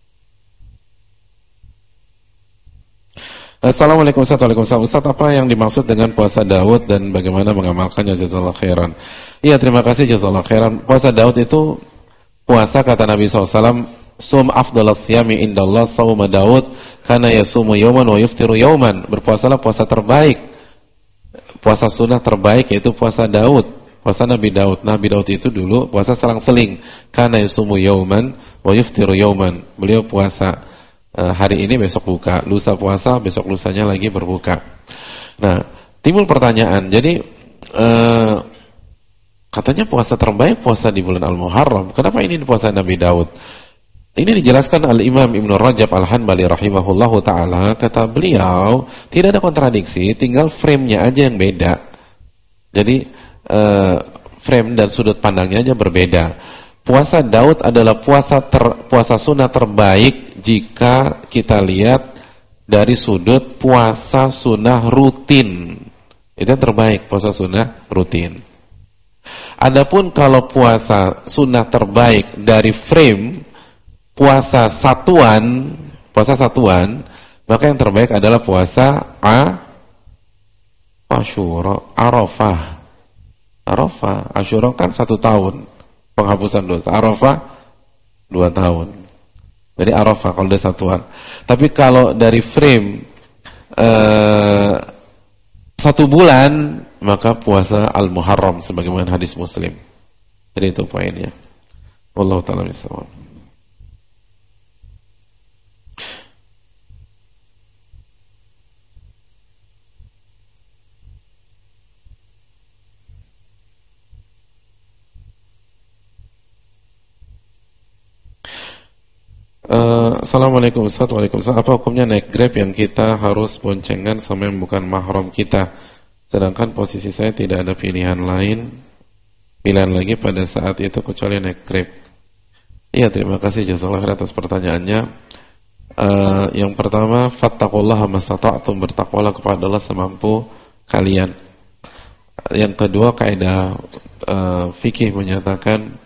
Assalamualaikum warahmatullahi wabarakatuh. Ustaz, apa yang dimaksud dengan puasa Daud dan bagaimana mengamalkannya? Jazakallahu khairan. Iya, terima kasih, jazakallahu khairan. Puasa Daud itu puasa, kata Nabi SAW, sum afdalas siyami indallah sawma Daud karena yasumu yawman wa yuftiru yawman. Berpuasalah puasa terbaik, puasa sunnah terbaik, yaitu puasa Daud, puasa Nabi Daud. Nabi Daud itu dulu puasa selang-seling, karena yasumu yawman wa yuftiru yawman. Beliau puasa hari ini, besok buka, lusa puasa, besok lusanya lagi berbuka. Nah, timbul pertanyaan, jadi katanya puasa terbaik puasa di bulan Al-Muharram, kenapa ini puasa Nabi Daud? Ini dijelaskan Al-Imam Ibnu Rajab Al-Hanbali rahimahullahu ta'ala. Kata beliau, tidak ada kontradiksi, tinggal frame-nya aja yang beda. Jadi frame dan sudut pandangnya aja berbeda. Puasa Daud adalah puasa sunnah terbaik jika kita lihat dari sudut puasa sunnah rutin. Itu yang terbaik, puasa sunnah rutin. Adapun kalau puasa sunnah terbaik dari frame puasa satuan, maka yang terbaik adalah puasa Asyura, Arafah. Asyura kan 1 tahun penghapusan dosa, Arafah 2 tahun. Jadi Arafah kalau udah satuan. Tapi kalau dari frame 1 bulan, maka puasa Al-Muharram sebagaimana hadis Muslim. Jadi itu poinnya. Wallahu ta'ala bishawab. Assalamualaikum Ustaz. Waalaikumsalam. Apa hukumnya naik Grab yang kita harus boncengan sama yang bukan mahram kita, sedangkan posisi saya tidak ada pilihan lagi pada saat itu kecuali naik Grab? Iya, terima kasih jazakallahu khairan atas pertanyaannya. Yang pertama, fattaqullaha mastata'tum, bertakwalah kepada Allah semampu kalian. Yang kedua, kaidah fikih menyatakan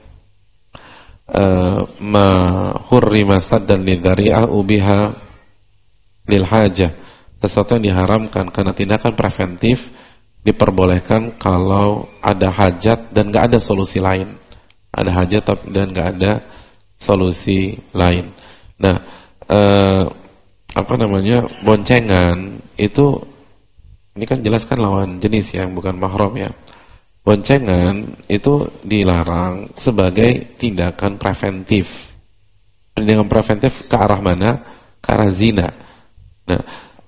ma hurrima saddan lidzari'ah ubiha lil hajah. Sesuatu yang diharamkan karena tindakan preventif diperbolehkan kalau ada hajat dan enggak ada solusi lain. Ada hajat dan enggak ada solusi lain. Nah, boncengan itu, ini kan jelaskan lawan jenis yang bukan mahram ya. Boncengan itu dilarang sebagai tindakan preventif. Tindakan preventif ke arah mana? Ke arah zina. Nah,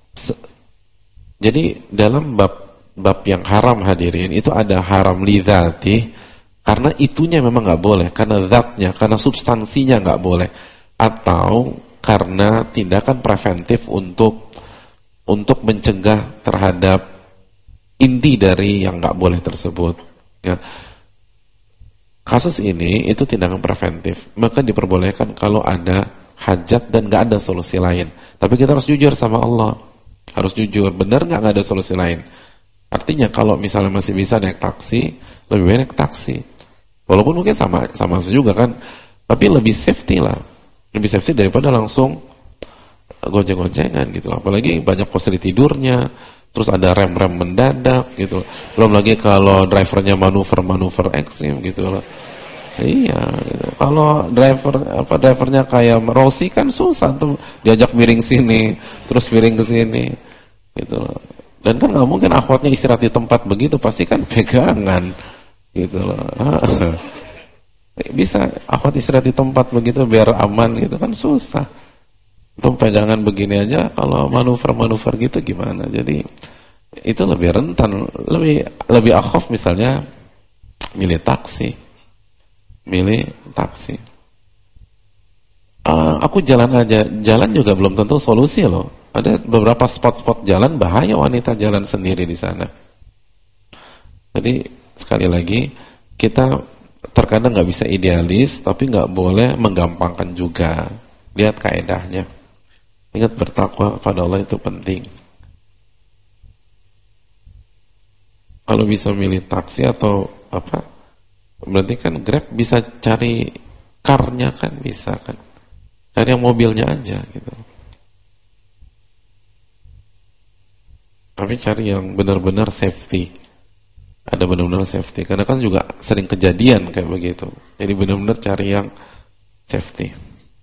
jadi dalam bab yang haram, hadirin, itu ada haram lidzatih, karena itunya memang nggak boleh, karena zatnya, karena substansinya nggak boleh, atau karena tindakan preventif untuk mencegah terhadap inti dari yang nggak boleh tersebut. Ya. Kasus ini itu tindakan preventif, maka diperbolehkan kalau ada hajat dan nggak ada solusi lain. Tapi kita harus jujur sama Allah, harus jujur, benar nggak ada solusi lain. Artinya kalau misalnya masih bisa naik taksi, lebih baik naik taksi. Walaupun mungkin sama juga kan, tapi lebih safety lah, lebih safety daripada langsung gonceng-goncengan gitu. Apalagi banyak posisi tidurnya. Terus ada rem-rem mendadak gitu loh. Belum lagi kalau drivernya manuver ekstrim gitu loh. Iya, gitu. Kalau drivernya kayak Rossi kan susah tuh, diajak miring sini, terus miring ke sini gitu loh. Dan kan nggak mungkin akhwatnya istirahat di tempat begitu, pasti kan pegangan gitu loh. Bisa akhwat istirahat di tempat begitu biar aman gitu kan susah. Untuk pegangan begini aja, kalau manuver gitu gimana? Jadi itu lebih rentan, lebih akhaf misalnya milih taksi. Aku jalan aja, jalan juga belum tentu solusi loh. Ada beberapa spot-spot jalan bahaya wanita jalan sendiri di sana. Jadi sekali lagi kita terkadang nggak bisa idealis, tapi nggak boleh menggampangkan juga. lihat kaedahnya. Ingat bertakwa kepada Allah itu penting. Kalau bisa milih taksi atau apa, berarti kan Grab bisa cari car-nya kan, bisa kan. Cari yang mobilnya aja gitu. Tapi cari yang benar-benar safety. Ada benar-benar safety. Karena kan juga sering kejadian kayak begitu. Jadi benar-benar cari yang safety.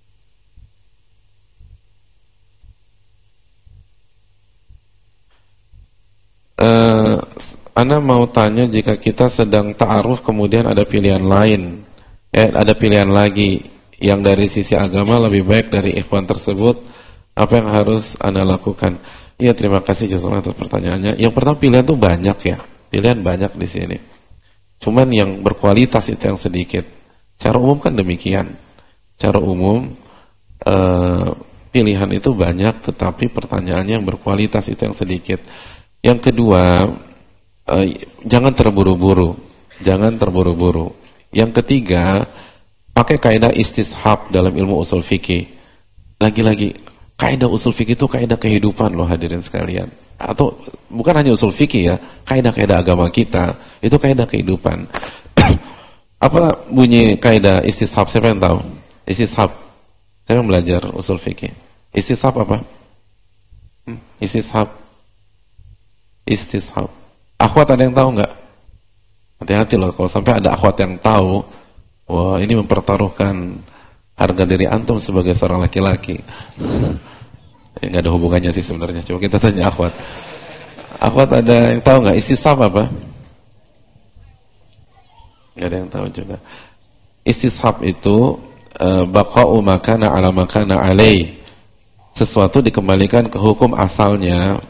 Ana mau tanya, jika kita sedang ta'aruf kemudian ada pilihan lain, ada pilihan lagi yang dari sisi agama lebih baik dari ikhwan tersebut, apa yang harus Ana lakukan? Iya, terima kasih jazakallahu atas pertanyaannya. Yang pertama, pilihan tuh banyak ya, pilihan banyak di sini. Cuman yang berkualitas itu yang sedikit. Secara umum kan demikian. Secara umum pilihan itu banyak, tetapi pertanyaannya yang berkualitas itu yang sedikit. Yang kedua, jangan terburu-buru. Jangan terburu-buru. Yang ketiga, pakai kaidah istishab dalam ilmu usul fikih. Lagi-lagi, kaidah usul fikih itu kaidah kehidupan loh hadirin sekalian. Atau bukan hanya usul fikih ya, kaidah-kaidah agama kita itu kaidah kehidupan. Apa bunyi kaidah istishab? Siapa yang tahu? Istishab. Saya belajar usul fikih. Istishab apa? Istishab. Istishab. Akhwat ada yang tahu nggak? Hati-hati loh kalau sampai ada akhwat yang tahu. Wah, ini mempertaruhkan harga diri antum sebagai seorang laki-laki. Nggak ada hubungannya sih sebenarnya. Coba kita tanya akhwat. Akhwat ada yang tahu nggak istishab apa? Nggak ada yang tahu juga. Istishab itu baqa'u makana ala makana alai. Sesuatu dikembalikan ke hukum asalnya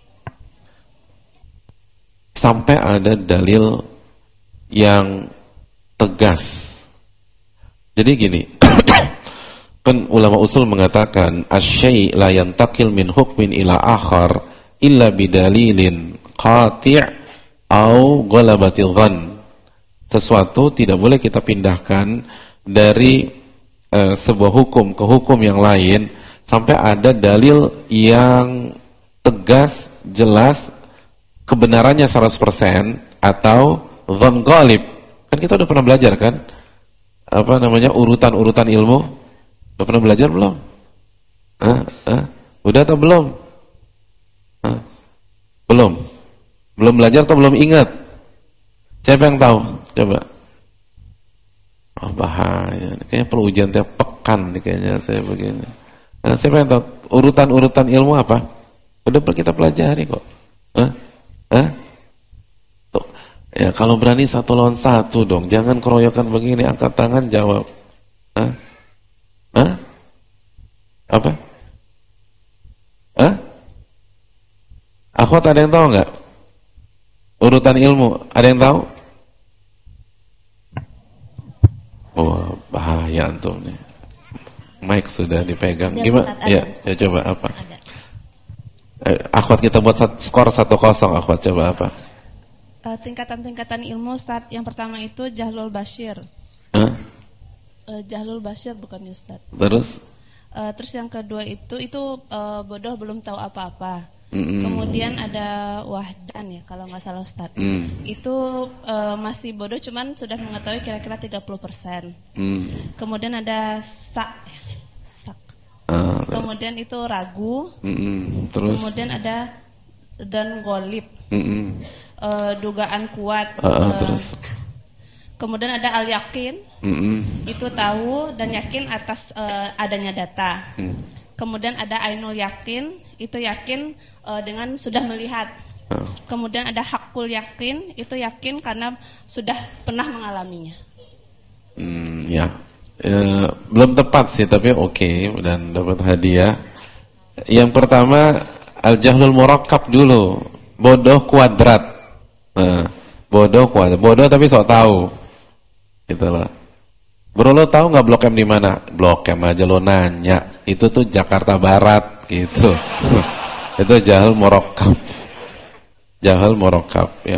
sampai ada dalil yang tegas. Jadi gini, kan ulama usul mengatakan asy-syai' la yantaqil min hukmin ila akhar illa bidalilin qati' au ghalabati dhann. Sesuatu tidak boleh kita pindahkan dari sebuah hukum ke hukum yang lain sampai ada dalil yang tegas, jelas, kebenarannya 100% atau dhann ghalib. Kan kita udah pernah belajar kan? Apa namanya, urutan-urutan ilmu? Udah pernah belajar belum? Udah atau belum? Belum. Belum belajar atau belum ingat? Siapa yang tahu? Coba. Oh, bahaya. Kayaknya perlu ujian tiap pekan nih kayaknya saya begini. Siapa yang tahu urutan-urutan ilmu apa? Udah kita pelajari kok. Tuh. Ya, kalau berani 1 lawan 1 dong. Jangan keroyokan begini, angkat tangan jawab. Apa? Akhwat ada yang tahu nggak? Urutan ilmu, ada yang tahu? Oh, bahaya antum nih. Mic sudah dipegang. Gimana? Ya, coba apa? Akhwat kita buat skor 1-0. Akhwat coba apa? Tingkatan-tingkatan ilmu, Ustaz. Yang pertama itu Jahlul Bashir. Jahlul Bashir bukan Ustaz. Terus yang kedua itu bodoh belum tahu apa-apa. Kemudian ada Wahdan ya kalau nggak salah Ustaz. Itu masih bodoh cuman sudah mengetahui kira-kira 30%. Kemudian ada Sak. Kemudian itu ragu. Terus. Kemudian ada dan golib. Dugaan kuat. Terus. Kemudian ada al-yakin. Itu tahu dan yakin atas adanya data. Kemudian ada ainul yakin, itu yakin dengan sudah melihat. Kemudian ada hakul yakin, itu yakin karena sudah pernah mengalaminya. Ya. Belum tepat sih, tapi oke, dan dapat hadiah. Yang pertama al-jahlul murakkab dulu, bodoh kuadrat. Bodoh kuadrat, bodoh tapi sok tahu. Itulah. Bro, lo tahu nggak Blok M di mana? Blok M aja lo nanya. Itu tuh Jakarta Barat gitu. Itu jahil murakkab. Jahil murakkab ya.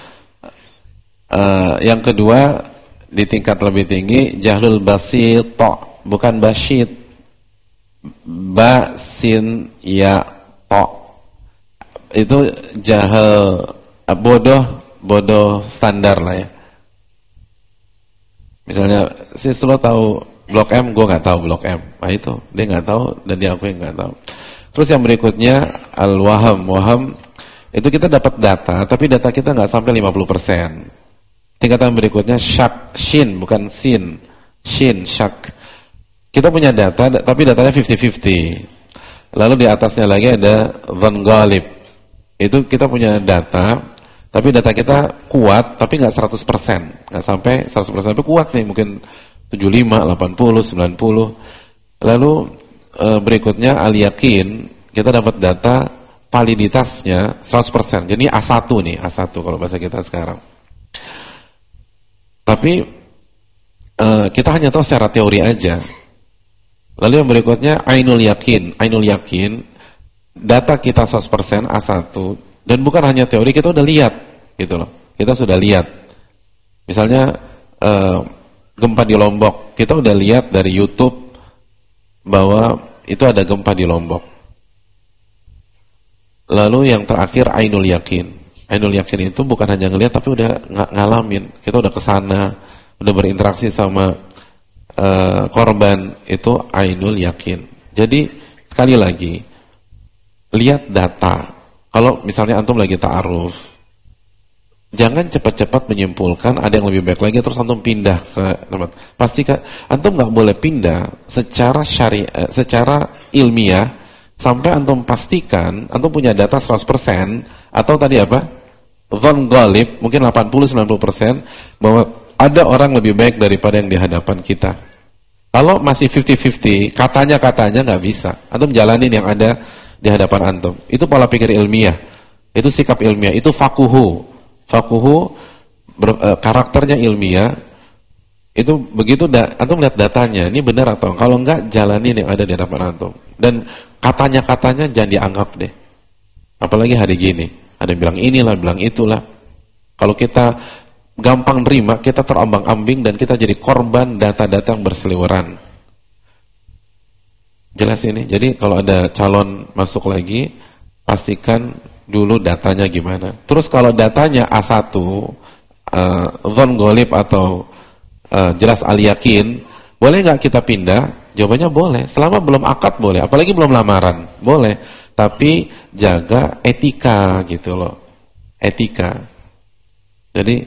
Yang kedua di tingkat lebih tinggi jahlul basit, bukan basyid. ba sin ya to. Itu jahal, bodoh standar lah ya. Misalnya si lo tahu Blok M, gue nggak tahu Blok M. Nah itu dia nggak tahu dan dia aku yang nggak tahu. Terus yang berikutnya al-waham. Waham itu kita dapat data, tapi data kita nggak sampai 50%. Tingkatan berikutnya syak, shin bukan sin, shin syak. Kita punya data, tapi datanya 50-50. Lalu di atasnya lagi ada dhann ghalib. Itu kita punya data, tapi data kita kuat, tapi nggak 100%, nggak sampai 100%, tapi kuat nih, mungkin 75, 80, 90. Lalu berikutnya al-yakin, kita dapat data validitasnya 100%. Jadi A1 nih, A1 kalau bahasa kita sekarang. Tapi kita hanya tahu secara teori aja. Lalu yang berikutnya ainul yakin. Ainul yakin, data kita 100% A1. Dan bukan hanya teori, kita udah lihat gitu loh. Kita sudah lihat. Misalnya gempa di Lombok, kita udah lihat dari YouTube bahwa itu ada gempa di Lombok. Lalu yang terakhir ainul yakin. Ainul yakin itu bukan hanya ngelihat tapi udah ngalamin. Kita udah kesana, udah berinteraksi sama korban, itu ainul yakin. Jadi sekali lagi, lihat data. Kalau misalnya antum lagi ta'aruf, jangan cepat-cepat menyimpulkan ada yang lebih baik lagi terus antum pindah ke tempat. Pastikan antum nggak boleh pindah secara syariah, secara ilmiah sampai antum pastikan antum punya data 100% atau tadi apa? Dhann ghalib, mungkin 80-90% bahwa ada orang lebih baik daripada yang di hadapan kita. Kalau masih 50-50, katanya nggak bisa. Antum jalanin yang ada di hadapan antum. Itu pola pikir ilmiah. Itu sikap ilmiah. Itu fakuhu. Karakternya ilmiah. Itu begitu antum lihat datanya, ini benar atau kalau enggak, jalanin yang ada di hadapan antum. Dan katanya jangan dianggap deh. Apalagi hari gini. Ada yang bilang inilah, bilang itulah. Kalau kita gampang nerima, kita terombang-ambing dan kita jadi korban data-data yang berseliweran. Jelas ini. Jadi kalau ada calon masuk lagi, pastikan dulu datanya gimana. Terus kalau datanya A1, dhann ghalib atau jelas al-yakin, boleh nggak kita pindah? Jawabannya boleh. Selama belum akad boleh, apalagi belum lamaran, boleh. Tapi jaga etika gitu loh. Etika. Jadi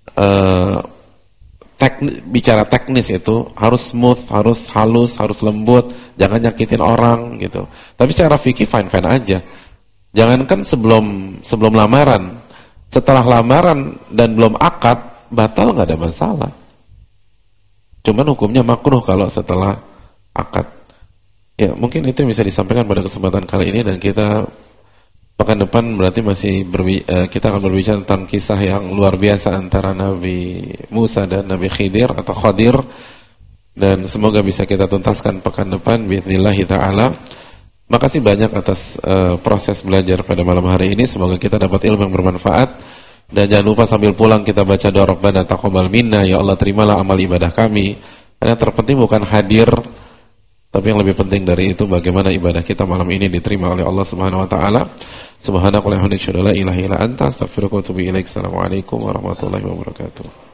bicara teknis itu harus smooth, harus halus, harus lembut, jangan nyakitin orang gitu. Tapi secara fikih fine-fine aja. Jangankan sebelum lamaran, setelah lamaran dan belum akad, batal nggak ada masalah. Cuman hukumnya makruh kalau setelah akad. Ya, mungkin itu yang bisa disampaikan pada kesempatan kali ini, dan kita pekan depan berarti kita akan berbicara tentang kisah yang luar biasa antara Nabi Musa dan Nabi Khidir atau Khadir, dan semoga bisa kita tuntaskan pekan depan biidznillah taala. Makasih banyak atas proses belajar pada malam hari ini. Semoga kita dapat ilmu yang bermanfaat, dan jangan lupa sambil pulang kita baca doa Rabbana taqabbal minna, ya Allah terimalah amal ibadah kami. Karena yang terpenting bukan hadir, tapi yang lebih penting dari itu bagaimana ibadah kita malam ini diterima oleh Allah Subhanahu wa taala. Subhanakallahumma wa bihamdika, la ilaha illa anta, astaghfiruka wa atubu ilaik. Assalamualaikum warahmatullahi wabarakatuh.